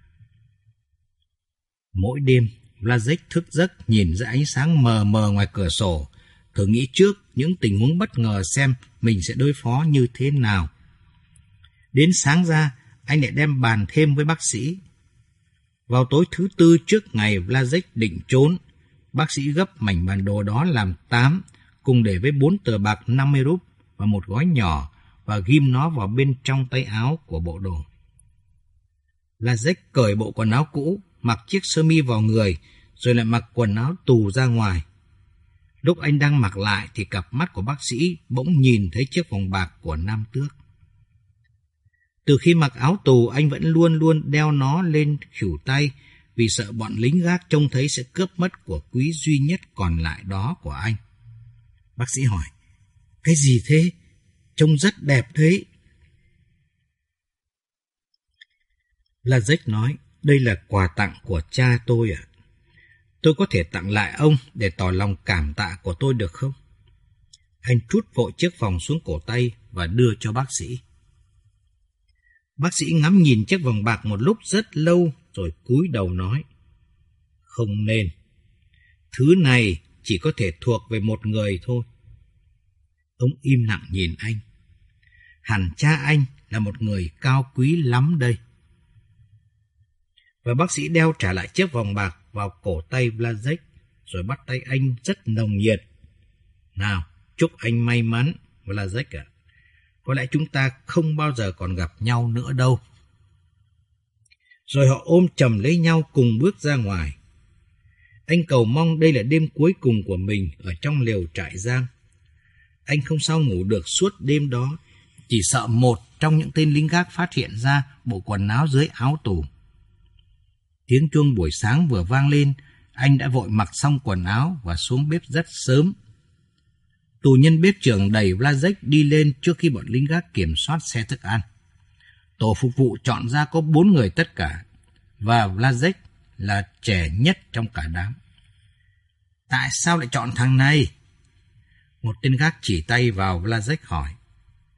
Speaker 3: Mỗi đêm, Blazek thức giấc nhìn ra ánh sáng mờ mờ ngoài cửa sổ, thử nghĩ trước những tình huống bất ngờ xem mình sẽ đối phó như thế nào. Đến sáng ra, anh lại đem bàn thêm với bác sĩ. Vào tối thứ Tư trước ngày Blazek định trốn, bác sĩ gấp mảnh bản đồ đó làm 8, cùng để với 4 tờ bạc 50 rúp và một gói nhỏ, và ghim nó vào bên trong tay áo của bộ đồ. Blazek cởi bộ quần áo cũ, mặc chiếc sơ mi vào người, rồi lại mặc quần áo tù ra ngoài. Lúc anh đang mặc lại thì cặp mắt của bác sĩ bỗng nhìn thấy chiếc vòng bạc của Nam Tước. Từ khi mặc áo tù, anh vẫn luôn luôn đeo nó lên khuỷu tay, vì sợ bọn lính gác trông thấy sẽ cướp mất của quý duy nhất còn lại đó của anh. Bác sĩ hỏi, cái gì thế? Trông rất đẹp đấy. Blazek nói, đây là quà tặng của cha tôi ạ. Tôi có thể tặng lại ông để tỏ lòng cảm tạ của tôi được không? Anh trút vội chiếc vòng xuống cổ tay và đưa cho bác sĩ. Bác sĩ ngắm nhìn chiếc vòng bạc một lúc rất lâu rồi cúi đầu nói, không nên. Thứ này chỉ có thể thuộc về một người thôi. Ông im lặng nhìn anh. Hẳn cha anh là một người cao quý lắm đây. Và bác sĩ đeo trả lại chiếc vòng bạc vào cổ tay Blazek, rồi bắt tay anh rất nồng nhiệt. Nào, chúc anh may mắn, Blazek ạ. Có lẽ chúng ta không bao giờ còn gặp nhau nữa đâu. Rồi họ ôm chầm lấy nhau cùng bước ra ngoài. Anh cầu mong đây là đêm cuối cùng của mình ở trong lều trại giam. Anh không sao ngủ được suốt đêm đó, chỉ sợ một trong những tên lính gác phát hiện ra bộ quần áo dưới áo tù. Tiếng chuông buổi sáng vừa vang lên, anh đã vội mặc xong quần áo và xuống bếp rất sớm. Tù nhân bếp trưởng đẩy Blazek đi lên trước khi bọn lính gác kiểm soát xe thức ăn. Tổ phục vụ chọn ra có 4 người tất cả, và Blazek là trẻ nhất trong cả đám. Tại sao lại chọn thằng này? Một tên gác chỉ tay vào Blazek hỏi.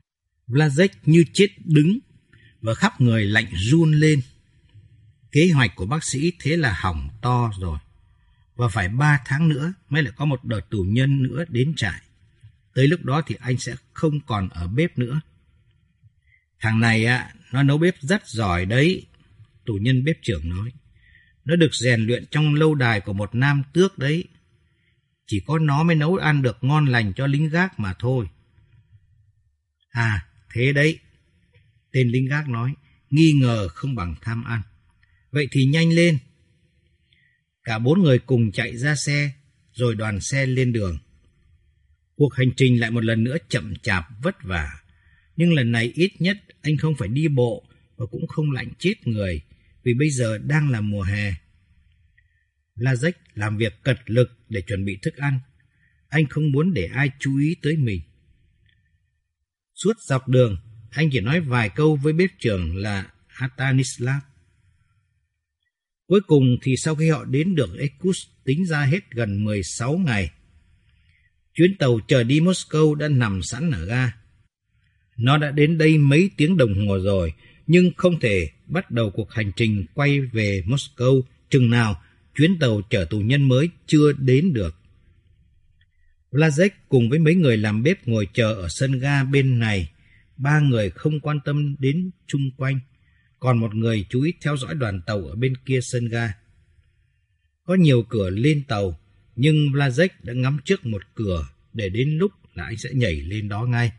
Speaker 3: Vlasic như chết đứng và khắp người lạnh run lên. Kế hoạch của bác sĩ thế là hỏng to rồi. Và phải 3 tháng nữa mới lại có một đợt tù nhân nữa đến trại. Tới lúc đó thì anh sẽ không còn ở bếp nữa. Thằng này nó nấu bếp rất giỏi đấy, tù nhân bếp trưởng nói. Nó được rèn luyện trong lâu đài của một nam tước đấy. Chỉ có nó mới nấu ăn được ngon lành cho lính gác mà thôi. À, thế đấy, tên lính gác nói, nghi ngờ không bằng tham ăn. Vậy thì nhanh lên. Cả 4 người cùng chạy ra xe, rồi đoàn xe lên đường. Cuộc hành trình lại một lần nữa chậm chạp vất vả. Nhưng lần này ít nhất anh không phải đi bộ và cũng không lạnh chết người, vì bây giờ đang là mùa hè. Vlasic làm việc cật lực để chuẩn bị thức ăn. Anh không muốn để ai chú ý tới mình. Suốt dọc đường, anh chỉ nói vài câu với bếp trưởng là Stanislav. Cuối cùng thì sau khi họ đến được Irkutsk tính ra hết gần 16 ngày. Chuyến tàu chờ đi Moscow đã nằm sẵn ở ga. Nó đã đến đây mấy tiếng đồng hồ rồi, nhưng không thể bắt đầu cuộc hành trình quay về Moscow chừng nào chuyến tàu chở tù nhân mới chưa đến được. Vlasic cùng với mấy người làm bếp ngồi chờ ở sân ga bên này. 3 người không quan tâm đến chung quanh, còn một người chú ý theo dõi đoàn tàu ở bên kia sân ga. Có nhiều cửa lên tàu, nhưng Vlasic đã ngắm trước một cửa để đến lúc là anh sẽ nhảy lên đó ngay.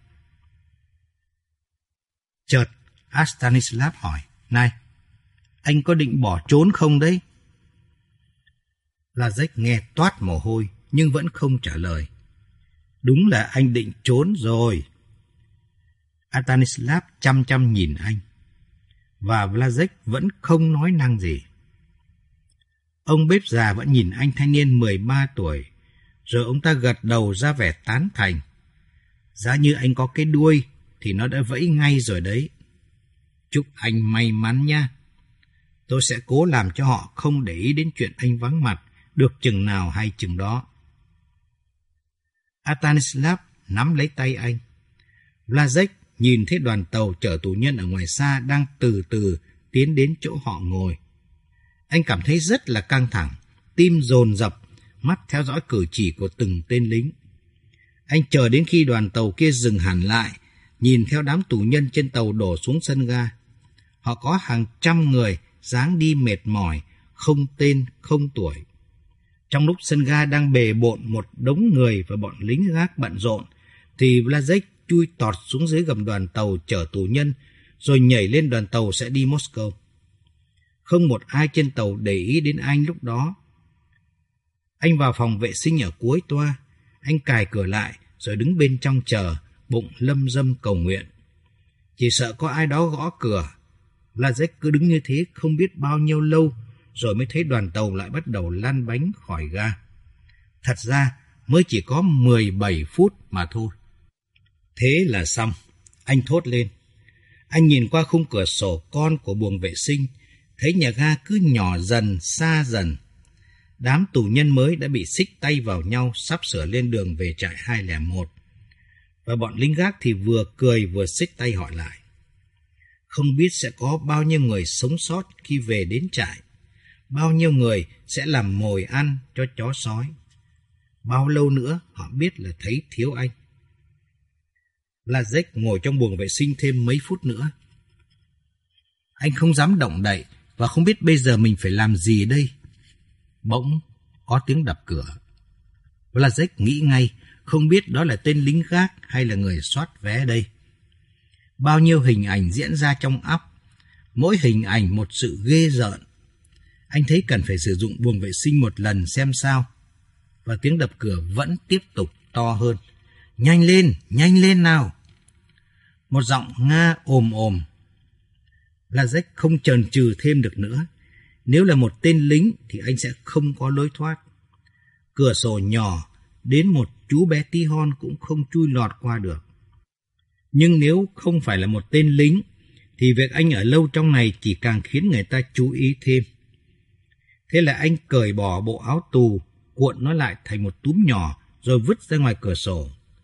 Speaker 3: Chợt, Stanislav hỏi, này, anh có định bỏ trốn không đấy? Vlasic nghe toát mồ hôi, nhưng vẫn không trả lời. Đúng là anh định trốn rồi. Stanislav chăm chăm nhìn anh, và Vlasic vẫn không nói năng gì. Ông bếp già vẫn nhìn anh thanh niên 13 tuổi, rồi ông ta gật đầu ra vẻ tán thành. Giá như anh có cái đuôi thì nó đã vẫy ngay rồi đấy. Chúc anh may mắn nha. Tôi sẽ cố làm cho họ không để ý đến chuyện anh vắng mặt, được chừng nào hay chừng đó. Stanislav nắm lấy tay anh. Vlasic nhìn thấy đoàn tàu chở tù nhân ở ngoài xa đang từ từ tiến đến chỗ họ ngồi. Anh cảm thấy rất là căng thẳng, tim dồn dập, mắt theo dõi cử chỉ của từng tên lính. Anh chờ đến khi đoàn tàu kia dừng hẳn lại, nhìn theo đám tù nhân trên tàu đổ xuống sân ga. Họ có hàng trăm người, dáng đi mệt mỏi, không tên, không tuổi. Trong lúc sân ga đang bề bộn một đống người và bọn lính gác bận rộn, thì Vlasic chui tọt xuống dưới gầm đoàn tàu chở tù nhân, rồi nhảy lên đoàn tàu sẽ đi Moscow. Không một ai trên tàu để ý đến anh lúc đó. Anh vào phòng vệ sinh ở cuối toa. Anh cài cửa lại, rồi đứng bên trong chờ, bụng lâm dâm cầu nguyện. Chỉ sợ có ai đó gõ cửa. Vlasic cứ đứng như thế không biết bao nhiêu lâu, rồi mới thấy đoàn tàu lại bắt đầu lăn bánh khỏi ga. Thật ra mới chỉ có 17 phút mà thôi. Thế là xong, anh thốt lên. Anh nhìn qua khung cửa sổ con của buồng vệ sinh, thấy nhà ga cứ nhỏ dần, xa dần. Đám tù nhân mới đã bị xích tay vào nhau, sắp sửa lên đường về trại 201. Và bọn lính gác thì vừa cười vừa xích tay họ lại. Không biết sẽ có bao nhiêu người sống sót khi về đến trại. Bao nhiêu người sẽ làm mồi ăn cho chó sói. Bao lâu nữa họ biết là thấy thiếu anh. Vlasic ngồi trong buồng vệ sinh thêm mấy phút nữa. Anh không dám động đậy và không biết bây giờ mình phải làm gì đây. Bỗng có tiếng đập cửa. Vlasic nghĩ ngay, không biết đó là tên lính gác hay là người soát vé đây. Bao nhiêu hình ảnh diễn ra trong óc, mỗi hình ảnh một sự ghê rợn. Anh thấy cần phải sử dụng buồng vệ sinh một lần xem sao. Và tiếng đập cửa vẫn tiếp tục to hơn. Nhanh lên nào. Một giọng Nga ồm ồm. Vlasic không chần chừ thêm được nữa. Nếu là một tên lính thì anh sẽ không có lối thoát. Cửa sổ nhỏ, đến một chú bé tí hon cũng không chui lọt qua được. Nhưng nếu không phải là một tên lính, thì việc anh ở lâu trong này chỉ càng khiến người ta chú ý thêm. Thế là anh cởi bỏ bộ áo tù, cuộn nó lại thành một túm nhỏ, rồi vứt ra ngoài cửa sổ.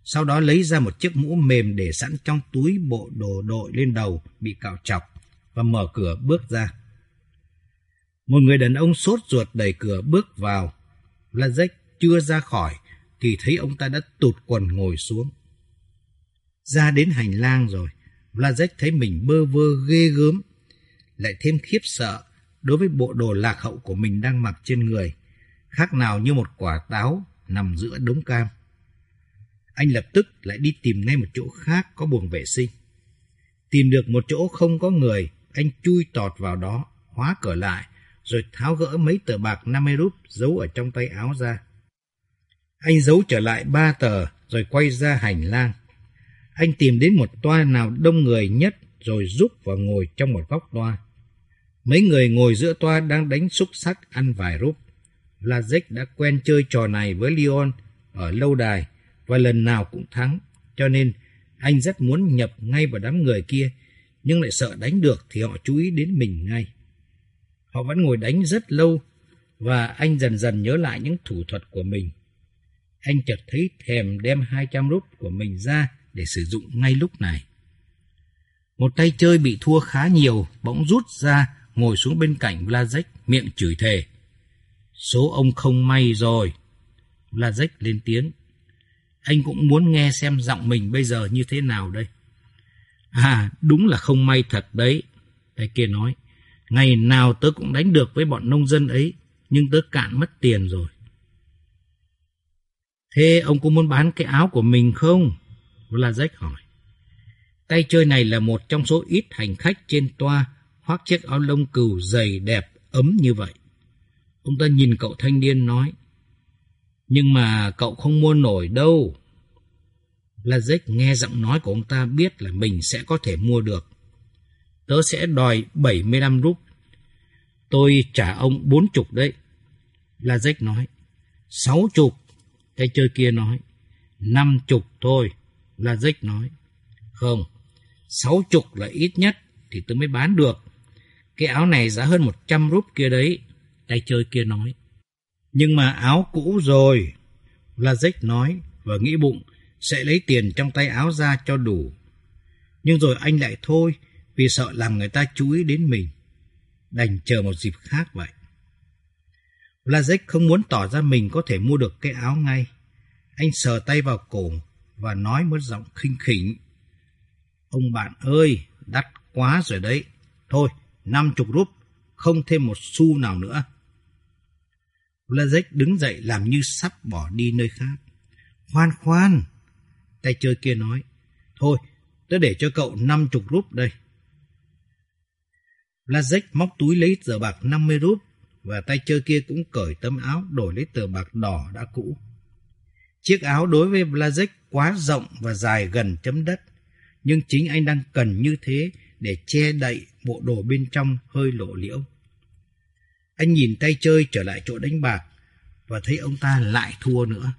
Speaker 3: Sau đó lấy ra một chiếc mũ mềm để sẵn trong túi bộ đồ đội lên đầu bị cạo trọc và mở cửa bước ra. Một người đàn ông sốt ruột đẩy cửa bước vào. Vlasic chưa ra khỏi thì thấy ông ta đã tụt quần ngồi xuống. Ra đến hành lang rồi, Vlasic thấy mình bơ vơ ghê gớm, lại thêm khiếp sợ đối với bộ đồ lạc hậu của mình đang mặc trên người, khác nào như một quả táo nằm giữa đống cam. Anh lập tức lại đi tìm ngay một chỗ khác có buồng vệ sinh. Tìm được một chỗ không có người, anh chui tọt vào đó, khóa cửa lại, rồi tháo gỡ mấy tờ bạc 50 rúp giấu ở trong tay áo ra. Anh giấu trở lại 3 tờ, rồi quay ra hành lang. Anh tìm đến một toa nào đông người nhất, rồi rúc vào ngồi trong một góc toa. Mấy người ngồi giữa toa đang đánh xúc xắc ăn vài rúp. Vlasic đã quen chơi trò này với Leon ở lâu đài, và lần nào cũng thắng, cho nên anh rất muốn nhập ngay vào đám người kia, nhưng lại sợ đánh được thì họ chú ý đến mình ngay. Họ vẫn ngồi đánh rất lâu, và anh dần dần nhớ lại những thủ thuật của mình. Anh chợt thấy thèm đem 200 rúp của mình ra để sử dụng ngay lúc này. Một tay chơi bị thua khá nhiều, bỗng rút ra, ngồi xuống bên cạnh Vlasic, miệng chửi thề. Số ông không may rồi. Vlasic lên tiếng. Anh cũng muốn nghe xem giọng mình bây giờ như thế nào đây. À, đúng là không may thật đấy. Tay kia nói. Ngày nào tớ cũng đánh được với bọn nông dân ấy, nhưng tớ cạn mất tiền rồi. Thế ông có muốn bán cái áo của mình không? Vlasic hỏi. Tay chơi này là một trong số ít hành khách trên toa khoác chiếc áo lông cừu dày đẹp ấm như vậy. Ông ta nhìn cậu thanh niên nói. Nhưng mà cậu không mua nổi đâu. Vlasic nghe giọng nói của ông ta biết là mình sẽ có thể mua được. Tớ sẽ đòi 75 rúp. Tôi trả ông 40 đấy. Vlasic nói. 60. Tay chơi kia nói. 50 thôi. Vlasic nói. Không, 60 là ít nhất thì tôi mới bán được. Cái áo này giá hơn 100 rúp kia đấy. Tay chơi kia nói. Nhưng mà áo cũ rồi. Vlasic nói và nghĩ bụng sẽ lấy tiền trong tay áo ra cho đủ. Nhưng rồi anh lại thôi vì sợ làm người ta chú ý đến mình. Đành chờ một dịp khác vậy. Vlasic không muốn tỏ ra mình có thể mua được cái áo ngay. Anh sờ tay vào cổ và nói một giọng khinh khỉnh. Ông bạn ơi, đắt quá rồi đấy. Thôi, 50 rúp, không thêm một xu nào nữa. Vlasic đứng dậy làm như sắp bỏ đi nơi khác. Khoan khoan, tay chơi kia nói. Thôi, tớ để cho cậu 50 rúp đây. Vlasic móc túi lấy tờ bạc 50 rúp, và tay chơi kia cũng cởi tấm áo đổi lấy tờ bạc đỏ đã cũ. Chiếc áo đối với Vlasic quá rộng và dài gần chấm đất, nhưng chính anh đang cần như thế để che đậy bộ đồ bên trong hơi lộ liễu. Anh nhìn tay chơi trở lại chỗ đánh bạc và thấy ông ta lại thua nữa.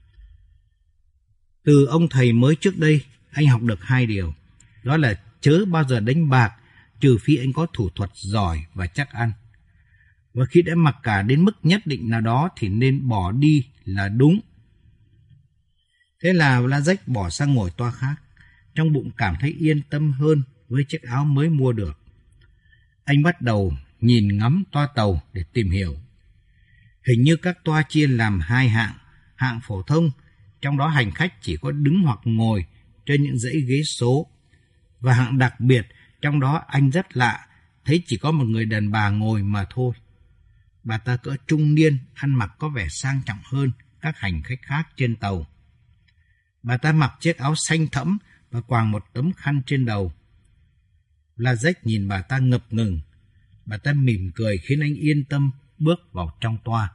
Speaker 3: Từ ông thầy mới trước đây, anh học được 2 điều. Đó là chớ bao giờ đánh bạc trừ phi anh có thủ thuật giỏi và chắc ăn. Và khi đã mặc cả đến mức nhất định nào đó thì nên bỏ đi là đúng. Thế là Vlasic bỏ sang ngồi toa khác, trong bụng cảm thấy yên tâm hơn với chiếc áo mới mua được. Anh bắt đầu nhìn ngắm toa tàu để tìm hiểu. Hình như các toa chia làm 2 hạng. Hạng phổ thông, trong đó hành khách chỉ có đứng hoặc ngồi trên những dãy ghế số. Và hạng đặc biệt, trong đó anh rất lạ, thấy chỉ có một người đàn bà ngồi mà thôi. Bà ta cỡ trung niên, ăn mặc có vẻ sang trọng hơn các hành khách khác trên tàu. Bà ta mặc chiếc áo xanh thẫm và quàng một tấm khăn trên đầu. Vlasic nhìn bà ta ngập ngừng. Bà ta mỉm cười khiến anh yên tâm bước vào trong toa.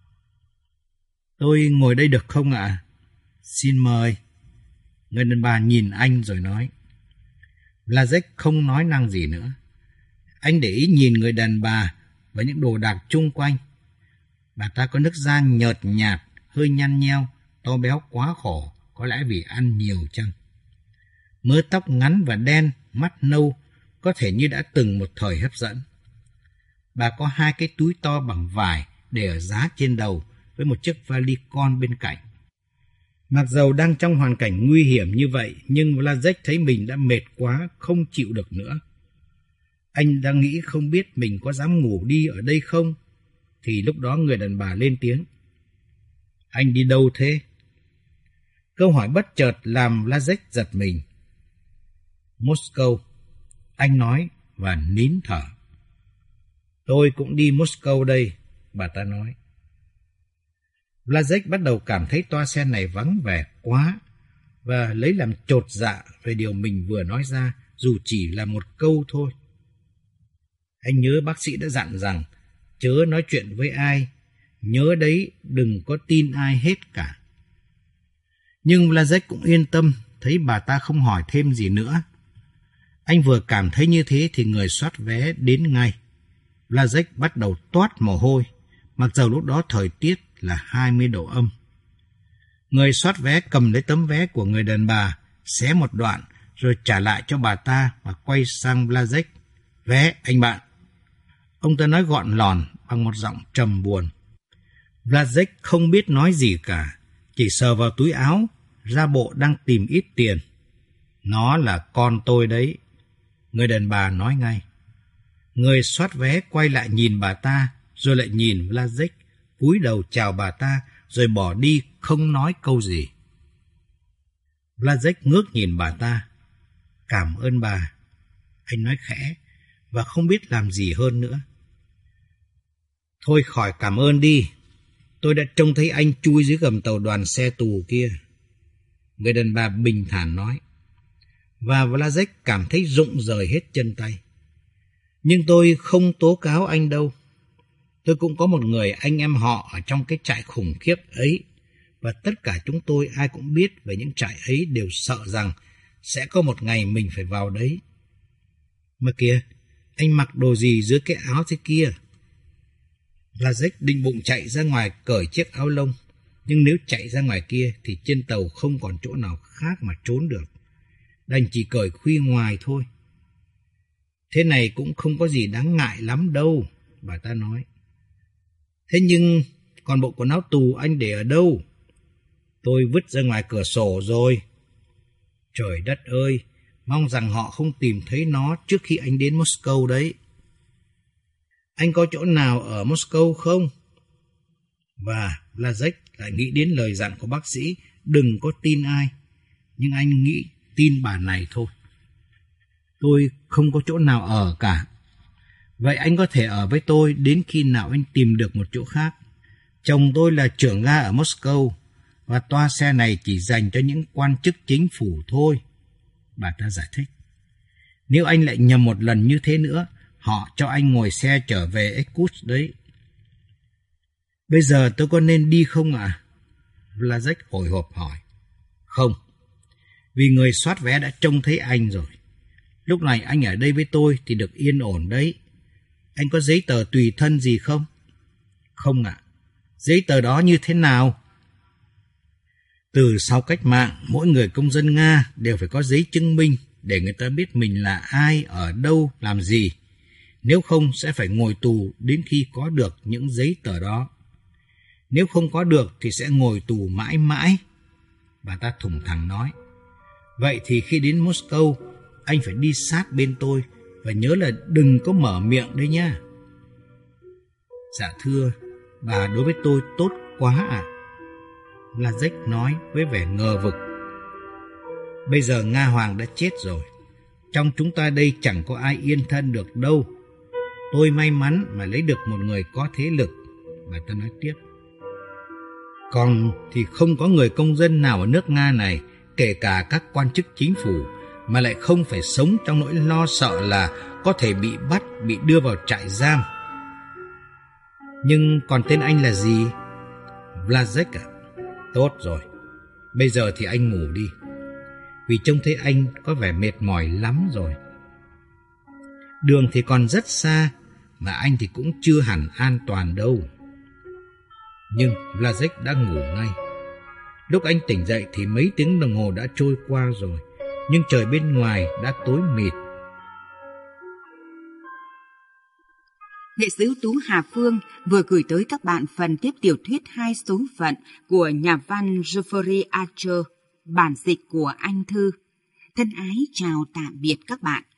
Speaker 3: Tôi ngồi đây được không ạ? Xin mời. Người đàn bà nhìn anh rồi nói. Vlasic không nói năng gì nữa. Anh để ý nhìn người đàn bà và những đồ đạc chung quanh. Bà ta có nước da nhợt nhạt, hơi nhăn nheo, to béo quá khổ, có lẽ vì ăn nhiều chăng. Mớ tóc ngắn và đen, mắt nâu, có thể như đã từng một thời hấp dẫn. Bà có 2 cái túi to bằng vải để ở giá trên đầu với một chiếc vali con bên cạnh. Mặc dầu đang trong hoàn cảnh nguy hiểm như vậy, nhưng Vlasic thấy mình đã mệt quá, không chịu được nữa. Anh đang nghĩ không biết mình có dám ngủ đi ở đây không, thì lúc đó người đàn bà lên tiếng. Anh đi đâu thế? Câu hỏi bất chợt làm Vlasic giật mình. Moscow, anh nói và nín thở. Tôi cũng đi Moscow đây, bà ta nói. Vlasic bắt đầu cảm thấy toa xe này vắng vẻ quá và lấy làm chột dạ về điều mình vừa nói ra, dù chỉ là một câu thôi. Anh nhớ bác sĩ đã dặn rằng chớ nói chuyện với ai, nhớ đấy, đừng có tin ai hết cả. Nhưng Vlasic cũng yên tâm, thấy bà ta không hỏi thêm gì nữa. Anh vừa cảm thấy như thế thì người soát vé đến ngay. Vlasic bắt đầu toát mồ hôi, mặc dầu lúc đó thời tiết là 20 độ âm. Người soát vé cầm lấy tấm vé của người đàn bà, xé một đoạn, rồi trả lại cho bà ta và quay sang Vlasic. Vé, anh bạn. Ông ta nói gọn lòn bằng một giọng trầm buồn. Vlasic không biết nói gì cả, chỉ sờ vào túi áo, ra bộ đang tìm ít tiền. Nó là con tôi đấy, người đàn bà nói ngay. Người soát vé quay lại nhìn bà ta, rồi lại nhìn Vlasic, cúi đầu chào bà ta, rồi bỏ đi không nói câu gì. Vlasic ngước nhìn bà ta. Cảm ơn bà, anh nói khẽ, và không biết làm gì hơn nữa. Thôi khỏi cảm ơn đi, tôi đã trông thấy anh chui dưới gầm tàu đoàn xe tù kia, người đàn bà bình thản nói. Và Vlasic cảm thấy rụng rời hết chân tay. Nhưng tôi không tố cáo anh đâu. Tôi cũng có một người anh em họ ở trong cái trại khủng khiếp ấy, và tất cả chúng tôi ai cũng biết về những trại ấy đều sợ rằng sẽ có một ngày mình phải vào đấy. Mà kìa, anh mặc đồ gì dưới cái áo thế kia? Vlasic định bụng chạy ra ngoài cởi chiếc áo lông, nhưng nếu chạy ra ngoài kia thì trên tàu không còn chỗ nào khác mà trốn được. Đành chỉ cởi khuy ngoài thôi. Thế này cũng không có gì đáng ngại lắm đâu, bà ta nói. Thế nhưng còn bộ quần áo tù anh để ở đâu? Tôi vứt ra ngoài cửa sổ rồi. Trời đất ơi, mong rằng họ không tìm thấy nó trước khi anh đến Moscow đấy. Anh có chỗ nào ở Moscow không? Và Vlasic lại nghĩ đến lời dặn của bác sĩ, đừng có tin ai. Nhưng anh nghĩ tin bà này thôi. Tôi không có chỗ nào ở cả. Vậy anh có thể ở với tôi đến khi nào anh tìm được một chỗ khác. Chồng tôi là trưởng ga ở Moscow, và toa xe này chỉ dành cho những quan chức chính phủ thôi, bà ta giải thích. Nếu anh lại nhầm một lần như thế nữa, họ cho anh ngồi xe trở về Irkutsk đấy. Bây giờ tôi có nên đi không ạ? Vlasic hồi hộp hỏi. Không, vì người soát vé đã trông thấy anh rồi. Lúc này anh ở đây với tôi thì được yên ổn đấy. Anh có giấy tờ tùy thân gì không? Không ạ. Giấy tờ đó như thế nào? Từ sau cách mạng, mỗi người công dân Nga đều phải có giấy chứng minh để người ta biết mình là ai, ở đâu, làm gì. Nếu không sẽ phải ngồi tù đến khi có được những giấy tờ đó. Nếu không có được thì sẽ ngồi tù mãi mãi, bà ta thủng thẳng nói. Vậy thì khi đến Moscow, anh phải đi sát bên tôi, và nhớ là đừng có mở miệng đấy nha. Dạ thưa, bà đối với tôi tốt quá ạ. Vlasic nói với vẻ ngờ vực. Bây giờ Nga Hoàng đã chết rồi. Trong chúng ta đây chẳng có ai yên thân được đâu. Tôi may mắn mà lấy được một người có thế lực, bà ta nói tiếp. Còn thì không có người công dân nào ở nước Nga này, kể cả các quan chức chính phủ, mà lại không phải sống trong nỗi lo sợ là có thể bị bắt, bị đưa vào trại giam. Nhưng còn tên anh là gì? Vlasic à? Tốt rồi, bây giờ thì anh ngủ đi, vì trông thấy anh có vẻ mệt mỏi lắm rồi. Đường thì còn rất xa, mà anh thì cũng chưa hẳn an toàn đâu. Nhưng Vlasic đã ngủ ngay. Lúc anh tỉnh dậy thì mấy tiếng đồng hồ đã trôi qua rồi, nhưng trời bên ngoài đã tối mịt.
Speaker 1: Nghệ sĩ ưu tú Hà Phương vừa gửi tới các bạn phần tiếp tiểu thuyết 2 số phận của nhà văn Jeffrey Archer, bản dịch của Anh Thư. Thân ái chào tạm biệt các bạn.